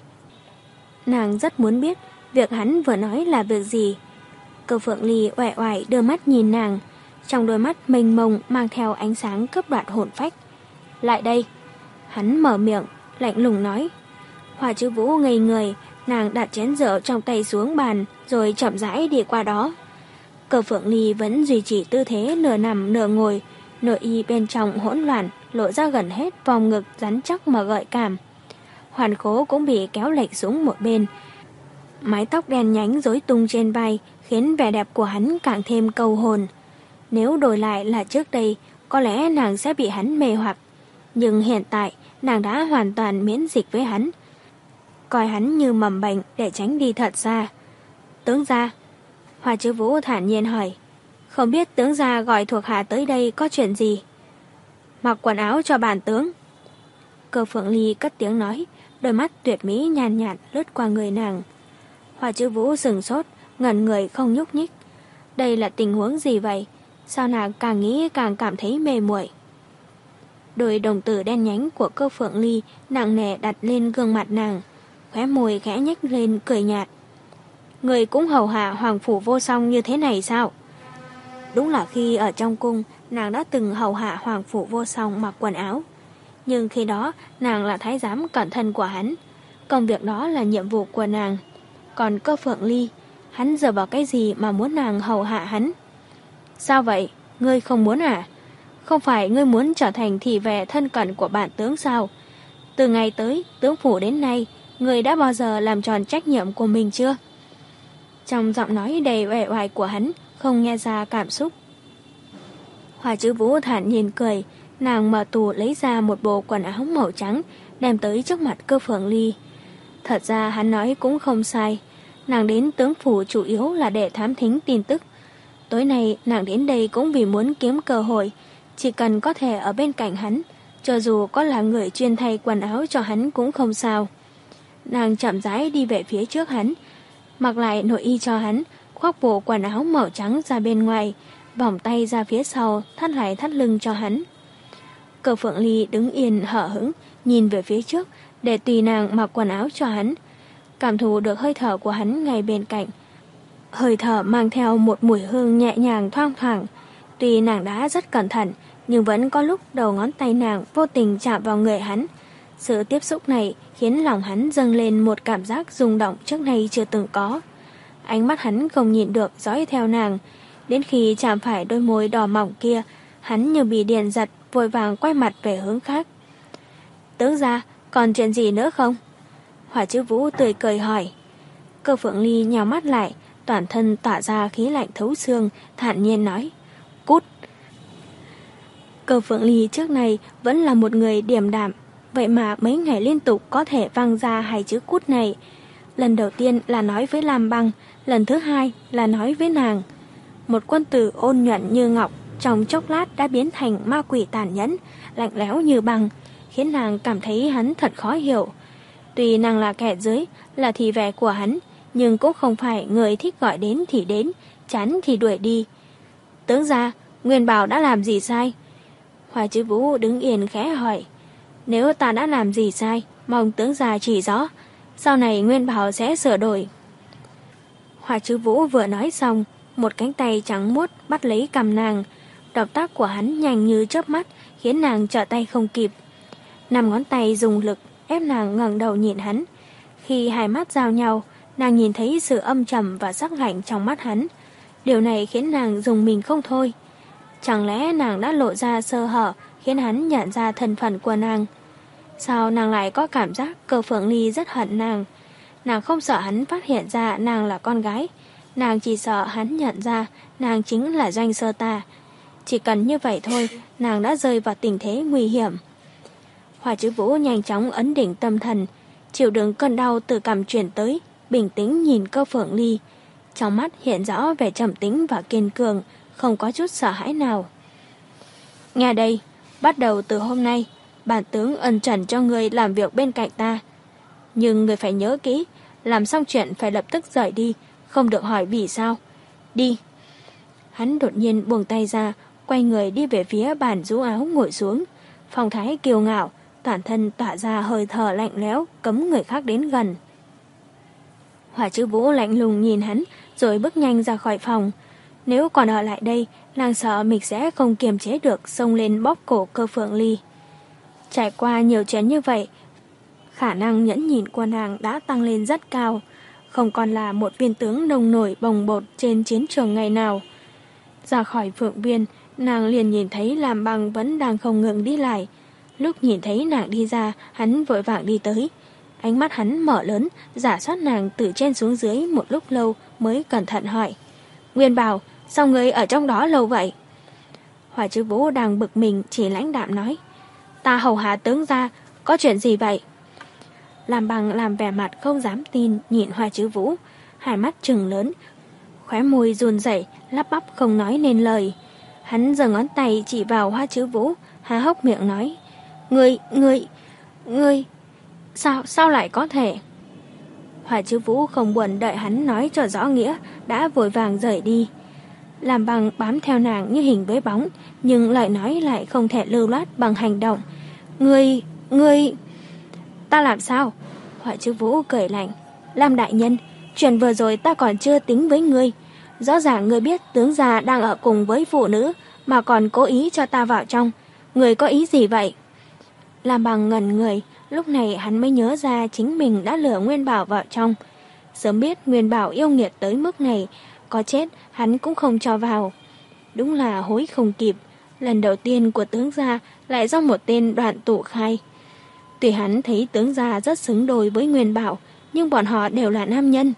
Nàng rất muốn biết việc hắn vừa nói là việc gì. Cơ Phượng Ly uể oải đưa mắt nhìn nàng, trong đôi mắt mênh mông mang theo ánh sáng cướp đoạt hồn phách. Lại đây. Hắn mở miệng, lạnh lùng nói. Hoa Chữ Vũ ngây người, nàng đặt chén rượu trong tay xuống bàn, rồi chậm rãi đi qua đó. Cơ Phượng Ly vẫn duy trì tư thế nửa nằm nửa ngồi, nội y bên trong hỗn loạn, lộ ra gần hết vòng ngực rắn chắc mà gợi cảm. Hoàn khố cũng bị kéo lệch xuống một bên. Mái tóc đen nhánh rối tung trên vai khiến vẻ đẹp của hắn càng thêm câu hồn. Nếu đổi lại là trước đây, có lẽ nàng sẽ bị hắn mê hoặc. Nhưng hiện tại, nàng đã hoàn toàn miễn dịch với hắn. Coi hắn như mầm bệnh để tránh đi thật xa. Tướng gia. Hoa Chữ Vũ thản nhiên hỏi. Không biết tướng gia gọi thuộc hạ tới đây có chuyện gì? Mặc quần áo cho bản tướng. Cơ Phượng Ly cất tiếng nói, đôi mắt tuyệt mỹ nhàn nhạt lướt qua người nàng. Hoa Chữ Vũ sừng sốt, ngẩn người không nhúc nhích. Đây là tình huống gì vậy? Sao nàng càng nghĩ càng cảm thấy mê muội? Đôi đồng tử đen nhánh của Cơ Phượng Ly nặng nề đặt lên gương mặt nàng, khóe môi khẽ nhếch lên cười nhạt. Người cũng hầu hạ hoàng phủ vô song như thế này sao? Đúng là khi ở trong cung, nàng đã từng hầu hạ hoàng phủ vô song mặc quần áo. Nhưng khi đó, nàng là thái giám cẩn thân của hắn. Công việc đó là nhiệm vụ của nàng. Còn Cơ Phượng Ly, hắn giờ vào cái gì mà muốn nàng hầu hạ hắn? Sao vậy? Ngươi không muốn à? Không phải ngươi muốn trở thành thị vệ thân cận của bản tướng sao? Từ ngày tới tướng phủ đến nay, ngươi đã bao giờ làm tròn trách nhiệm của mình chưa? Trong giọng nói đầy uể oải của hắn không nghe ra cảm xúc. Hoa Chữ Vũ thản nhiên cười, nàng mở tủ lấy ra một bộ quần áo màu trắng, đem tới trước mặt Cơ Phượng Ly. Thật ra hắn nói cũng không sai, nàng đến tướng phủ chủ yếu là để thám thính tin tức. Tối nay nàng đến đây cũng vì muốn kiếm cơ hội, chỉ cần có thể ở bên cạnh hắn, cho dù có là người chuyên thay quần áo cho hắn cũng không sao. Nàng chậm rãi đi về phía trước hắn, mặc lại nội y cho hắn, khoác bộ quần áo màu trắng ra bên ngoài, vòng tay ra phía sau, thắt lại thắt lưng cho hắn. Cơ Phượng Ly đứng yên hở hững, nhìn về phía trước, để tùy nàng mặc quần áo cho hắn. Cảm thụ được hơi thở của hắn ngay bên cạnh. Hơi thở mang theo một mùi hương nhẹ nhàng thoang thoảng. Tuy nàng đã rất cẩn thận, nhưng vẫn có lúc đầu ngón tay nàng vô tình chạm vào người hắn. Sự tiếp xúc này khiến lòng hắn dâng lên một cảm giác rung động trước nay chưa từng có. Ánh mắt hắn không nhịn được dõi theo nàng. Đến khi chạm phải đôi môi đỏ mỏng kia, hắn như bị điện giật, vội vàng quay mặt về hướng khác. Tướng gia, còn chuyện gì nữa không? Hoa Chữ Vũ tươi cười hỏi. Cơ Phượng Ly nhào mắt lại, toàn thân tỏa ra khí lạnh thấu xương, thản nhiên nói. Cút! Cơ Phượng Ly trước này vẫn là một người điềm đạm, vậy mà mấy ngày liên tục có thể vang ra hai chữ cút này. Lần đầu tiên là nói với Lam Băng, lần thứ hai là nói với nàng. Một quân tử ôn nhuận như ngọc, trong chốc lát đã biến thành ma quỷ tàn nhẫn, lạnh lẽo như băng, khiến nàng cảm thấy hắn thật khó hiểu. Tuy nàng là kẻ dưới, là thị vệ của hắn, nhưng cũng không phải người thích gọi đến thì đến, chán thì đuổi đi. Tướng gia, Nguyên Bảo đã làm gì sai? Hoa Chữ Vũ đứng yên khẽ hỏi. Nếu ta đã làm gì sai, mong tướng gia chỉ rõ, sau này Nguyên Bảo sẽ sửa đổi. Hoa Chữ Vũ vừa nói xong, một cánh tay trắng muốt bắt lấy cằm nàng. Động tác của hắn nhanh như chớp mắt, khiến nàng trở tay không kịp. Năm ngón tay dùng lực ép nàng ngẩng đầu nhìn hắn. Khi hai mắt giao nhau, nàng nhìn thấy sự âm trầm và sắc lạnh trong mắt hắn. Điều này khiến nàng rùng mình không thôi. Chẳng lẽ nàng đã lộ ra sơ hở khiến hắn nhận ra thân phận của nàng? Sao nàng lại có cảm giác Cơ Phượng Ly rất hận nàng? Nàng không sợ hắn phát hiện ra nàng là con gái. Nàng chỉ sợ hắn nhận ra nàng chính là Doanh Sơ Tà. Chỉ cần như vậy thôi, nàng đã rơi vào tình thế nguy hiểm. Hoa Chứ Vũ nhanh chóng ấn định tâm thần, chịu đựng cơn đau từ cằm chuyển tới, bình tĩnh nhìn Cơ Phượng Ly. Trong mắt hiện rõ vẻ trầm tĩnh và kiên cường, không có chút sợ hãi nào. Nghe đây, bắt đầu từ hôm nay, bản tướng ân trần cho người làm việc bên cạnh ta. Nhưng người phải nhớ kỹ, làm xong chuyện phải lập tức rời đi, không được hỏi vì sao. Đi. Hắn đột nhiên buông tay ra, quay người đi về phía bàn rũ áo ngồi xuống. Phong thái kiêu ngạo, toàn thân tỏa ra hơi thở lạnh lẽo, cấm người khác đến gần. Hoa Chứ Vũ lạnh lùng nhìn hắn, rồi bước nhanh ra khỏi phòng. Nếu còn ở lại đây, nàng sợ mình sẽ không kiềm chế được, xông lên bóp cổ Cơ Phượng Ly. Trải qua nhiều chuyện như vậy, khả năng nhẫn nhịn của nàng đã tăng lên rất cao, không còn là một viên tướng nông nổi bồng bột trên chiến trường ngày nào. Ra khỏi Phượng Viên, nàng liền nhìn thấy Lam Băng vẫn đang không ngừng đi lại. Lúc nhìn thấy nàng đi ra, hắn vội vàng đi tới. Ánh mắt hắn mở lớn, rà soát nàng từ trên xuống dưới một lúc lâu mới cẩn thận hỏi. Nguyên Bảo, sao ngươi ở trong đó lâu vậy? Hoa Chứ Vũ đang bực mình chỉ lãnh đạm nói. Ta hầu hạ tướng gia, có chuyện gì vậy? Lam Băng làm vẻ mặt không dám tin nhìn Hoa Chứ Vũ, hai mắt trừng lớn, khóe môi run rẩy, lắp bắp không nói nên lời. Hắn giơ ngón tay chỉ vào Hoa Chứ Vũ, há hốc miệng nói. Ngươi, ngươi, ngươi, sao, sao lại có thể? Hoa Chứ Vũ không buồn đợi hắn nói cho rõ nghĩa, đã vội vàng rời đi. Lam Băng bám theo nàng như hình với bóng, nhưng lời nói lại không thể lưu loát bằng hành động. Ngươi, ngươi... Ta làm sao? Hoa Chứ Vũ cười lạnh. Lam đại nhân, chuyện vừa rồi ta còn chưa tính với ngươi. Rõ ràng ngươi biết tướng già đang ở cùng với phụ nữ, mà còn cố ý cho ta vào trong. Ngươi có ý gì vậy? Lam Băng ngẩn người, lúc này hắn mới nhớ ra chính mình đã lừa Nguyên Bảo vào trong. Sớm biết Nguyên Bảo yêu nghiệt tới mức này, có chết hắn cũng không cho vào. Đúng là hối không kịp, lần đầu tiên của tướng gia lại do một tên Đoạn Tụ khai. Tuy hắn thấy tướng gia rất xứng đôi với Nguyên Bảo, nhưng bọn họ đều là nam nhân.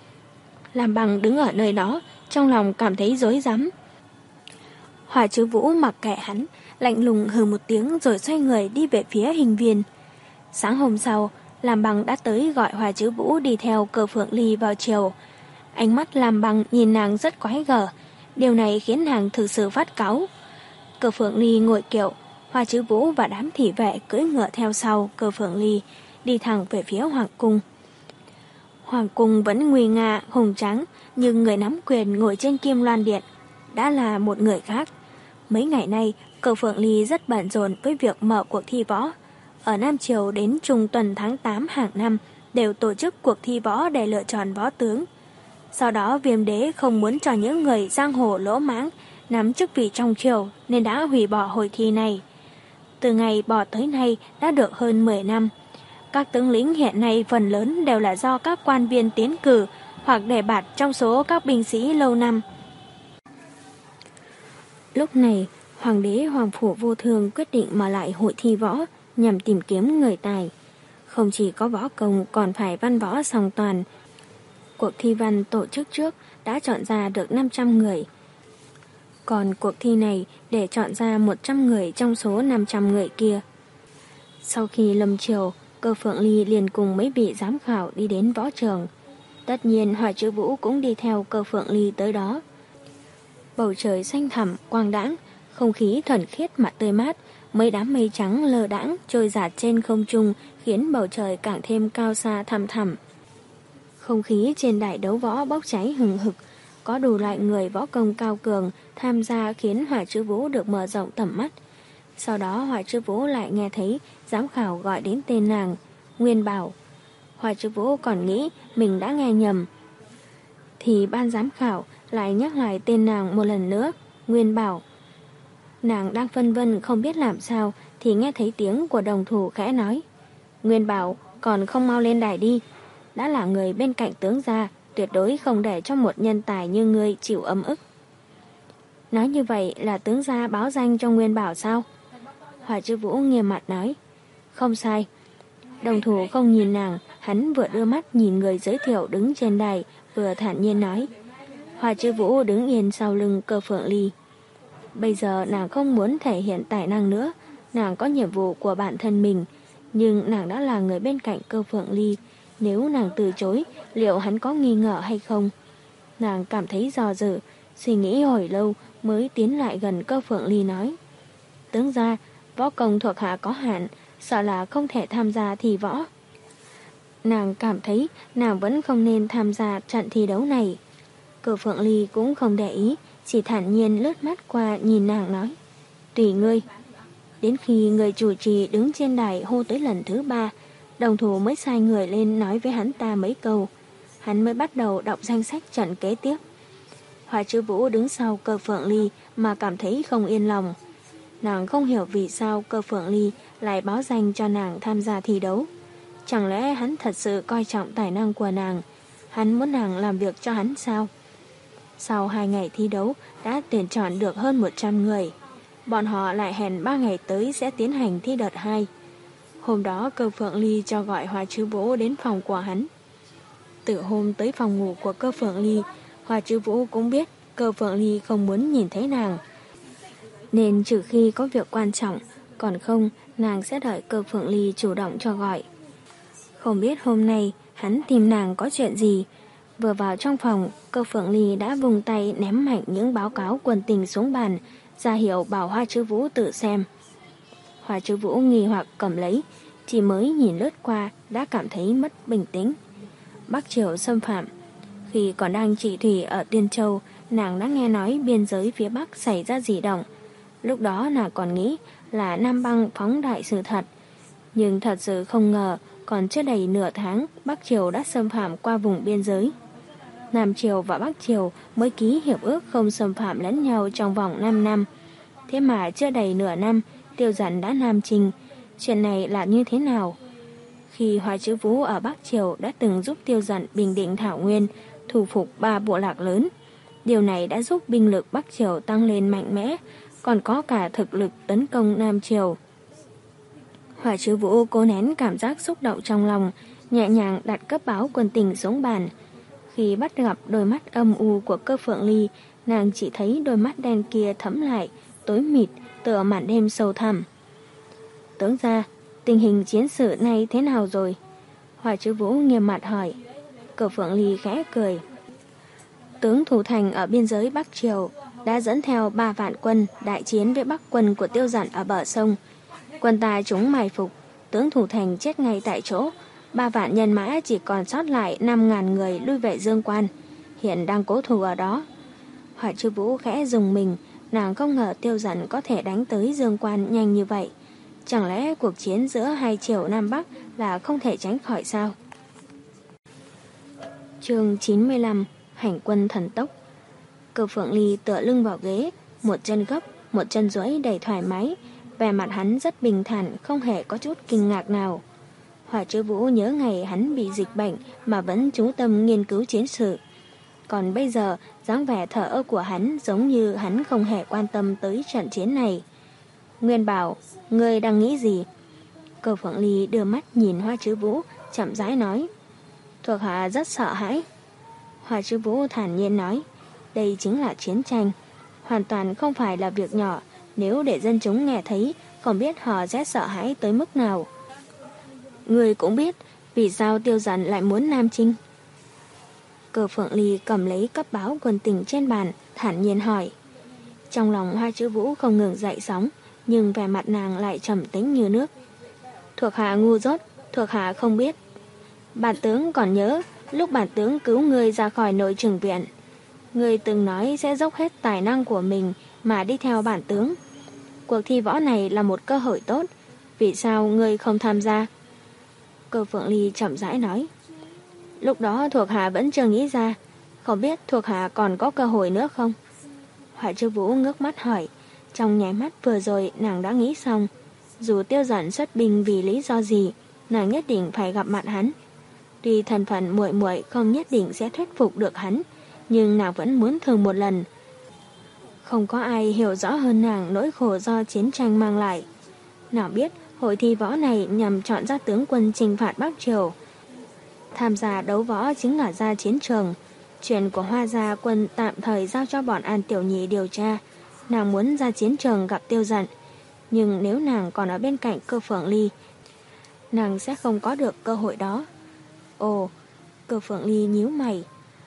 Lam Băng đứng ở nơi đó, trong lòng cảm thấy rối rắm. Hoa Chứ Vũ mặc kệ hắn, lạnh lùng hừ một tiếng rồi xoay người đi về phía hình viên. Sáng hôm sau, Lam Băng đã tới gọi Hoa Chứ Vũ đi theo Cơ Phượng Ly vào chiều. Ánh mắt Lam Băng nhìn nàng rất quái gở, điều này khiến nàng thực sự phát cáu. Cơ Phượng Ly ngồi kiệu, Hoa Chứ Vũ và đám thị vệ cưỡi ngựa theo sau Cơ Phượng Ly, đi thẳng về phía Hoàng cung. Hoàng cung vẫn nguy nga, hùng tráng, nhưng người nắm quyền ngồi trên Kim Loan Điện đã là một người khác. Mấy ngày nay, Cơ Phượng Ly rất bận rộn với việc mở cuộc thi võ. Ở Nam Triều đến trung tuần tháng tám hàng năm đều tổ chức cuộc thi võ để lựa chọn võ tướng. Sau đó Viêm Đế không muốn cho những người giang hồ lỗ mãng nắm chức vị trong triều nên đã hủy bỏ hội thi này. Từ ngày bỏ tới nay đã được hơn mười năm. Các tướng lĩnh hiện nay phần lớn đều là do các quan viên tiến cử hoặc đề bạt trong số các binh sĩ lâu năm. Lúc này, Hoàng đế Hoàng Phủ Vô Thường quyết định mở lại hội thi võ nhằm tìm kiếm người tài. Không chỉ có võ công còn phải văn võ song toàn. Cuộc thi văn tổ chức trước đã chọn ra được năm trăm người. Còn cuộc thi này để chọn ra một trăm người trong số năm trăm người kia. Sau khi lâm triều, Cơ Phượng Ly liền cùng mấy vị giám khảo đi đến võ trường. Tất nhiên Hoa Chứ Vũ cũng đi theo Cơ Phượng Ly tới đó. Bầu trời xanh thẳm, quang đãng, không khí thuần khiết mà tươi mát, mấy đám mây trắng lơ đãng trôi dạt trên không trung khiến bầu trời càng thêm cao xa thẳm thẳm. Không khí trên đài đấu võ bốc cháy hừng hực, có đủ loại người võ công cao cường tham gia khiến Hoa Chứ Vũ được mở rộng tầm mắt. Sau đó Hoa Chứ Vũ lại nghe thấy giám khảo gọi đến tên nàng, Nguyên Bảo. Hoa Chứ Vũ còn nghĩ mình đã nghe nhầm. Thì ban giám khảo lại nhắc lại tên nàng một lần nữa, Nguyên Bảo. Nàng đang phân vân không biết làm sao thì nghe thấy tiếng của đồng thủ khẽ nói. Nguyên bảo còn không mau lên đài đi. Đã là người bên cạnh tướng gia, tuyệt đối không để cho một nhân tài như ngươi chịu ấm ức. Nói như vậy là tướng gia báo danh cho Nguyên bảo sao? Hỏa Chư Vũ nghiêm mặt nói. Không sai. Đồng thủ không nhìn nàng, hắn vừa đưa mắt nhìn người giới thiệu đứng trên đài, vừa thản nhiên nói. Hỏa Chư Vũ đứng yên sau lưng Cơ Phượng Ly. Bây giờ nàng không muốn thể hiện tài năng nữa, nàng có nhiệm vụ của bản thân mình, nhưng nàng đã là người bên cạnh Cơ Phượng Ly, nếu nàng từ chối, liệu hắn có nghi ngờ hay không? Nàng cảm thấy do dự, suy nghĩ hồi lâu mới tiến lại gần Cơ Phượng Ly nói. Tướng gia, võ công thuộc hạ có hạn, sợ là không thể tham gia thi võ. Nàng cảm thấy nàng vẫn không nên tham gia trận thi đấu này. Cơ Phượng Ly cũng không để ý, chỉ thản nhiên lướt mắt qua nhìn nàng nói. Tùy ngươi. Đến khi người chủ trì đứng trên đài hô tới lần thứ ba, đồng thủ mới sai người lên nói với hắn ta mấy câu. Hắn mới bắt đầu đọc danh sách trận kế tiếp. Hỏa Chư Vũ đứng sau Cơ Phượng Ly mà cảm thấy không yên lòng. Nàng không hiểu vì sao Cơ Phượng Ly lại báo danh cho nàng tham gia thi đấu. Chẳng lẽ hắn thật sự coi trọng tài năng của nàng? Hắn muốn nàng làm việc cho hắn sao? Sau hai ngày thi đấu đã tuyển chọn được hơn một trăm người. Bọn họ lại hẹn ba ngày tới sẽ tiến hành thi đợt hai. Hôm đó Cơ Phượng Ly cho gọi Hỏa Chư Vũ đến phòng của hắn. Từ hôm tới phòng ngủ của Cơ Phượng Ly, Hỏa Chư Vũ cũng biết Cơ Phượng Ly không muốn nhìn thấy nàng. Nên trừ khi có việc quan trọng, còn không nàng sẽ đợi Cơ Phượng Ly chủ động cho gọi. Không biết hôm nay hắn tìm nàng có chuyện gì. Vừa vào trong phòng, Cơ Phượng Ly đã vùng tay ném mạnh những báo cáo quần tình xuống bàn, ra hiệu bảo Hỏa Chư Vũ tự xem. Hỏa Chư Vũ nghi hoặc cầm lấy, chỉ mới nhìn lướt qua đã cảm thấy mất bình tĩnh. Bắc Triều xâm phạm. Khi còn đang trị thủy ở Tiên Châu, nàng đã nghe nói biên giới phía Bắc xảy ra dị động. Lúc đó nàng còn nghĩ là Nam Băng phóng đại sự thật. Nhưng thật sự không ngờ, còn chưa đầy nửa tháng, Bắc Triều đã xâm phạm qua vùng biên giới. Nam Triều và Bắc Triều mới ký hiệp ước không xâm phạm lẫn nhau trong vòng năm năm. Thế mà chưa đầy nửa năm, Tiêu Dận đã nam chinh. Chuyện này là như thế nào? Khi Hỏa Chư Vũ ở Bắc Triều đã từng giúp Tiêu Dận bình định Thảo Nguyên, thu phục ba bộ lạc lớn. Điều này đã giúp binh lực Bắc Triều tăng lên mạnh mẽ, còn có cả thực lực tấn công Nam Triều. Hỏa Chư Vũ cố nén cảm giác xúc động trong lòng, nhẹ nhàng đặt cấp báo quân tình xuống bàn. Khi bắt gặp đôi mắt âm u của Cơ Phượng Ly, nàng chỉ thấy đôi mắt đen kia thẫm lại, tối mịt, tựa màn đêm sâu thẳm. Tướng gia, tình hình chiến sự này thế nào rồi? Hỏa Chư Vũ nghiêm mặt hỏi. Cơ Phượng Ly khẽ cười. Tướng thủ thành ở biên giới Bắc Triều đã dẫn theo ba vạn quân đại chiến với Bắc quân của Tiêu Dận ở bờ sông. Quân ta chúng mai phục, tướng thủ thành chết ngay tại chỗ. Ba vạn nhân mã chỉ còn sót lại năm ngàn người lui về Dương Quan, hiện đang cố thủ ở đó. Hỏa Chư Vũ khẽ dùng mình, nàng không ngờ Tiêu Dận có thể đánh tới Dương Quan nhanh như vậy. Chẳng lẽ cuộc chiến giữa hai triều Nam Bắc là không thể tránh khỏi sao? Chương chín mươi lăm. Hành quân thần tốc. Cơ Phượng Ly tựa lưng vào ghế, một chân gấp, một chân duỗi đầy thoải mái. Vẻ mặt hắn rất bình thản, không hề có chút kinh ngạc nào. Hỏa Chư Vũ nhớ ngày hắn bị dịch bệnh mà vẫn chú tâm nghiên cứu chiến sự. Còn bây giờ, dáng vẻ thờ ơ của hắn giống như hắn không hề quan tâm tới trận chiến này. Nguyên bảo, ngươi đang nghĩ gì? Cơ Phượng Ly đưa mắt nhìn Hỏa Chư Vũ, chậm rãi nói. Thuộc hạ rất sợ hãi. Hỏa Chư Vũ thản nhiên nói. Đây chính là chiến tranh. Hoàn toàn không phải là việc nhỏ. Nếu để dân chúng nghe thấy, không biết họ sẽ sợ hãi tới mức nào. Ngươi cũng biết vì sao Tiêu Dận lại muốn nam chinh. Cơ Phượng Ly cầm lấy cấp báo quân tình trên bàn, thản nhiên hỏi. Trong lòng Hỏa Chư Vũ không ngừng dậy sóng, nhưng vẻ mặt nàng lại trầm tĩnh như nước. Thuộc hạ ngu dốt, thuộc hạ không biết. Bản tướng còn nhớ, lúc bản tướng cứu ngươi ra khỏi nội trừng viện, ngươi từng nói sẽ dốc hết tài năng của mình mà đi theo bản tướng. Cuộc thi võ này là một cơ hội tốt, vì sao ngươi không tham gia? Cơ Phượng Ly chậm rãi nói. Lúc đó thuộc hạ vẫn chưa nghĩ ra, không biết thuộc hạ còn có cơ hội nữa không? Hỏa Chư Vũ ngước mắt hỏi. Trong nháy mắt vừa rồi nàng đã nghĩ xong, dù Tiêu Dận xuất binh vì lý do gì, nàng nhất định phải gặp mặt hắn. Tuy thân phận muội muội không nhất định sẽ thuyết phục được hắn, nhưng nàng vẫn muốn thử một lần. Không có ai hiểu rõ hơn nàng nỗi khổ do chiến tranh mang lại. Nàng biết hội thi võ này nhằm chọn ra tướng quân chinh phạt Bắc Triều. Tham gia đấu võ chính là ra chiến trường. Chuyện của Hoa gia quân tạm thời giao cho bọn An Tiểu Nhị điều tra. Nàng muốn ra chiến trường gặp Tiêu Dận, nhưng nếu nàng còn ở bên cạnh Cơ Phượng Ly, nàng sẽ không có được cơ hội đó. Ồ, Cơ Phượng Ly nhíu mày.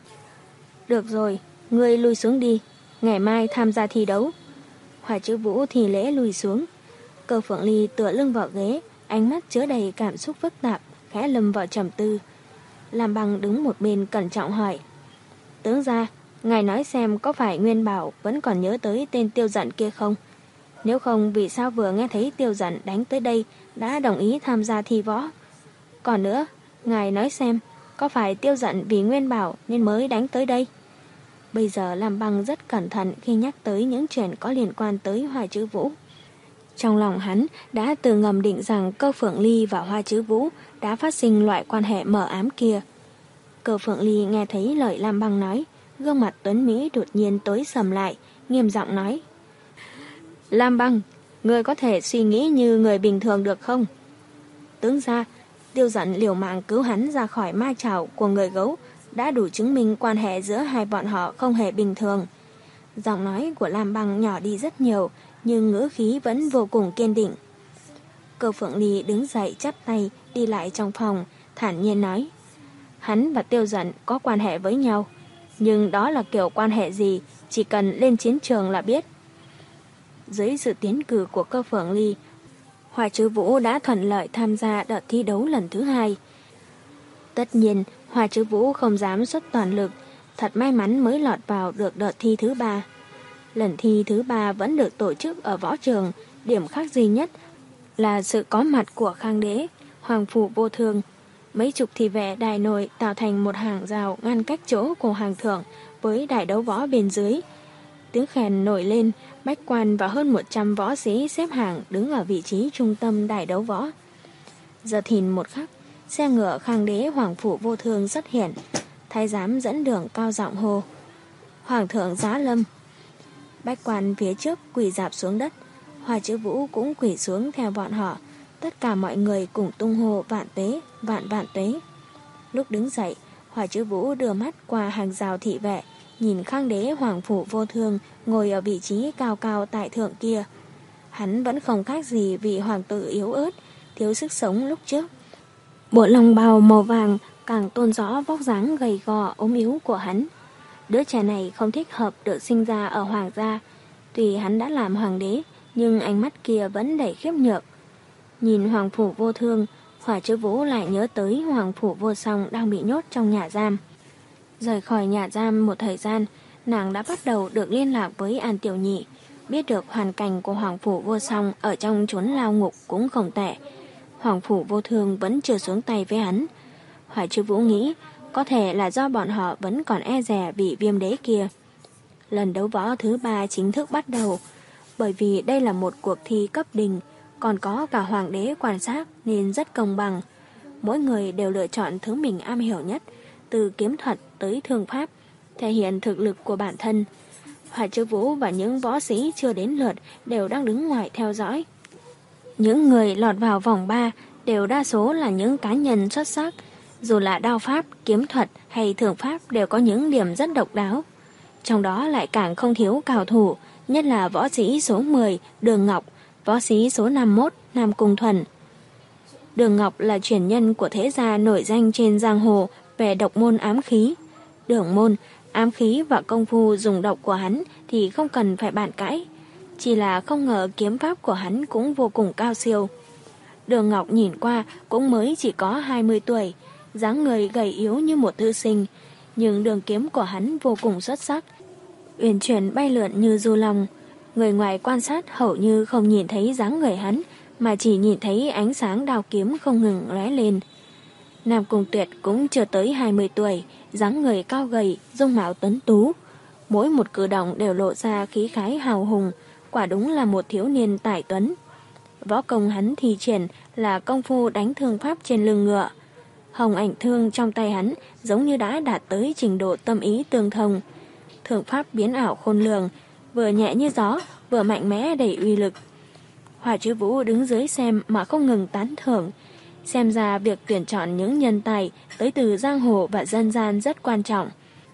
Được rồi, ngươi lui xuống đi, ngày mai tham gia thi đấu. Hoa Chữ Vũ thì lễ lùi xuống. Cơ Phượng Ly tựa lưng vào ghế, ánh mắt chứa đầy cảm xúc phức tạp, khẽ lâm vào trầm tư. Lam Băng đứng một bên cẩn trọng hỏi: Tướng gia, ngài nói xem có phải Nguyên Bảo vẫn còn nhớ tới tên Tiêu Dận kia không? Nếu không, vì sao vừa nghe thấy Tiêu Dận đánh tới đây đã đồng ý tham gia thi võ? Còn nữa, ngài nói xem, có phải Tiêu Dận vì Nguyên Bảo nên mới đánh tới đây? Bây giờ Lam Băng rất cẩn thận khi nhắc tới những chuyện có liên quan tới Hoa Chữ Vũ. Trong lòng hắn đã từ ngầm định rằng Cơ Phượng Ly và Hoa Chữ Vũ đã phát sinh loại quan hệ mờ ám kia. Cơ Phượng Ly nghe thấy lời Lam Băng nói, gương mặt tuấn Mỹ đột nhiên tối sầm lại, nghiêm giọng nói: Lam Băng, người có thể suy nghĩ như người bình thường được không? Tướng gia, Tiêu Dận liều mạng cứu hắn ra khỏi ma chảo của người gấu đã đủ chứng minh quan hệ giữa hai bọn họ không hề bình thường. Giọng nói của Lam Băng nhỏ đi rất nhiều, nhưng ngữ khí vẫn vô cùng kiên định. Cơ Phượng Ly đứng dậy chắp tay đi lại trong phòng, thản nhiên nói: Hắn và Tiêu Dận có quan hệ với nhau, nhưng đó là kiểu quan hệ gì chỉ cần lên chiến trường là biết. Dưới sự tiến cử của Cơ Phượng Ly, Hoa Chữ Vũ đã thuận lợi tham gia đợt thi đấu lần thứ hai. Tất nhiên, Hoa Chữ Vũ không dám xuất toàn lực, thật may mắn mới lọt vào được đợt thi thứ ba. Lần thi thứ ba vẫn được tổ chức ở võ trường, điểm khác duy nhất là sự có mặt của Khang Đế, Hoàng Phủ Vô Thương. Mấy chục thị vệ đài nội tạo thành một hàng rào ngăn cách chỗ của hàng thượng với đài đấu võ bên dưới. Tiếng khen nổi lên, bách quan và hơn một trăm võ sĩ xếp hàng đứng ở vị trí trung tâm đài đấu võ. Giờ thìn một khắc, xe ngựa Khang Đế Hoàng Phủ Vô Thương xuất hiện. Thái giám dẫn đường cao giọng hô: Hoàng thượng giá lâm. Bách quan phía trước quỳ rạp xuống đất, Hoa Chữ Vũ cũng quỳ xuống theo bọn họ. Tất cả mọi người cùng tung hô vạn tuế, vạn vạn tuế. Lúc đứng dậy, Hoa Chữ Vũ đưa mắt qua hàng rào thị vệ, nhìn Khang Đế Hoàng Phủ Vô Thương ngồi ở vị trí cao cao tại thượng kia. Hắn vẫn không khác gì vị hoàng tử yếu ớt, thiếu sức sống lúc trước. Bộ lòng bào màu vàng càng tôn rõ vóc dáng gầy gò ốm yếu của hắn. Đứa trẻ này không thích hợp được sinh ra ở hoàng gia. Tuy hắn đã làm hoàng đế, nhưng ánh mắt kia vẫn đầy khiếp nhược. Nhìn Hoàng Phủ Vô Thương, Hoa Chữ Vũ lại nhớ tới Hoàng Phủ Vô Song đang bị nhốt trong nhà giam. Rời khỏi nhà giam một thời gian, nàng đã bắt đầu được liên lạc với An Tiểu Nhị. Biết được hoàn cảnh của Hoàng Phủ Vô Song ở trong chốn lao ngục cũng không tệ. Hoàng Phủ Vô Thương vẫn chưa xuống tay với hắn. Hoa Chữ Vũ nghĩ có thể là do bọn họ vẫn còn e dè vị Viêm Đế kia. Lần đấu võ thứ ba chính thức bắt đầu. Bởi vì đây là một cuộc thi cấp đình, còn có cả hoàng đế quan sát nên rất công bằng. Mỗi người đều lựa chọn thứ mình am hiểu nhất, từ kiếm thuật tới thương pháp, thể hiện thực lực của bản thân. Hoa Chữ Vũ và những võ sĩ chưa đến lượt đều đang đứng ngoài theo dõi. Những người lọt vào vòng ba đều đa số là những cá nhân xuất sắc, dù là đao pháp, kiếm thuật hay thương pháp đều có những điểm rất độc đáo. Trong đó lại càng không thiếu cao thủ, nhất là võ sĩ số mười Đường Ngọc, võ sĩ số năm mươi mốt Nam Cung Thuần. Đường Ngọc là truyền nhân của thế gia nổi danh trên giang hồ về độc môn ám khí. Đường môn, ám khí và công phu dùng độc của hắn thì không cần phải bàn cãi. Chỉ là không ngờ kiếm pháp của hắn cũng vô cùng cao siêu. Đường Ngọc nhìn qua cũng mới chỉ có hai mươi tuổi, dáng người gầy yếu như một thư sinh, nhưng đường kiếm của hắn vô cùng xuất sắc, uyển chuyển bay lượn như du long. Người ngoài quan sát hầu như không nhìn thấy dáng người hắn, mà chỉ nhìn thấy ánh sáng đao kiếm không ngừng lóe lên. Nam Cung Tuyệt cũng chưa tới hai mươi tuổi, dáng người cao gầy, dung mạo tuấn tú. Mỗi một cử động đều lộ ra khí khái hào hùng, quả đúng là một thiếu niên tài tuấn. Võ công hắn thi triển là công phu đánh thương pháp trên lưng ngựa. Hồng ảnh thương trong tay hắn giống như đã đạt tới trình độ tâm ý tương thông. Thương pháp biến ảo khôn lường, vừa nhẹ như gió, vừa mạnh mẽ đầy uy lực. Hoa Chứ Vũ đứng dưới xem mà không ngừng tán thưởng. Xem ra việc tuyển chọn những nhân tài tới từ giang hồ và dân gian rất quan trọng.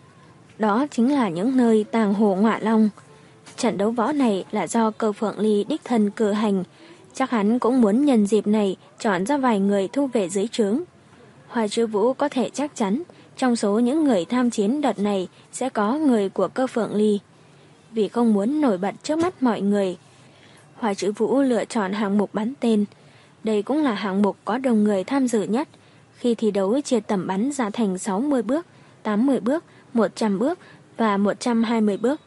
Đó chính là những nơi tàng hồ ngọa long. Trận đấu võ này là do Cơ Phượng Ly đích thân cử hành. Chắc hắn cũng muốn nhân dịp này chọn ra vài người thu về dưới trướng. Hoa Chứ Vũ có thể chắc chắn trong số những người tham chiến đợt này sẽ có người của Cơ Phượng Ly. Vì không muốn nổi bật trước mắt mọi người, Hoa Chứ Vũ lựa chọn hạng mục bắn tên. Đây cũng là hạng mục có đông người tham dự nhất. Khi thi đấu chia tầm bắn ra thành sáu mươi bước, tám mươi bước, một trăm bước và một trăm hai mươi bước.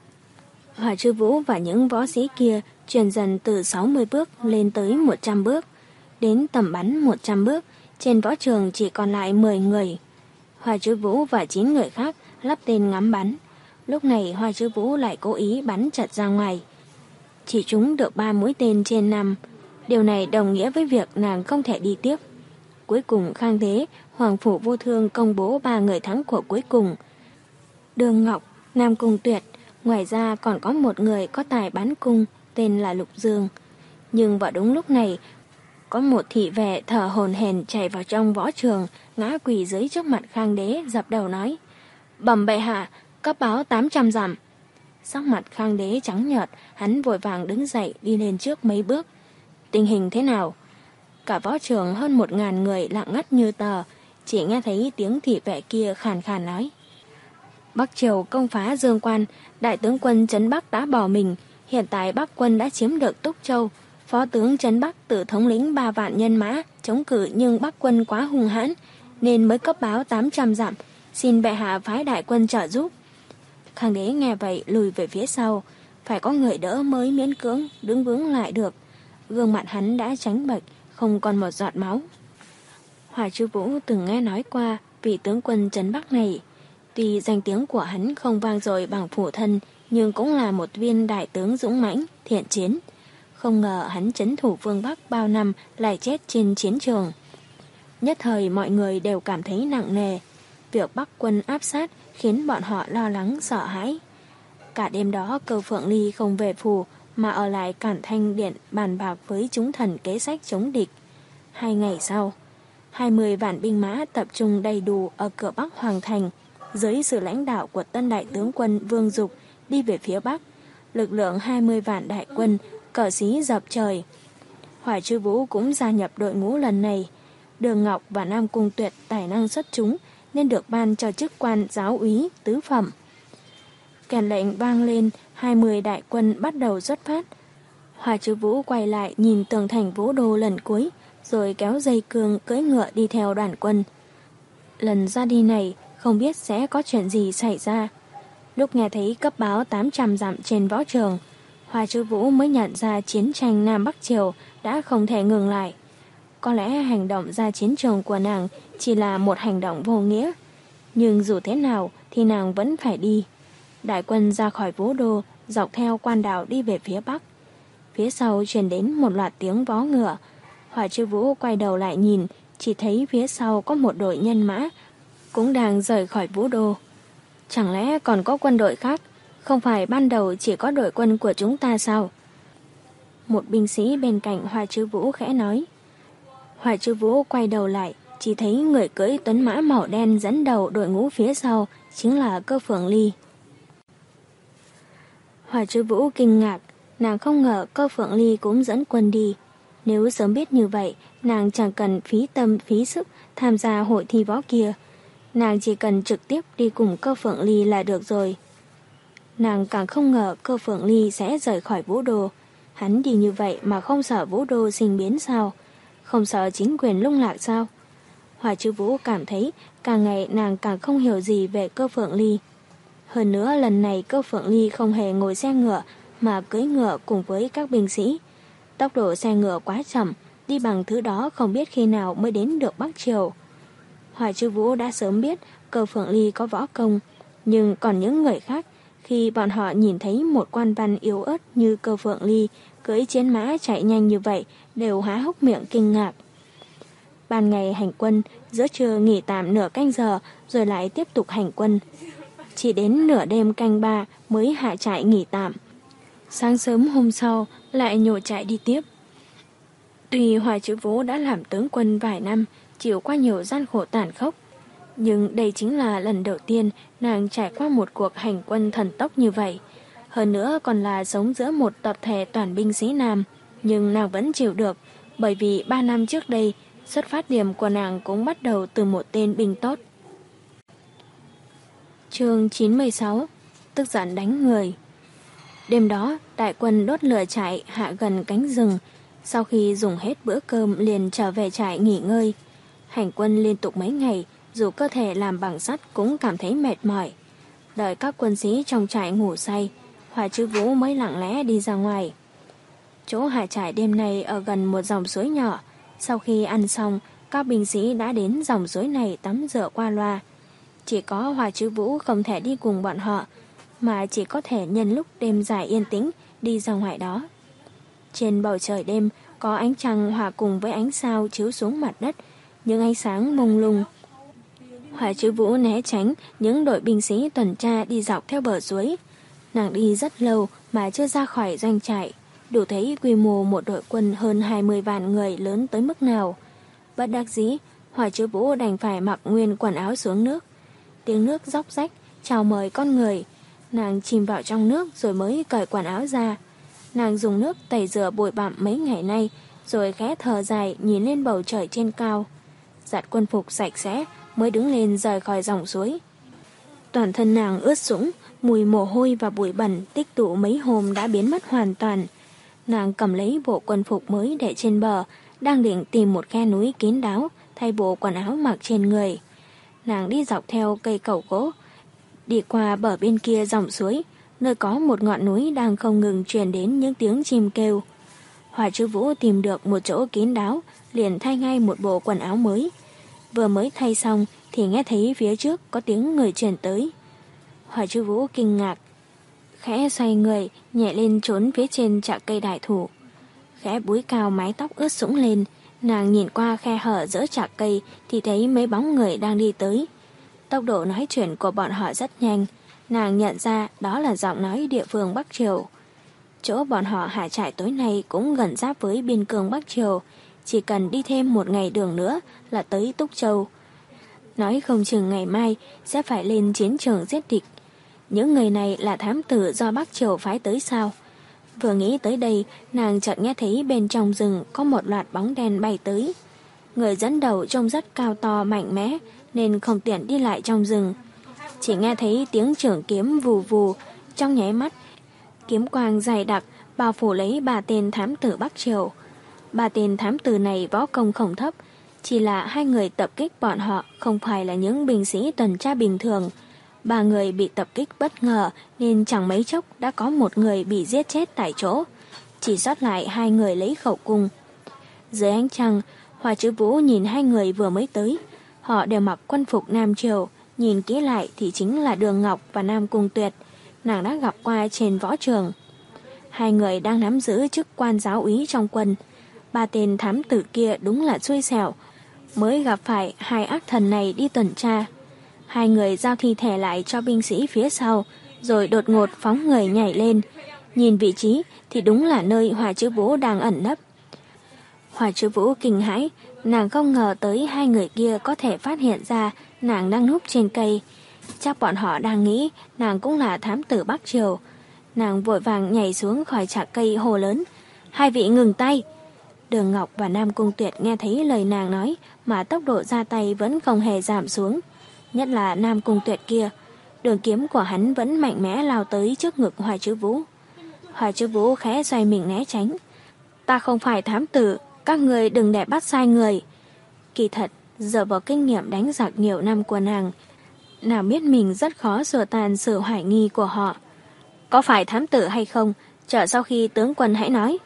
Hoa Chứ Vũ và những võ sĩ kia chuyển dần từ sáu mươi bước lên tới một trăm bước. Đến tầm bắn một trăm bước, trên võ trường chỉ còn lại mười người. Hoa Chứ Vũ và chín người khác lắp tên ngắm bắn. Lúc này Hoa Chứ Vũ lại cố ý bắn chật ra ngoài. Chỉ trúng được ba mũi tên trên năm. Điều này đồng nghĩa với việc nàng không thể đi tiếp. Cuối cùng Khang Thế, Hoàng Phủ Vô Thương công bố ba người thắng cuộc cuối cùng. Đường Ngọc, Nam Cung Tuyệt, ngoài ra còn có một người có tài bắn cung, tên là Lục Dương. Nhưng vào đúng lúc này, có một thị vệ thở hổn hển chạy vào trong võ trường, ngã quỳ dưới trước mặt Khang Đế, dập đầu nói: "Bẩm bệ hạ, cấp báo tám trăm dặm." Sắc mặt Khang Đế trắng nhợt, hắn vội vàng đứng dậy đi lên trước mấy bước. "Tình hình thế nào?" Cả võ trường hơn một ngàn người lặng ngắt như tờ, chỉ nghe thấy tiếng thị vệ kia khàn khàn nói: "Bắc Triều công phá Dương Quan, đại tướng quân trấn Bắc đã bỏ mình, hiện tại Bắc quân đã chiếm được Túc Châu. Phó tướng trấn Bắc tự thống lĩnh ba vạn nhân mã chống cự, nhưng Bắc quân quá hung hãn nên mới cấp báo tám trăm dặm, xin bệ hạ phái đại quân trợ giúp." Khang Đế nghe vậy lùi về phía sau, phải có người đỡ mới miễn cưỡng đứng vững lại được. Gương mặt hắn đã trắng bệch, không còn một giọt máu. Hoa Chứ Vũ từng nghe nói qua vị tướng quân trấn Bắc này. Tuy danh tiếng của hắn không vang dội bằng phụ thân, nhưng cũng là một viên đại tướng dũng mãnh, thiện chiến. Không ngờ hắn trấn thủ phương Bắc bao năm lại chết trên chiến trường. Nhất thời mọi người đều cảm thấy nặng nề. Việc Bắc quân áp sát khiến bọn họ lo lắng sợ hãi. Cả đêm đó Cơ Phượng Ly không về phủ mà ở lại Cản Thanh Điện bàn bạc với chúng thần kế sách chống địch. Hai ngày sau, hai mươi vạn binh mã tập trung đầy đủ ở cửa Bắc Hoàng Thành, dưới sự lãnh đạo của tân đại tướng quân Vương Dục đi về phía Bắc. Lực lượng hai mươi vạn đại quân, cờ xí dập trời. Hoa Chứ Vũ cũng gia nhập đội ngũ lần này. Đường Ngọc và Nam Cung Tuyệt tài năng xuất chúng nên được ban cho chức quan giáo úy tứ phẩm. Kèn lệnh vang lên, hai mươi đại quân bắt đầu xuất phát. Hoa Chứ Vũ quay lại nhìn tường thành Vũ Đô lần cuối, rồi kéo dây cương cưỡi ngựa đi theo đoàn quân. Lần ra đi này không biết sẽ có chuyện gì xảy ra. Lúc nghe thấy cấp báo tám trăm dặm trên võ trường, Hoa Chứ Vũ mới nhận ra chiến tranh Nam Bắc Triều đã không thể ngừng lại. Có lẽ hành động ra chiến trường của nàng chỉ là một hành động vô nghĩa, nhưng dù thế nào thì nàng vẫn phải đi. Đại quân ra khỏi Vũ Đô, dọc theo quan đảo đi về phía Bắc. Phía sau truyền đến một loạt tiếng vó ngựa. Hoa Chứ Vũ quay đầu lại nhìn, chỉ thấy phía sau có một đội nhân mã cũng đang rời khỏi Vũ Đô. Chẳng lẽ còn có quân đội khác? Không phải ban đầu chỉ có đội quân của chúng ta sao? Một binh sĩ bên cạnh Hoa Chứ Vũ khẽ nói. Hoa Chứ Vũ quay đầu lại, chỉ thấy người cưỡi tuấn mã màu đen dẫn đầu đội ngũ phía sau chính là Cơ Phượng Ly. Hoa Chứ Vũ kinh ngạc, nàng không ngờ Cơ Phượng Ly cũng dẫn quân đi. Nếu sớm biết như vậy, nàng chẳng cần phí tâm phí sức tham gia hội thi võ kia. Nàng chỉ cần trực tiếp đi cùng Cơ Phượng Ly là được rồi. Nàng càng không ngờ Cơ Phượng Ly sẽ rời khỏi Vũ Đô. Hắn đi như vậy mà không sợ Vũ Đô sinh biến sao? Không sợ chính quyền lung lạc sao? Hoa Chứ Vũ cảm thấy càng ngày nàng càng không hiểu gì về Cơ Phượng Ly. Hơn nữa lần này Cơ Phượng Ly không hề ngồi xe ngựa mà cưỡi ngựa cùng với các binh sĩ. Tốc độ xe ngựa quá chậm, đi bằng thứ đó không biết khi nào mới đến được Bắc Triều. Hoa Chứ Vũ đã sớm biết Cơ Phượng Ly có võ công, nhưng còn những người khác, khi bọn họ nhìn thấy một quan văn yếu ớt như Cơ Phượng Ly cưỡi chiến mã chạy nhanh như vậy đều há hốc miệng kinh ngạc. Ban ngày hành quân, giữa trưa nghỉ tạm nửa canh giờ rồi lại tiếp tục hành quân. Chỉ đến nửa đêm canh ba mới hạ trại nghỉ tạm. Sáng sớm hôm sau lại nhổ trại đi tiếp. Tuy Hoài Chữ Vũ đã làm tướng quân vài năm, chịu qua nhiều gian khổ tàn khốc, nhưng đây chính là lần đầu tiên nàng trải qua một cuộc hành quân thần tốc như vậy. Hơn nữa còn là sống giữa một tập thể toàn binh sĩ nam, nhưng nàng vẫn chịu được, bởi vì ba năm trước đây, xuất phát điểm của nàng cũng bắt đầu từ một tên binh tốt. Chương chín mươi sáu. Tức giận đánh người. Đêm đó, đại quân đốt lửa trại hạ gần cánh rừng. Sau khi dùng hết bữa cơm liền trở về trại nghỉ ngơi. Hành quân liên tục mấy ngày, dù cơ thể làm bằng sắt cũng cảm thấy mệt mỏi. Đợi các quân sĩ trong trại ngủ say, Hoài Chữ Vũ mới lặng lẽ đi ra ngoài. Chỗ hạ trại đêm nay ở gần một dòng suối nhỏ. Sau khi ăn xong, các binh sĩ đã đến dòng suối này tắm rửa qua loa. Chỉ có Hoài Chữ Vũ không thể đi cùng bọn họ, mà chỉ có thể nhân lúc đêm dài yên tĩnh đi ra ngoài đó. Trên bầu trời đêm có ánh trăng hòa cùng với ánh sao chiếu xuống mặt đất, những ánh sáng mông lung. Hoài Chữ Vũ né tránh những đội binh sĩ tuần tra đi dọc theo bờ suối. Nàng đi rất lâu mà chưa ra khỏi doanh trại, đủ thấy quy mô một đội quân hơn hai mươi vạn người lớn tới mức nào. Bất đắc dĩ, Hoài Chữ Vũ đành phải mặc nguyên quần áo xuống nước. Tiếng nước róc rách chào mời con người. Nàng chìm vào trong nước rồi mới cởi quần áo ra. Nàng dùng nước tẩy rửa bụi bặm mấy ngày nay, rồi khẽ thở dài nhìn lên bầu trời trên cao. Giặt quân phục sạch sẽ mới đứng lên rời khỏi dòng suối. Toàn thân nàng ướt sũng, mùi mồ hôi và bụi bẩn tích tụ mấy hôm đã biến mất hoàn toàn. Nàng cầm lấy bộ quân phục mới để trên bờ, đang định tìm một khe núi kín đáo thay bộ quần áo mặc trên người. Nàng đi dọc theo cây cẩu gỗ, đi qua bờ bên kia dòng suối, nơi có một ngọn núi đang không ngừng truyền đến những tiếng chim kêu. Hoài Chữ Vũ tìm được một chỗ kín đáo, liền thay ngay một bộ quần áo mới. Vừa mới thay xong thì nghe thấy phía trước có tiếng người truyền tới. Hoài Chữ Vũ kinh ngạc, khẽ xoay người nhẹ lên trốn phía trên chạc cây đại thụ. Khẽ búi cao mái tóc ướt sũng lên, nàng nhìn qua khe hở giữa chạc cây thì thấy mấy bóng người đang đi tới. Tốc độ nói chuyện của bọn họ rất nhanh, nàng nhận ra đó là giọng nói địa phương Bắc Triều. Chỗ bọn họ hạ trại tối nay cũng gần giáp với biên cương Bắc Triều, chỉ cần đi thêm một ngày đường nữa là tới Túc Châu. Nói không chừng ngày mai sẽ phải lên chiến trường giết địch. Những người này là thám tử do Bắc Triều phái tới sao? Vừa nghĩ tới đây, nàng chợt nghe thấy bên trong rừng có một loạt bóng đen bay tới. Người dẫn đầu trông rất cao to mạnh mẽ nên không tiện đi lại trong rừng. Chỉ nghe thấy tiếng chưởng kiếm vù vù, trong nháy mắt kiếm quang dày đặc bao phủ lấy ba tên thám tử Bắc Triều. Ba tên thám tử này võ công không thấp, chỉ là hai người tập kích bọn họ không phải là những binh sĩ tuần tra bình thường. Ba người bị tập kích bất ngờ nên chẳng mấy chốc đã có một người bị giết chết tại chỗ, chỉ sót lại hai người lấy khẩu cung. Dưới ánh trăng, Hoài Chữ Vũ nhìn hai người vừa mới tới, họ đều mặc quân phục Nam Triều, nhìn kỹ lại thì chính là Đường Ngọc và Nam Cung Tuyệt, nàng đã gặp qua trên võ trường. Hai người đang nắm giữ chức quan giáo úy trong quân. Ba tên thám tử kia đúng là xui xẻo, mới gặp phải hai ác thần này đi tuần tra. Hai người giao thi thể lại cho binh sĩ phía sau, rồi đột ngột phóng người nhảy lên. Nhìn vị trí thì đúng là nơi Hoài Chữ Vũ đang ẩn nấp. Hoài Chữ Vũ kinh hãi, nàng không ngờ tới hai người kia có thể phát hiện ra nàng đang núp trên cây. Chắc bọn họ đang nghĩ nàng cũng là thám tử Bắc Triều. Nàng vội vàng nhảy xuống khỏi chạc cây hồ lớn. Hai vị ngừng tay! Đường Ngọc và Nam Cung Tuyệt nghe thấy lời nàng nói mà tốc độ ra tay vẫn không hề giảm xuống. Nhất là Nam Cung Tuyệt kia, đường kiếm của hắn vẫn mạnh mẽ lao tới trước ngực Hoài Chữ Vũ. Hoài Chữ Vũ khẽ xoay mình né tránh. Ta không phải thám tử, các người đừng để bắt sai người. Kỳ thật, dựa vào kinh nghiệm đánh giặc nhiều năm của nàng, nàng biết mình rất khó sửa tàn sự hoài nghi của họ. Có phải thám tử hay không, chờ sau khi tướng quân hãy nói.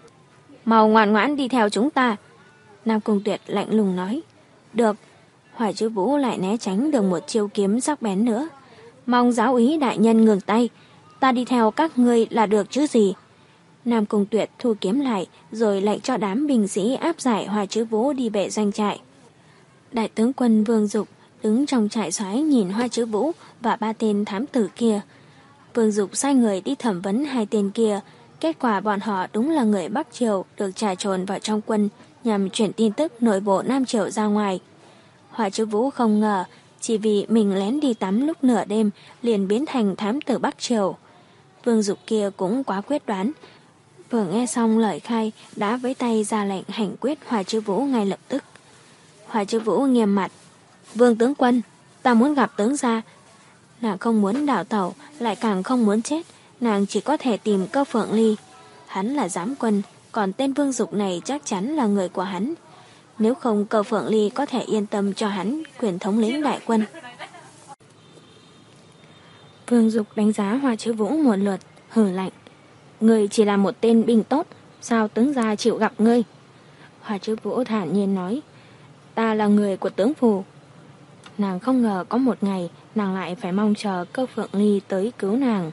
Mau ngoan ngoãn đi theo chúng ta. Nam Cung Tuyệt lạnh lùng nói. Được. Hoài Chữ Vũ lại né tránh được một chiêu kiếm sắc bén nữa. Mong giáo úy đại nhân ngừng tay, ta đi theo các ngươi là được chứ gì. Nam Cung Tuyệt thu kiếm lại, rồi lệnh cho đám binh sĩ áp giải Hoa Chữ Vũ đi về doanh trại. Đại tướng quân Vương Dục đứng trong trại soái nhìn Hoa Chữ Vũ và ba tên thám tử kia. Vương Dục sai người đi thẩm vấn hai tên kia. Kết quả bọn họ đúng là người Bắc Triều được trà trộn vào trong quân nhằm chuyển tin tức nội bộ Nam Triều ra ngoài. Hoa Chữ Vũ không ngờ chỉ vì mình lén đi tắm lúc nửa đêm liền biến thành thám tử Bắc Triều. Vương Dục kia cũng quá quyết đoán. Vừa nghe xong lời khai đã với tay ra lệnh hành quyết Hoa Chữ Vũ ngay lập tức. Hoa Chữ Vũ nghiêm mặt: Vương tướng quân, ta muốn gặp tướng gia. Nàng không muốn đảo tẩu, lại càng không muốn chết. Nàng chỉ có thể tìm Cơ Phượng Ly. Hắn là giám quân, còn tên Vương Dục này chắc chắn là người của hắn. Nếu không, Cơ Phượng Ly có thể yên tâm cho hắn quyền thống lĩnh đại quân. Vương Dục đánh giá Hoa Chữ Vũ một lượt, hừ lạnh: Ngươi chỉ là một tên binh tốt, sao tướng gia chịu gặp ngươi? Hoa Chữ Vũ thản nhiên nói: Ta là người của tướng phủ. Nàng không ngờ có một ngày nàng lại phải mong chờ Cơ Phượng Ly tới cứu nàng.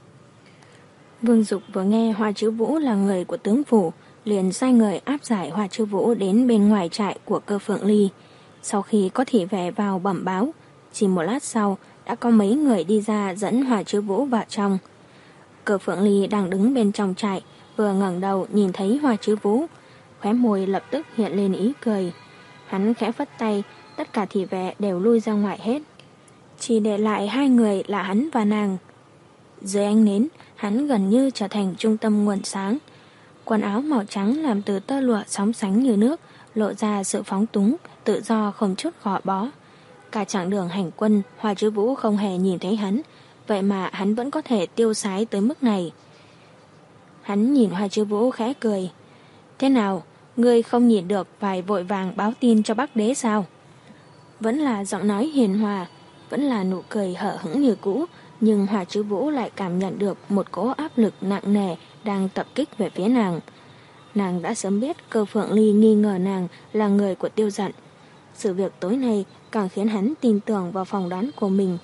Vương Dục vừa nghe Hoa Chữ Vũ là người của tướng phủ, liền sai người áp giải Hoa Chữ Vũ đến bên ngoài trại của Cơ Phượng Ly. Sau khi có thị vệ vào bẩm báo, chỉ một lát sau đã có mấy người đi ra dẫn Hoa Chữ Vũ vào trong. Cơ Phượng Ly đang đứng bên trong trại, vừa ngẩng đầu nhìn thấy Hoa Chữ Vũ, khóe môi lập tức hiện lên ý cười. Hắn khẽ phất tay, tất cả thị vệ đều lui ra ngoài hết, chỉ để lại hai người là hắn và nàng. Dưới ánh nến, hắn gần như trở thành trung tâm nguồn sáng. Quần áo màu trắng làm từ tơ lụa sóng sánh như nước, lộ ra sự phóng túng, tự do không chút gò bó. Cả chặng đường hành quân, Hoa Chữ Vũ không hề nhìn thấy hắn, vậy mà hắn vẫn có thể tiêu sái tới mức này. Hắn nhìn Hoa Chữ Vũ khẽ cười: Thế nào, ngươi không nhìn được phải vội vàng báo tin cho Bắc Đế sao? Vẫn là giọng nói hiền hòa, vẫn là nụ cười hở hững như cũ, nhưng Hoa Chữ Vũ lại cảm nhận được một cỗ áp lực nặng nề đang tập kích về phía nàng. Nàng đã sớm biết Cơ Phượng Ly nghi ngờ nàng là người của Tiêu Dận. Sự việc tối nay càng khiến hắn tin tưởng vào phỏng đoán của mình.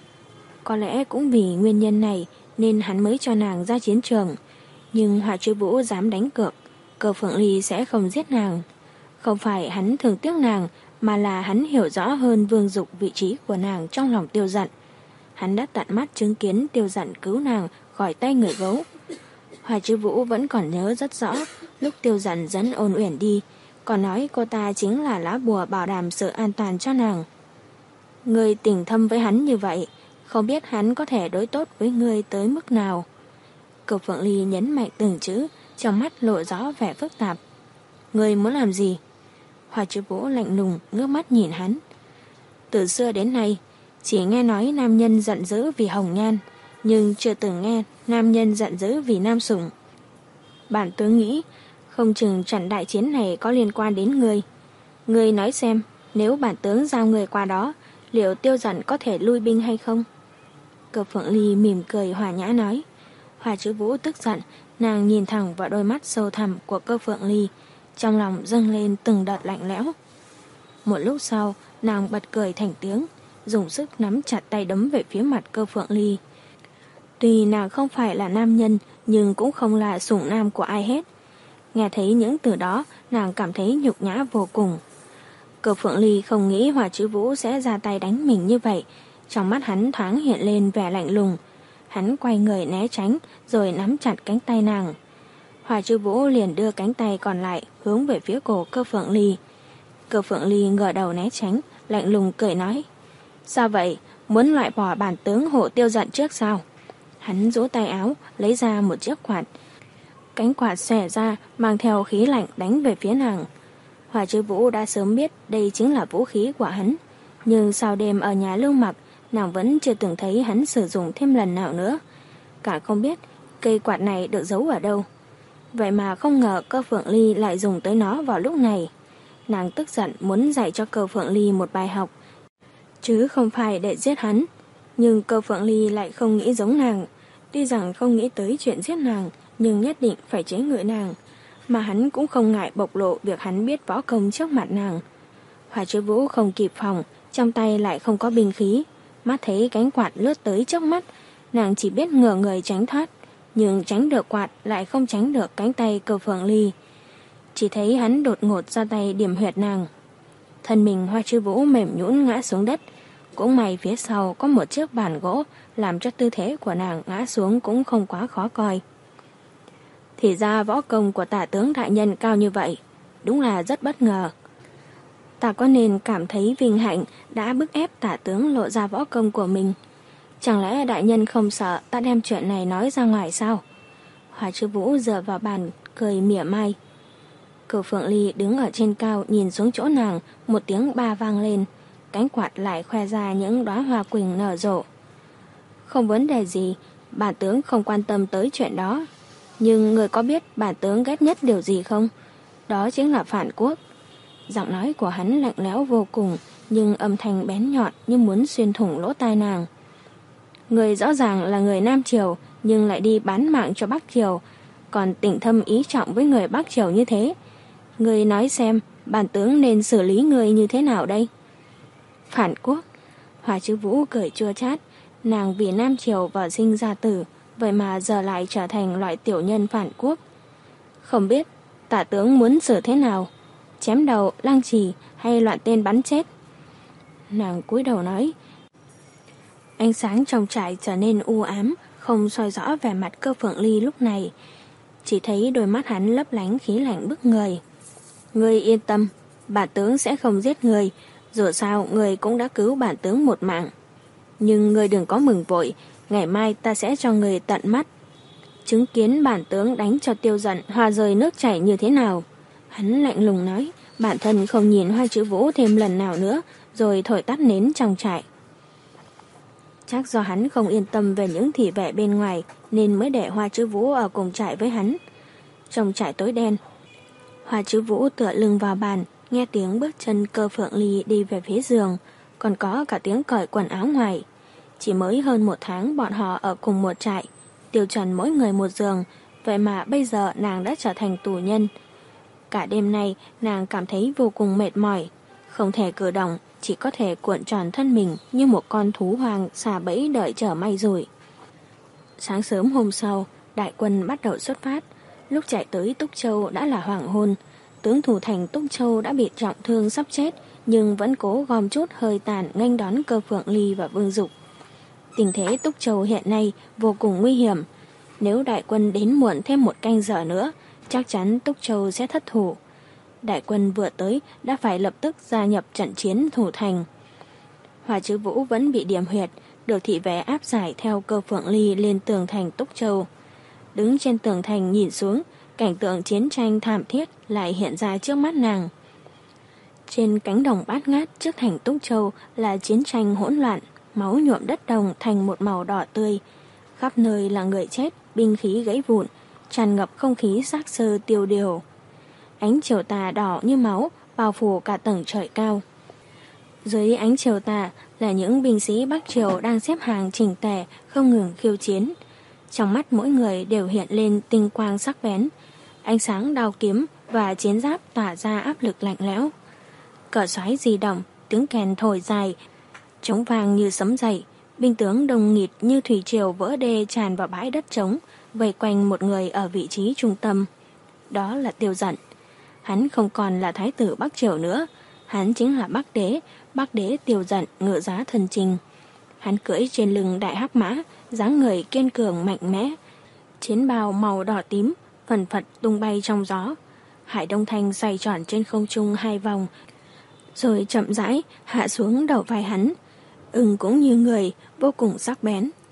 Có lẽ cũng vì nguyên nhân này nên hắn mới cho nàng ra chiến trường. Nhưng Hoa Chữ Vũ dám đánh cược Cơ Phượng Ly sẽ không giết nàng. Không phải hắn thương tiếc nàng, mà là hắn hiểu rõ hơn Vương Dục vị trí của nàng trong lòng Tiêu Dận. Hắn đã tận mắt chứng kiến Tiêu Dận cứu nàng khỏi tay người gấu. Hoa Chữ Vũ vẫn còn nhớ rất rõ lúc Tiêu Dận dẫn Ôn Uyển đi, còn nói cô ta chính là lá bùa bảo đảm sự an toàn cho nàng. Ngươi tình thâm với hắn như vậy, không biết hắn có thể đối tốt với ngươi tới mức nào. Cơ Phượng Ly nhấn mạnh từng chữ, trong mắt lộ rõ vẻ phức tạp. Ngươi muốn làm gì? Hoa Chữ Vũ lạnh lùng ngước mắt nhìn hắn. Từ xưa đến nay, chỉ nghe nói nam nhân giận dữ vì hồng nhan, nhưng chưa từng nghe nam nhân giận dữ vì nam sủng. Bản tướng nghĩ, không chừng trận đại chiến này có liên quan đến ngươi. Ngươi nói xem, nếu bản tướng giao người qua đó, liệu Tiêu Dận có thể lui binh hay không? Cơ Phượng Ly mỉm cười hòa nhã nói. Hoa Chữ Vũ tức giận, nàng nhìn thẳng vào đôi mắt sâu thẳm của Cơ Phượng Ly, trong lòng dâng lên từng đợt lạnh lẽo. Một lúc sau, nàng bật cười thành tiếng, dùng sức nắm chặt tay đấm về phía mặt Cơ Phượng Ly. Tuy nàng không phải là nam nhân, nhưng cũng không là sủng nam của ai hết. Nghe thấy những từ đó, nàng cảm thấy nhục nhã vô cùng. Cơ Phượng Ly không nghĩ Hoa Chữ Vũ sẽ ra tay đánh mình như vậy. Trong mắt hắn thoáng hiện lên vẻ lạnh lùng. Hắn quay người né tránh, rồi nắm chặt cánh tay nàng. Hoa Chữ Vũ liền đưa cánh tay còn lại hướng về phía cổ Cơ Phượng Ly. Cơ Phượng Ly ngửa đầu né tránh, lạnh lùng cười nói: Sao vậy, muốn loại bỏ bản tướng hộ Tiêu Dận trước sao? Hắn giỗ tay áo, lấy ra một chiếc quạt. Cánh quạt xòe ra, mang theo khí lạnh đánh về phía nàng. Hoa Chữ Vũ đã sớm biết đây chính là vũ khí của hắn, nhưng sau đêm ở nhà Lưu Mặc, nàng vẫn chưa từng thấy hắn sử dụng thêm lần nào nữa. Cả không biết cây quạt này được giấu ở đâu. Vậy mà không ngờ Cơ Phượng Ly lại dùng tới nó vào lúc này. Nàng tức giận muốn dạy cho Cơ Phượng Ly một bài học, chứ không phải để giết hắn. Nhưng Cơ Phượng Ly lại không nghĩ giống nàng. Tuy rằng không nghĩ tới chuyện giết nàng, nhưng nhất định phải chế ngự nàng. Mà hắn cũng không ngại bộc lộ việc hắn biết võ công trước mặt nàng. Hoa Chữ Vũ không kịp phòng, trong tay lại không có binh khí. Mắt thấy cánh quạt lướt tới trước mắt, nàng chỉ biết ngửa người tránh thoát. nhưng tránh được quạt lại không tránh được cánh tay Cơ Phượng Ly. Chỉ thấy hắn đột ngột ra tay điểm huyệt nàng. Thân mình Hoa Chiêu Vũ mềm nhũn ngã xuống đất. Cũng may phía sau có một chiếc bàn gỗ làm cho tư thế của nàng ngã xuống cũng không quá khó coi. Thì ra võ công của Tả tướng đại nhân cao như vậy, đúng là rất bất ngờ. Ta có nên cảm thấy vinh hạnh đã bức ép Tả tướng lộ ra võ công của mình. Chẳng lẽ đại nhân không sợ ta đem chuyện này nói ra ngoài sao? Hoa Chiêu Vũ dựa vào bàn cười mỉa mai. Cửu Phượng Ly đứng ở trên cao nhìn xuống chỗ nàng, một tiếng ba vang lên, cánh quạt lại khoe ra những đóa hoa quỳnh nở rộ. Không vấn đề gì, bản tướng không quan tâm tới chuyện đó. Nhưng người có biết bản tướng ghét nhất điều gì không? Đó chính là phản quốc. Giọng nói của hắn lạnh lẽo vô cùng, nhưng âm thanh bén nhọn như muốn xuyên thủng lỗ tai nàng. Người rõ ràng là người Nam Triều, nhưng lại đi bán mạng cho Bắc Triều, còn tình thâm ý trọng với người Bắc Triều như thế. Người nói xem, bản tướng nên xử lý người như thế nào đây? Phản quốc. Hoa Chiêu Vũ cười chua chát, nàng vì Nam Triều vào sinh ra tử, vậy mà giờ lại trở thành loại tiểu nhân phản quốc. Không biết Tả tướng muốn xử thế nào? Chém đầu, lăng trì hay loạn tên bắn chết? Nàng cúi đầu nói. Ánh sáng trong trại trở nên u ám, không soi rõ vẻ mặt Cơ Phượng Ly lúc này. Chỉ thấy đôi mắt hắn lấp lánh khí lạnh bức người. Ngươi yên tâm, bản tướng sẽ không giết người, dù sao người cũng đã cứu bản tướng một mạng. Nhưng người đừng có mừng vội, ngày mai ta sẽ cho người tận mắt chứng kiến bản tướng đánh cho Tiêu Dận hòa rời nước chảy như thế nào. Hắn lạnh lùng nói, bản thân không nhìn Hoa Chiêu Vũ thêm lần nào nữa, rồi thổi tắt nến trong trại. Chắc do hắn không yên tâm về những thị vệ bên ngoài nên mới để Hoa Chiêu Vũ ở cùng trại với hắn. Trong trại tối đen, Hoa Chiêu Vũ tựa lưng vào bàn, nghe tiếng bước chân Cơ Phượng Ly đi về phía giường, còn có cả tiếng cởi quần áo ngoài. Chỉ mới hơn một tháng bọn họ ở cùng một trại, tiêu chuẩn mỗi người một giường, vậy mà bây giờ nàng đã trở thành tù nhân. Cả đêm nay nàng cảm thấy vô cùng mệt mỏi, không thể cử động, chỉ có thể cuộn tròn thân mình như một con thú hoang xà bẫy đợi chờ may rủi. Sáng sớm hôm sau, đại quân bắt đầu xuất phát. Lúc chạy tới Túc Châu đã là hoàng hôn. Tướng thủ thành Túc Châu đã bị trọng thương sắp chết, nhưng vẫn cố gom chút hơi tàn nghênh đón Cơ Phượng Ly và Vương Dục. Tình thế Túc Châu hiện nay vô cùng nguy hiểm. Nếu đại quân đến muộn thêm một canh giờ nữa, chắc chắn Túc Châu sẽ thất thủ. Đại quân vừa tới đã phải lập tức gia nhập trận chiến thủ thành. Hoa Chiêu Vũ vẫn bị điểm huyệt, được thị vệ áp giải theo Cơ Phượng Ly lên tường thành Túc Châu. Đứng trên tường thành nhìn xuống, cảnh tượng chiến tranh thảm thiết lại hiện ra trước mắt nàng. Trên cánh đồng bát ngát trước thành Túc Châu là chiến tranh hỗn loạn, máu nhuộm đất đồng thành một màu đỏ tươi. Khắp nơi là người chết, binh khí gãy vụn, tràn ngập không khí xác xơ tiêu điều. Ánh chiều tà đỏ như máu bao phủ cả tầng trời cao. Dưới ánh chiều tà là những binh sĩ Bắc Triều đang xếp hàng chỉnh tề không ngừng khiêu chiến. Trong mắt mỗi người đều hiện lên tinh quang sắc bén, ánh sáng đao kiếm và chiến giáp tỏa ra áp lực lạnh lẽo. Cờ xoáy di động, tiếng kèn thổi dài, trống vang như sấm dậy, binh tướng đông nghịt như thủy triều vỡ đê tràn vào bãi đất trống, vây quanh một người ở vị trí trung tâm. Đó là Tiêu Dận. Hắn không còn là thái tử Bắc Triều nữa, hắn chính là Bắc đế, Bắc đế Tiêu Dận ngựa giá thần trình. Hắn cưỡi trên lưng đại hắc mã, dáng người kiên cường mạnh mẽ. Chiến bào màu đỏ tím, phần phật tung bay trong gió. Hải Đông Thanh xoay tròn trên không trung hai vòng, rồi chậm rãi hạ xuống đầu vai hắn. Ưng cũng như người, vô cùng sắc bén.